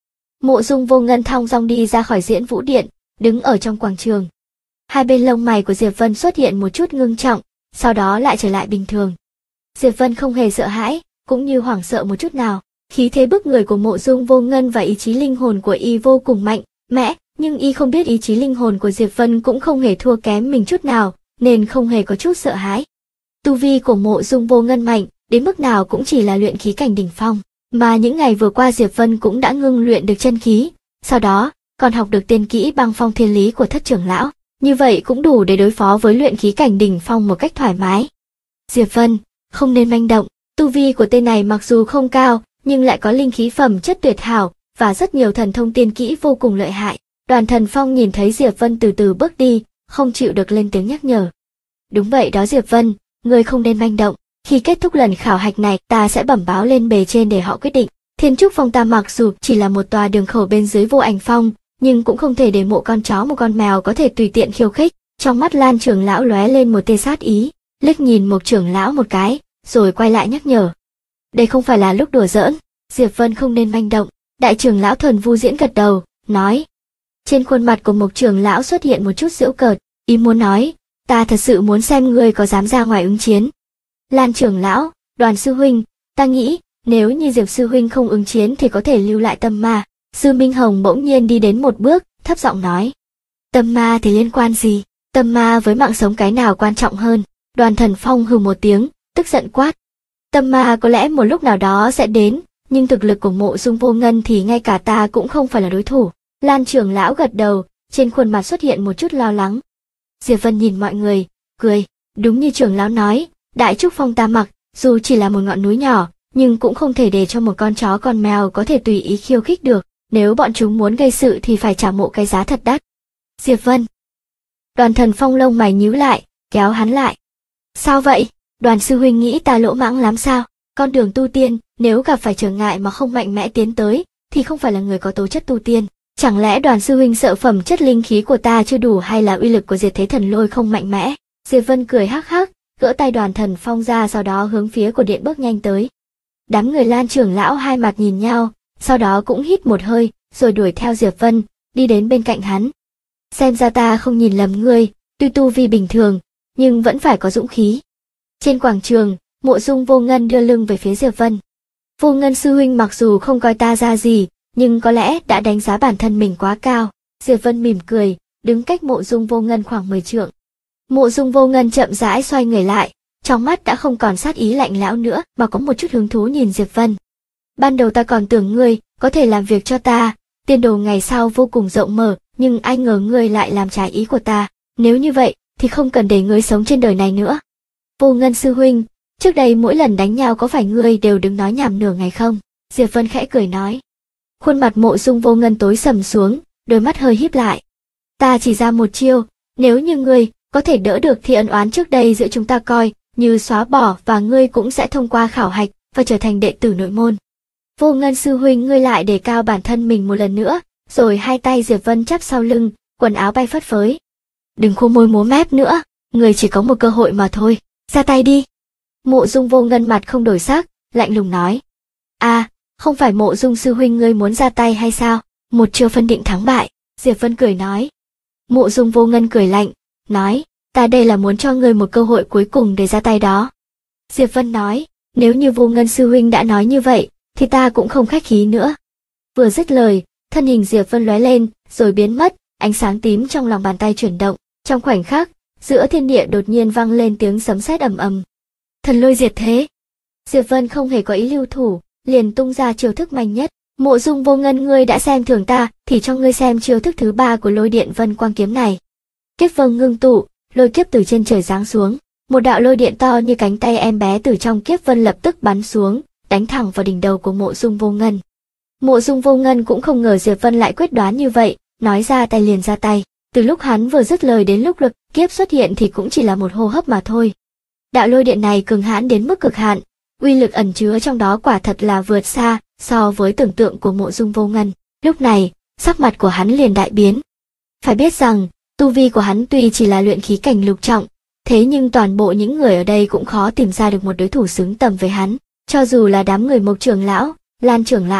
Mộ Dung Vô Ngân thong dong đi ra khỏi diễn vũ điện, đứng ở trong quảng trường. Hai bên lông mày của Diệp Vân xuất hiện một chút ngưng trọng, sau đó lại trở lại bình thường. Diệp Vân không hề sợ hãi, cũng như hoảng sợ một chút nào. Khí thế bức người của Mộ Dung Vô Ngân và ý chí linh hồn của y vô cùng mạnh mẽ, nhưng y không biết ý chí linh hồn của Diệp Vân cũng không hề thua kém mình chút nào, nên không hề có chút sợ hãi. Tu vi của Mộ Dung Vô Ngân mạnh, đến mức nào cũng chỉ là luyện khí cảnh đỉnh phong, mà những ngày vừa qua Diệp Vân cũng đã ngưng luyện được chân khí, sau đó còn học được tiên kỹ Băng Phong Thiên Lý của Thất trưởng lão, như vậy cũng đủ để đối phó với luyện khí cảnh đỉnh phong một cách thoải mái. Diệp Vân, không nên manh động, tu vi của tên này mặc dù không cao, nhưng lại có linh khí phẩm chất tuyệt hảo và rất nhiều thần thông tiên kỹ vô cùng lợi hại. Đoàn Thần Phong nhìn thấy Diệp Vân từ từ bước đi, không chịu được lên tiếng nhắc nhở. Đúng vậy đó Diệp Vân, ngươi không nên manh động, khi kết thúc lần khảo hạch này ta sẽ bẩm báo lên bề trên để họ quyết định. Thiên Trúc Phong ta mặc dù chỉ là một tòa đường khẩu bên dưới Vô Ảnh Phong, nhưng cũng không thể để một con chó một con mèo có thể tùy tiện khiêu khích. Trong mắt Lan trưởng lão lóe lên một tia sát ý, liếc nhìn Mộc trưởng lão một cái, rồi quay lại nhắc nhở. Đây không phải là lúc đùa giỡn, Diệp Vân không nên manh động. Đại trưởng lão Thuần Vu Diễn gật đầu, nói. Trên khuôn mặt của Mộc trưởng lão xuất hiện một chút giễu cợt, ý muốn nói, ta thật sự muốn xem ngươi có dám ra ngoài ứng chiến. Lan trưởng lão, Đoàn sư huynh, ta nghĩ, nếu như Diệp sư huynh không ứng chiến thì có thể lưu lại tâm ma. Sư Minh Hồng bỗng nhiên đi đến một bước, thấp giọng nói. Tâm ma thì liên quan gì? Tâm ma với mạng sống cái nào quan trọng hơn? Đoàn Thần Phong hừ một tiếng, tức giận quát. Tâm ma có lẽ một lúc nào đó sẽ đến, nhưng thực lực của Mộ Dung Vô Ngân thì ngay cả ta cũng không phải là đối thủ. Lan trưởng lão gật đầu, trên khuôn mặt xuất hiện một chút lo lắng. Diệp Vân nhìn mọi người, cười, đúng như trưởng lão nói, Đại Trúc Phong ta mặc, dù chỉ là một ngọn núi nhỏ, nhưng cũng không thể để cho một con chó con mèo có thể tùy ý khiêu khích được, nếu bọn chúng muốn gây sự thì phải trả một cái giá thật đắt. Diệp Vân. Đoàn Thần Phong lông mày nhíu lại, kéo hắn lại. Sao vậy? Đoàn sư huynh nghĩ ta lỗ mãng lắm sao? Con đường tu tiên, nếu gặp phải trở ngại mà không mạnh mẽ tiến tới, thì không phải là người có tố chất tu tiên. Chẳng lẽ Đoàn sư huynh sợ phẩm chất linh khí của ta chưa đủ hay là uy lực của Diệt Thế Thần Lôi không mạnh mẽ? Diệp Vân cười hắc hắc, gỡ tay Đoàn Thần Phong ra, sau đó hướng phía của điện bước nhanh tới. Đám người Lan trưởng lão hai mặt nhìn nhau, sau đó cũng hít một hơi, rồi đuổi theo Diệp Vân, đi đến bên cạnh hắn. Xem ra ta không nhìn lầm ngươi, tuy tu vi bình thường, nhưng vẫn phải có dũng khí. Trên quảng trường, Mộ Dung Vô Ngân đưa lưng về phía Diệp Vân. Vô Ngân sư huynh mặc dù không coi ta ra gì, nhưng có lẽ đã đánh giá bản thân mình quá cao. Diệp Vân mỉm cười, đứng cách Mộ Dung Vô Ngân khoảng 10 trượng. Mộ Dung Vô Ngân chậm rãi xoay người lại, trong mắt đã không còn sát ý lạnh lẽo nữa mà có một chút hứng thú nhìn Diệp Vân. Ban đầu ta còn tưởng ngươi có thể làm việc cho ta, tiền đồ ngày sau vô cùng rộng mở, nhưng ai ngờ ngươi lại làm trái ý của ta. Nếu như vậy thì không cần để ngươi sống trên đời này nữa. Vô Ngân sư huynh, trước đây mỗi lần đánh nhau có phải ngươi đều đứng nói nhảm nửa ngày không? Diệp Vân khẽ cười nói. Khuôn mặt Mộ Dung Vô Ngân tối sầm xuống, đôi mắt hơi híp lại. Ta chỉ ra một chiêu, nếu như ngươi có thể đỡ được thì ân oán trước đây giữa chúng ta coi như xóa bỏ, và ngươi cũng sẽ thông qua khảo hạch và trở thành đệ tử nội môn. Vô Ngân sư huynh, ngươi lại đề cao bản thân mình một lần nữa, rồi hai tay Diệp Vân chắp sau lưng, quần áo bay phất phới. Đừng khô môi múa mép nữa, ngươi chỉ có một cơ hội mà thôi, ra tay đi. Mộ Dung Vô Ngân mặt không đổi sắc, lạnh lùng nói. À, không phải Mộ Dung sư huynh ngươi muốn ra tay hay sao? Một chiêu phân định thắng bại. Diệp Vân cười nói. Mộ Dung Vô Ngân cười lạnh, nói, ta đây là muốn cho ngươi một cơ hội cuối cùng để ra tay đó. Diệp Vân nói, nếu như Vô Ngân sư huynh đã nói như vậy, thì ta cũng không khách khí nữa. Vừa dứt lời, thân hình Diệp Vân lóe lên, rồi biến mất, ánh sáng tím trong lòng bàn tay chuyển động. Trong khoảnh khắc, giữa thiên địa đột nhiên vang lên tiếng sấm sét ầm ầm. Thần lôi diệt thế. Diệp Vân không hề có ý lưu thủ, liền tung ra chiêu thức mạnh nhất. Mộ Dung Vô Ngân, ngươi đã xem thường ta, thì cho ngươi xem chiêu thức thứ 3 của lôi điện vân quang kiếm này. Kiếp vân ngưng tụ, lôi kiếp từ trên trời giáng xuống. Một đạo lôi điện to như cánh tay em bé từ trong kiếp vân lập tức bắn xuống, đánh thẳng vào đỉnh đầu của Mộ Dung Vô Ngân. Mộ Dung Vô Ngân cũng không ngờ Diệp Vân lại quyết đoán như vậy, nói ra tay liền ra tay. Từ lúc hắn vừa dứt lời đến lúc lực kiếp xuất hiện thì cũng chỉ là một hô hấp mà thôi. Đạo lôi điện này cường hãn đến mức cực hạn, uy lực ẩn chứa trong đó quả thật là vượt xa so với tưởng tượng của Mộ Dung Vô Ngân. Lúc này, sắc mặt của hắn liền đại biến. Phải biết rằng, tu vi của hắn tuy chỉ là luyện khí cảnh lục trọng, thế nhưng toàn bộ những người ở đây cũng khó tìm ra được một đối thủ xứng tầm với hắn. Cho dù là đám người Mộc trưởng lão, Lan trưởng lão,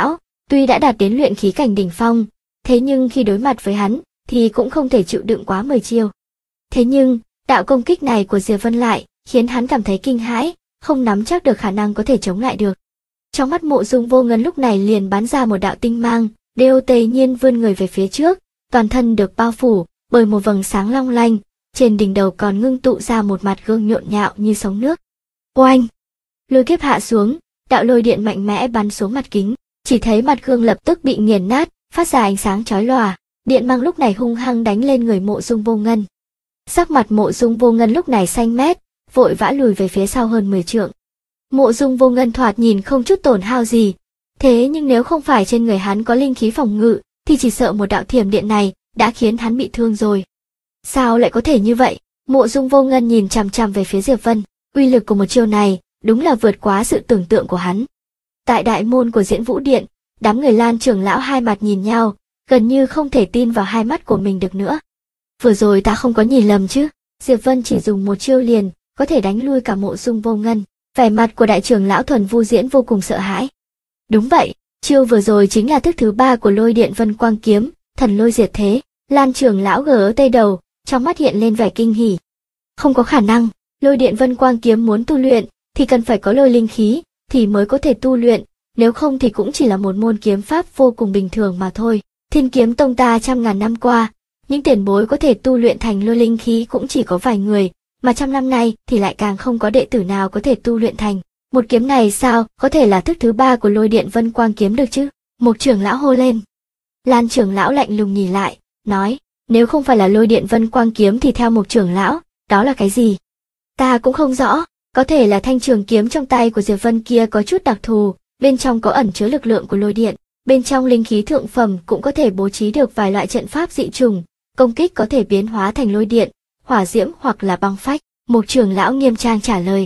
Tuy đã đạt đến luyện khí cảnh đỉnh phong, thế nhưng khi đối mặt với hắn, thì cũng không thể chịu đựng quá 10 chiêu. Thế nhưng, đạo công kích này của Diệp Vân lại khiến hắn cảm thấy kinh hãi, không nắm chắc được khả năng có thể chống lại được. Trong mắt Mộ Dung Vô Ngân lúc này liền bắn ra một đạo tinh mang, DOT nhiên vươn người về phía trước, toàn thân được bao phủ bởi một vầng sáng long lanh, trên đỉnh đầu còn ngưng tụ ra một mặt gương nhộn nhạo như sóng nước. Oanh! Lôi kiếp hạ xuống, đạo lôi điện mạnh mẽ bắn xuống mặt kính, chỉ thấy mặt gương lập tức bị nghiền nát, phát ra ánh sáng chói lòa, điện mang lúc này hung hăng đánh lên người Mộ Dung Vô Ngân. Sắc mặt Mộ Dung Vô Ngân lúc này xanh mét, vội vã lùi về phía sau hơn 10 trượng. Mộ Dung Vô Ngân thoạt nhìn không chút tổn hao gì, thế nhưng nếu không phải trên người hắn có linh khí phòng ngự, thì chỉ sợ một đạo thiểm điện này đã khiến hắn bị thương rồi. Sao lại có thể như vậy? Mộ Dung Vô Ngân nhìn chằm chằm về phía Diệp Vân, uy lực của một chiêu này đúng là vượt quá sự tưởng tượng của hắn. Tại đại môn của Diễn Vũ Điện, đám người Lan trưởng lão hai mặt nhìn nhau, gần như không thể tin vào hai mắt của mình được nữa. Vừa rồi ta không có nhìn lầm chứ? Diệp Vân chỉ dùng một chiêu liền có thể đánh lui cả Mộ Dung Vô Ngân. Vẻ mặt của đại trưởng lão Thuần Vu Diễn vô cùng sợ hãi. Đúng vậy, chiêu vừa rồi chính là thức thứ 3 của Lôi Điện Vân Quang Kiếm, Thần Lôi Diệt Thế. Lan trưởng lão gờ tây đầu, trong mắt hiện lên vẻ kinh hỉ. Không có khả năng, Lôi Điện Vân Quang Kiếm muốn tu luyện thì cần phải có lôi linh khí thì mới có thể tu luyện, nếu không thì cũng chỉ là một môn kiếm pháp vô cùng bình thường mà thôi. Thiên Kiếm Tông ta trăm ngàn năm qua, những tiền bối có thể tu luyện thành lôi linh khí cũng chỉ có vài người, mà trăm năm nay thì lại càng không có đệ tử nào có thể tu luyện thành. Một kiếm này sao có thể là thức thứ 3 của Lôi Điện Vân Quang Kiếm được chứ? Một trưởng lão hô lên. Lan trưởng lão lạnh lùng nhìn lại, nói, nếu không phải là Lôi Điện Vân Quang Kiếm thì theo một trưởng lão, đó là cái gì? Ta cũng không rõ, có thể là thanh trường kiếm trong tay của Diệp Vân kia có chút đặc thù, bên trong có ẩn chứa lực lượng của lôi điện, bên trong linh khí thượng phẩm cũng có thể bố trí được vài loại trận pháp dị trùng, công kích có thể biến hóa thành lôi điện, hỏa diễm hoặc là băng phách. Một trưởng lão nghiêm trang trả lời.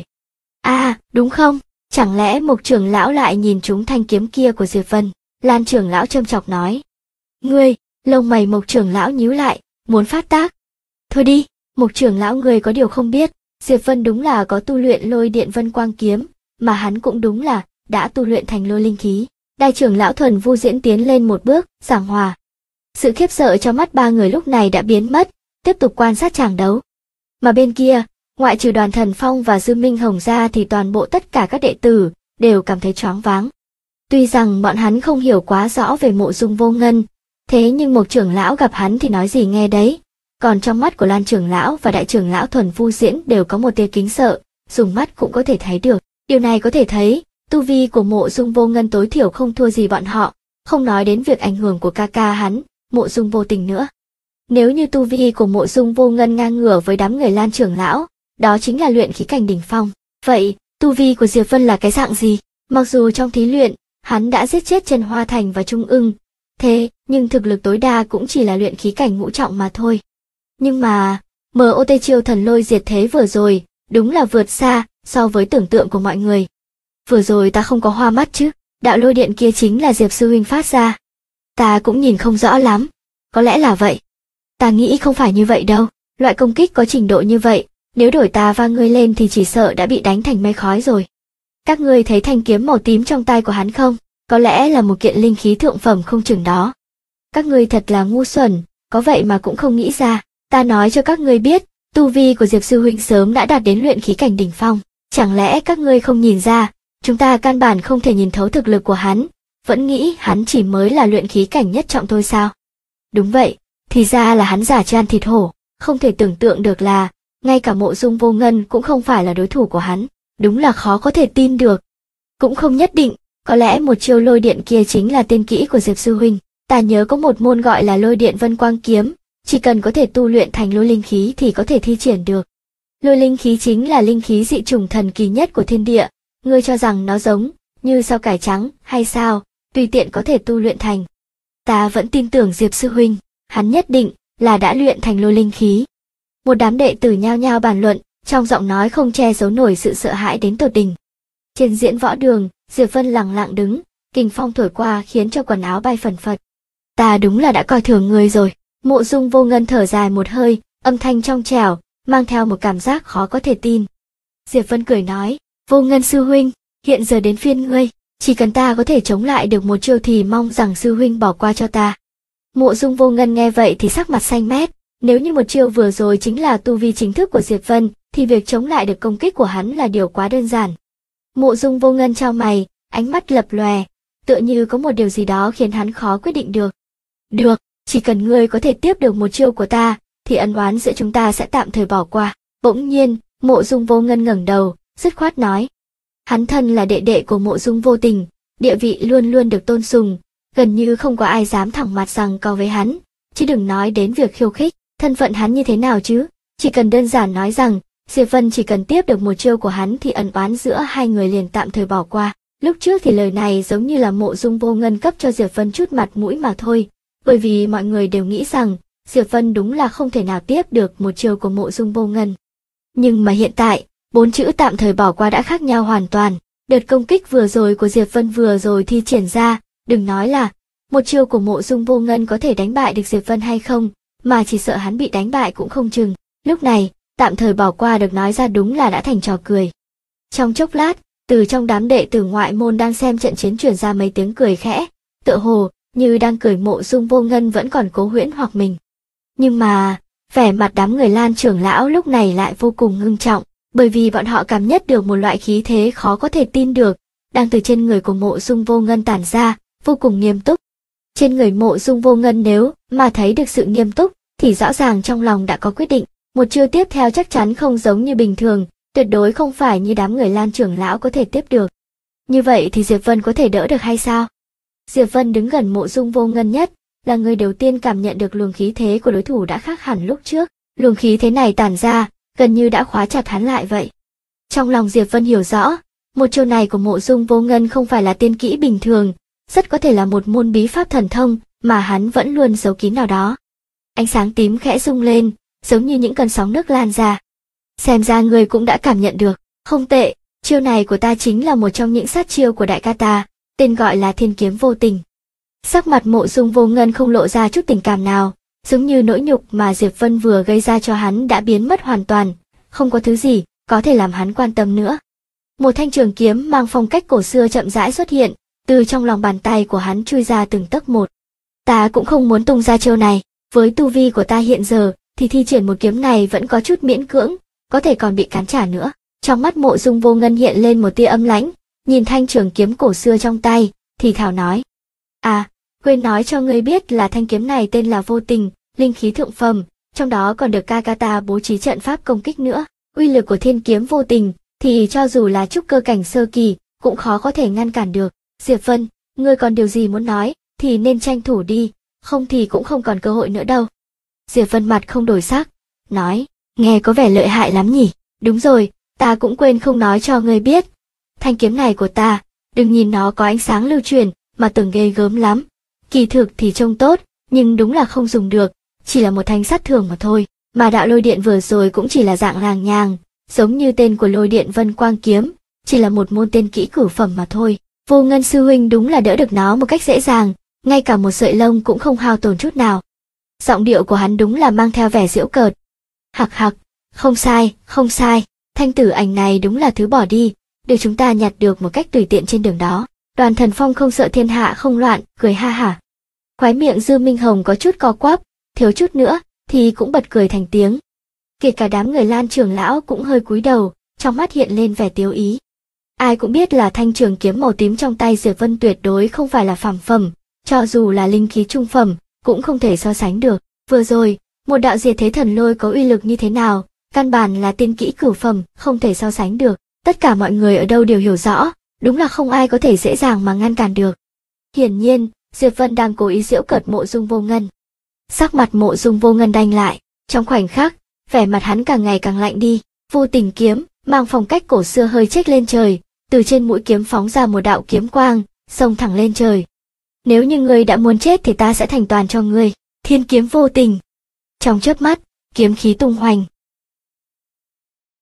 Đúng không? Chẳng lẽ một trưởng lão lại nhìn trúng thanh kiếm kia của Diệp Vân? Lan trưởng lão châm chọc nói. Ngươi, lông mày một trưởng lão nhíu lại, muốn phát tác. Thôi đi, một trưởng lão ngươi có điều không biết, Diệp Vân đúng là có tu luyện Lôi Điện Vân Quang Kiếm, mà hắn cũng đúng là đã tu luyện thành lôi linh khí. Đại trưởng lão Thuần Vu Diễn tiến lên một bước, giảng hòa. Sự khiếp sợ trong mắt ba người lúc này đã biến mất, tiếp tục quan sát tràng đấu. Mà bên kia, ngoại trừ Đoàn Thần Phong và Dư Minh Hồng ra thì toàn bộ tất cả các đệ tử đều cảm thấy choáng váng. Tuy rằng bọn hắn không hiểu quá rõ về Mộ Dung Vô Ngân, thế nhưng một trưởng lão gặp hắn thì nói gì nghe đấy. Còn trong mắt của Lan trưởng lão và đại trưởng lão Thuần Vu Diễn đều có một tia kính sợ, dùng mắt cũng có thể thấy được. Điều này có thể thấy, tu vi của Mộ Dung Vô Ngân tối thiểu không thua gì bọn họ, không nói đến việc ảnh hưởng của ca ca hắn, Mộ Dung Vô Tình nữa. Nếu như tu vi của Mộ Dung Vô Ngân ngang ngửa với đám người Lan trưởng lão, đó chính là luyện khí cảnh đỉnh phong. Vậy, tu vi của Diệp Vân là cái dạng gì? Mặc dù trong thí luyện, hắn đã giết chết Trần Hoa Thành và Trung Ưng, thế nhưng thực lực tối đa cũng chỉ là luyện khí cảnh ngũ trọng mà thôi. Nhưng mà, MOT chiêu Thần Lôi Diệt Thế vừa rồi, đúng là vượt xa so với tưởng tượng của mọi người. Vừa rồi ta không có hoa mắt chứ, đạo lôi điện kia chính là Diệp sư huynh phát ra. Ta cũng nhìn không rõ lắm, có lẽ là vậy. Ta nghĩ không phải như vậy đâu, loại công kích có trình độ như vậy, nếu đổi ta và ngươi lên thì chỉ sợ đã bị đánh thành mây khói rồi. Các ngươi thấy thanh kiếm màu tím trong tay của hắn không? Có lẽ là một kiện linh khí thượng phẩm không chừng đó. Các ngươi thật là ngu xuẩn, có vậy mà cũng không nghĩ ra. Ta nói cho các ngươi biết, tu vi của Diệp sư huynh sớm đã đạt đến luyện khí cảnh đỉnh phong. Chẳng lẽ các ngươi không nhìn ra, chúng ta căn bản không thể nhìn thấu thực lực của hắn, vẫn nghĩ hắn chỉ mới là luyện khí cảnh nhất trọng thôi sao? Đúng vậy, thì ra là hắn giả chan thịt hổ, không thể tưởng tượng được là, ngay cả Mộ Dung Vô Ngân cũng không phải là đối thủ của hắn, đúng là khó có thể tin được. Cũng không nhất định, có lẽ một chiêu lôi điện kia chính là tên kỹ của Diệp sư huynh. Ta nhớ có một môn gọi là Lôi Điện Vân Quang Kiếm, chỉ cần có thể tu luyện thành lôi linh khí thì có thể thi triển được. Lôi linh khí chính là linh khí dị chủng thần kỳ nhất của thiên địa, ngươi cho rằng nó giống như sao cải trắng hay sao, tùy tiện có thể tu luyện thành. Ta vẫn tin tưởng Diệp sư huynh, hắn nhất định là đã luyện thành lôi linh khí. Một đám đệ tử nhao nhao bàn luận, trong giọng nói không che giấu nổi sự sợ hãi đến tột đỉnh. Trên diễn võ đường, Diệp Vân lặng lặng đứng, kình phong thổi qua khiến cho quần áo bay phần phật. Ta đúng là đã coi thường ngươi rồi. Mộ Dung Vô Ngân thở dài một hơi, âm thanh trong trẻo, mang theo một cảm giác khó có thể tin. Diệp Vân cười nói, Vô Ngân sư huynh, hiện giờ đến phiên ngươi. Chỉ cần ta có thể chống lại được một chiêu thì mong rằng sư huynh bỏ qua cho ta. Mộ Dung Vô Ngân nghe vậy thì sắc mặt xanh mét, nếu như một chiêu vừa rồi chính là tu vi chính thức của Diệp Vân, thì việc chống lại được công kích của hắn là điều quá đơn giản. Mộ Dung Vô Ngân chau mày, ánh mắt lập lòe, tựa như có một điều gì đó khiến hắn khó quyết định được. Được, chỉ cần ngươi có thể tiếp được một chiêu của ta, thì ân oán giữa chúng ta sẽ tạm thời bỏ qua. Bỗng nhiên, Mộ Dung Vô Ngân ngẩng đầu, dứt khoát nói. Hắn thân là đệ đệ của Mộ Dung Vô Tình, địa vị luôn luôn được tôn sùng, gần như không có ai dám thẳng mặt giằng co với hắn, chứ đừng nói đến việc khiêu khích. Thân phận hắn như thế nào chứ? Chỉ cần đơn giản nói rằng, Diệp Vân chỉ cần tiếp được một chiêu của hắn thì ân oán giữa hai người liền tạm thời bỏ qua. Lúc trước thì lời này giống như là Mộ Dung Vô Ngân cấp cho Diệp Vân chút mặt mũi mà thôi, bởi vì mọi người đều nghĩ rằng Diệp Vân đúng là không thể nào tiếp được một chiêu của Mộ Dung Vô Ngân. Nhưng mà hiện tại, 4 chữ tạm thời bỏ qua đã khác nhau hoàn toàn. Đợt công kích vừa rồi của Diệp Vân vừa rồi thi triển ra, đừng nói là một chiêu của Mộ Dung Vô Ngân có thể đánh bại được Diệp Vân hay không, mà chỉ sợ hắn bị đánh bại cũng không chừng. Lúc này, tạm thời bỏ qua được nói ra đúng là đã thành trò cười. Trong chốc lát, từ trong đám đệ tử ngoại môn đang xem trận chiến truyền ra mấy tiếng cười khẽ, tựa hồ như đang cười Mộ Dung Vô Ngân vẫn còn cố huyễn hoặc mình. Nhưng mà, vẻ mặt đám người Lan trưởng lão lúc này lại vô cùng ngưng trọng, bởi vì bọn họ cảm nhận được một loại khí thế khó có thể tin được, đang từ trên người của Mộ Dung Vô Ngân tản ra, vô cùng nghiêm túc. Trên người Mộ Dung Vô Ngân nếu mà thấy được sự nghiêm túc, thì rõ ràng trong lòng đã có quyết định, một chiêu tiếp theo chắc chắn không giống như bình thường, tuyệt đối không phải như đám người Lan trưởng lão có thể tiếp được. Như vậy thì Diệp Vân có thể đỡ được hay sao? Diệp Vân đứng gần Mộ Dung Vô Ngân nhất, là người đầu tiên cảm nhận được luồng khí thế của đối thủ đã khác hẳn lúc trước, luồng khí thế này tản ra, gần như đã khóa chặt hắn lại vậy. Trong lòng Diệp Vân hiểu rõ, một chiêu này của Mộ Dung Vô Ngân không phải là tiên kỹ bình thường, rất có thể là một môn bí pháp thần thông mà hắn vẫn luôn giấu kín nào đó. Ánh sáng tím khẽ rung lên, giống như những cơn sóng nước lan ra. Xem ra người cũng đã cảm nhận được, không tệ, chiêu này của ta chính là một trong những sát chiêu của đại ca ta, tên gọi là Thiên Kiếm Vô Tình. Sắc mặt Mộ Dung Vô Ngân không lộ ra chút tình cảm nào, giống như nỗi nhục mà Diệp Vân vừa gây ra cho hắn đã biến mất hoàn toàn, không có thứ gì có thể làm hắn quan tâm nữa. Một thanh trường kiếm mang phong cách cổ xưa chậm rãi xuất hiện, từ trong lòng bàn tay của hắn chui ra từng tấc một. Ta cũng không muốn tung ra chiêu này, với tu vi của ta hiện giờ thì thi triển một kiếm này vẫn có chút miễn cưỡng, có thể còn bị cản trả nữa. Trong mắt Mộ Dung Vô Ngân hiện lên một tia âm lãnh, nhìn thanh trường kiếm cổ xưa trong tay, thì thào nói: "À, quên nói cho ngươi biết là thanh kiếm này tên là Vô Tình, linh khí thượng phẩm, trong đó còn được ca ca ta bố trí trận pháp công kích nữa. Uy lực của Thiên Kiếm Vô Tình thì cho dù là trúc cơ cảnh sơ kỳ cũng khó có thể ngăn cản được. Diệp Vân, ngươi còn điều gì muốn nói thì nên tranh thủ đi, không thì cũng không còn cơ hội nữa đâu." Diệp Vân mặt không đổi sắc, nói: "Nghe có vẻ lợi hại lắm nhỉ? Đúng rồi, ta cũng quên không nói cho ngươi biết. Thanh kiếm này của ta, đừng nhìn nó có ánh sáng lưu truyền mà tưởng ghê gớm lắm. Kỳ thực thì trông tốt, nhưng đúng là không dùng được, chỉ là một thanh sắt thường mà thôi. Mà đạo lôi điện vừa rồi cũng chỉ là dạng làng nhàng, giống như tên của lôi điện Vân Quang kiếm, chỉ là một môn tiên kỹ cửu phẩm mà thôi. Vô Ngân sư huynh đúng là đỡ được nó một cách dễ dàng, ngay cả một sợi lông cũng không hao tổn chút nào." Giọng điệu của hắn đúng là mang theo vẻ giễu cợt. "Hặc hặc, không sai, không sai, thanh tử ảnh này đúng là thứ bỏ đi, được chúng ta nhặt được một cách tùy tiện trên đường đó." Đoàn Thần Phong không sợ thiên hạ không loạn, cười ha hả. Khóe miệng Dư Minh Hồng có chút co quắp, thiếu chút nữa thì cũng bật cười thành tiếng. Kể cả đám người Lan trưởng lão cũng hơi cúi đầu, trong mắt hiện lên vẻ tiếu ý. Ai cũng biết là thanh trường kiếm màu tím trong tay Diệp Vân tuyệt đối không phải là phàm phẩm, cho dù là linh khí trung phẩm cũng không thể so sánh được. Vừa rồi, một đạo diệt thế thần lôi có uy lực như thế nào, căn bản là tiên kỹ cửu phẩm, không thể so sánh được. Tất cả mọi người ở đâu đều hiểu rõ, đúng là không ai có thể dễ dàng mà ngăn cản được. Hiển nhiên, Diệp Vân đang cố ý giễu cợt Mộ Dung Vô Ngân. Sắc mặt Mộ Dung Vô Ngân đanh lại, trong khoảnh khắc, vẻ mặt hắn càng ngày càng lạnh đi. Vô Tình kiếm, mang phong cách cổ xưa hơi chếch lên trời, từ trên mũi kiếm phóng ra một đạo kiếm quang, xông thẳng lên trời. "Nếu như ngươi đã muốn chết thì ta sẽ thành toàn cho ngươi, Thiên Kiếm Vô Tình." Trong chớp mắt, kiếm khí tung hoành,